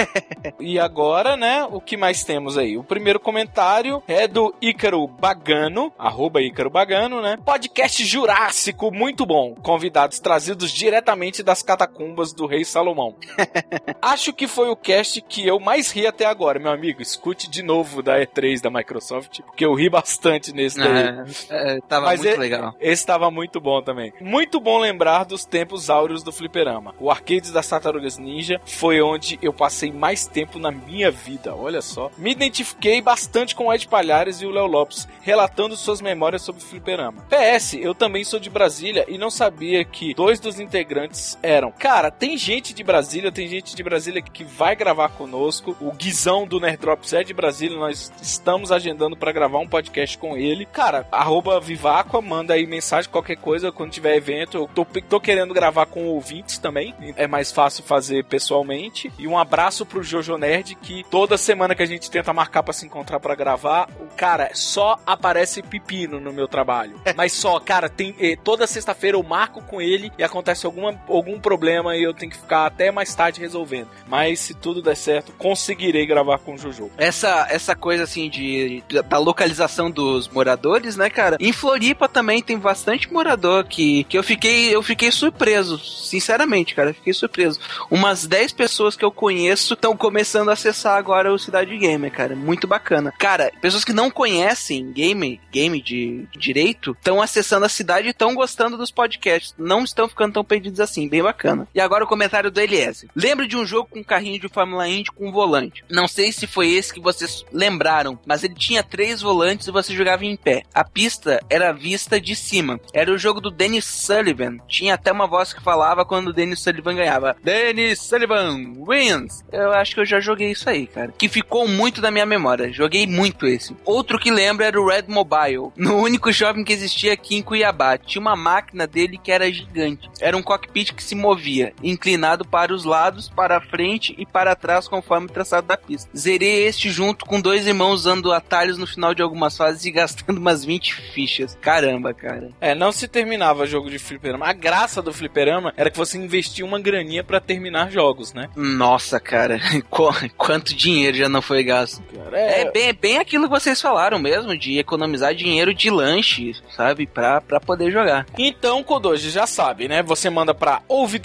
E agora, né, o que mais temos aí? O primeiro comentário é do Ícaro Bagano, @Icaro né? Podcast Jurássico, muito bom. Convidados trazidos diretamente das catacumbas do Rei Salomão. Acho que foi o cast que eu mais ri até agora, meu amigo. Escute de novo da E3 da Microsoft, porque eu ri bastante nesse daí. Tava Mas muito legal. Esse tava muito bom também. Muito bom lembrar dos tempos áureos do fliperama. O Arcades das Tartarugas Ninja foi onde eu passei mais tempo na minha vida, olha só. Me identifiquei bastante com o Ed Palhares e o Léo Lopes, relatando suas memórias sobre o fliperama. PS, eu também sou de Brasília e não sabia que 2 dos integrantes eram. Cara, tem gente de Brasília que vai gravar conosco. O Guizão do Nerd Drops é de Brasília, nós estamos agendando pra gravar um podcast com ele. Cara, @Viváqua, manda aí mensagem, qualquer coisa, quando tiver evento. Eu tô querendo gravar com ouvintes também, é mais fácil fazer pessoalmente. E um abraço pro Jojo Nerd, que toda semana que a gente tenta marcar pra se encontrar pra gravar, o cara só aparece pepino no meu trabalho. Mas só, cara, toda sexta-feira eu marco com ele e acontece algum problema e eu tenho que ficar até mais tarde resolvendo. Mas se tudo der certo, conseguirei gravar com o Jojo. Essa coisa assim da localização dos moradores, né, cara? Em Floripa também tem bastante morador que eu fiquei surpreso, sinceramente, cara, eu fiquei surpreso. Umas 10 pessoas que eu conheço estão começando a acessar agora o Cidade Gamer, cara, muito bacana. Cara, pessoas que não conhecem game de direito, estão acessando a cidade e estão gostando dos podcasts, não estão ficando tão perdidos assim, bem bacana. E agora o comentário do Eliezer. Lembro de um jogo com um carrinho de Fórmula Indy com um volante. Não sei se foi esse que vocês lembraram, mas ele tinha 3 volantes e você jogava em pé. A pista era vista de cima. Era o jogo do Dennis Sullivan. Tinha até uma voz que falava quando o Dennis Sullivan ganhava. Dennis Sullivan wins! Eu acho que eu já joguei isso aí, cara. Que ficou muito na minha memória. Joguei muito esse. Outro que lembro era o Red Mobile. No único shopping que existia aqui em Cuiabá. Tinha uma máquina dele que era gigante. Era um cockpit que se movia, inclinado para os lados, para a frente e para trás conforme o traçado da pista. Zerei este junto com 2 irmãos usando atalhos no final de algumas fases e gastando umas 20 fichas. Caramba, cara. Não se terminava jogo de fliperama. A graça do fliperama era que você investia uma graninha pra terminar jogos, né? Nossa, cara. Quanto dinheiro já não foi gasto. Cara, é bem aquilo que vocês falaram mesmo, de economizar dinheiro de lanche, sabe? Pra poder jogar. Então, Kodoji, já sabe, né? Você manda pra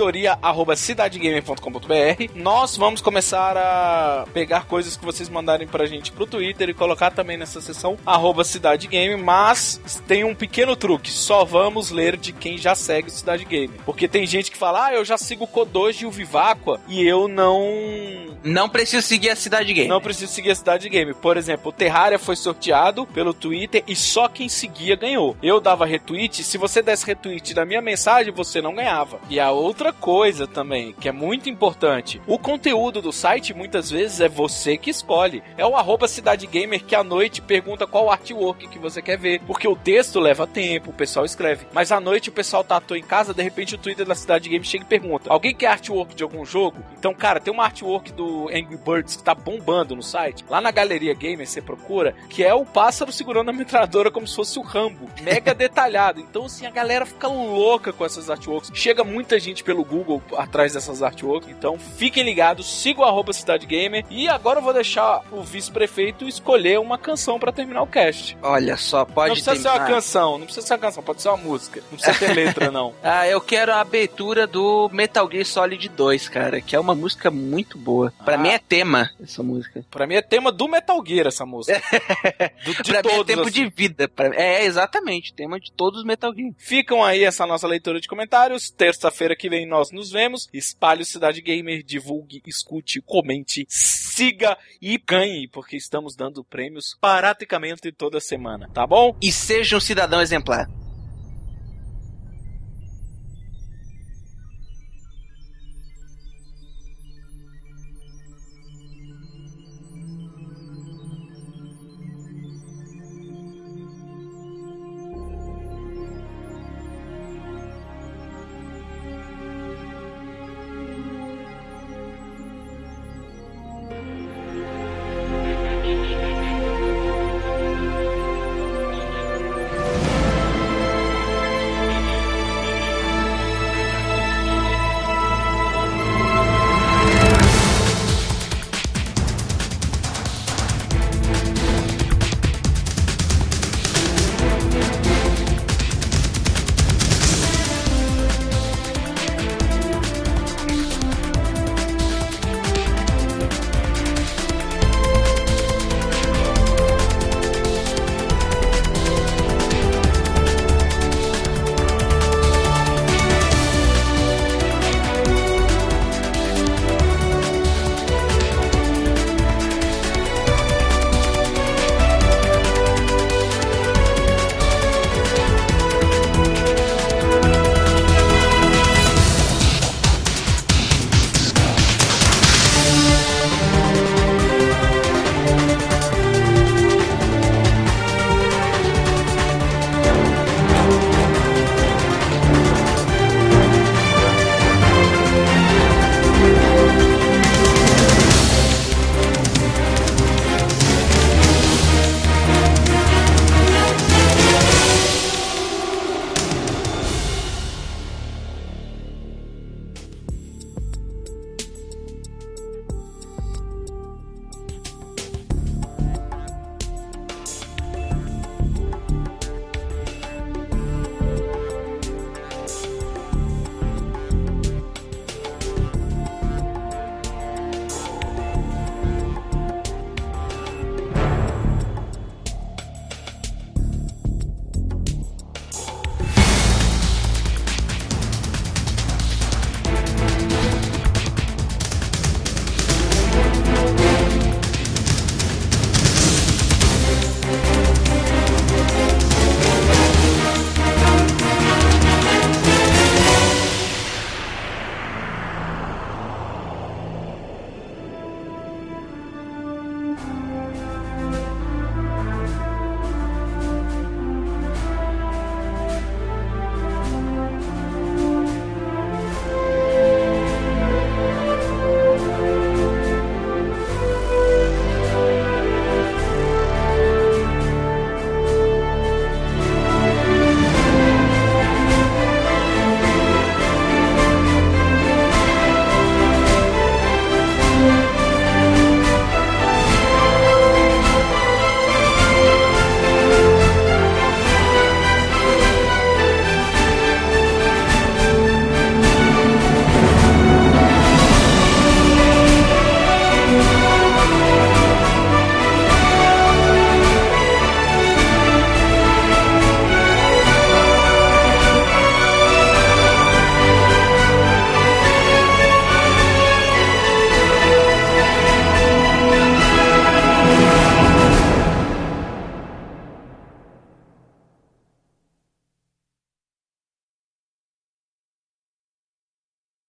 ouvidoria@cidadegamer.com.br. Nós vamos começar a pegar coisas que vocês mandarem pra gente pro Twitter e colocar também nessa seção @CidadeGamer, mas tem um pequeno truque, só vamos ler de quem já segue o Cidade Gamer. Porque tem gente que fala, eu já sigo o Kodoji e o Viváqua e eu não preciso seguir a Cidade Gamer. Não preciso seguir a Cidade Gamer. Por exemplo, o Terraria foi sorteado pelo Twitter e só quem seguia ganhou. Eu dava retweet, se você desse retweet da minha mensagem, você não ganhava. E a outra coisa também, que é muito importante, o conteúdo do site muitas vezes é você que escolhe. É o @CidadeGamer que à noite pergunta qual artwork que você quer ver, porque o texto leva tempo, o pessoal escreve. Mas à noite o pessoal tá à toa em casa, de repente o Twitter da Cidade Gamer chega e pergunta, alguém quer artwork de algum jogo? Então, cara, tem uma artwork do Angry Birds que tá bombando no site. Lá na Galeria Gamer você procura, que é o pássaro segurando a metralhadora como se fosse o Rambo. Mega detalhado. Então, assim, a galera fica louca com essas artworks. Chega muita gente pelo Google atrás dessas artworks. Então, fiquem ligados, sigam o @Cidade Gamer. E agora eu vou deixar o vice-prefeito escolher uma canção pra terminar o cast. Olha só, pode Não precisa ser uma canção, não precisa ser uma canção, pode ser uma música. Não precisa ter letra, não. Eu quero a abertura do Metal Gear Solid 2, cara, que é uma música muito boa. Pra mim é tema essa música. Pra mim é tema do Metal Gear essa música. De pra todos, mim é tempo assim. De vida. Exatamente, tema de todos os Metal Gear. Ficam aí essa nossa leitura de comentários. juntos. Terça-feira que vem nós nos vemos. Espalhe o Cidade Gamer, divulgue, escute, comente, siga e ganhe, porque estamos dando prêmios praticamente toda semana, tá bom? E seja um cidadão exemplar.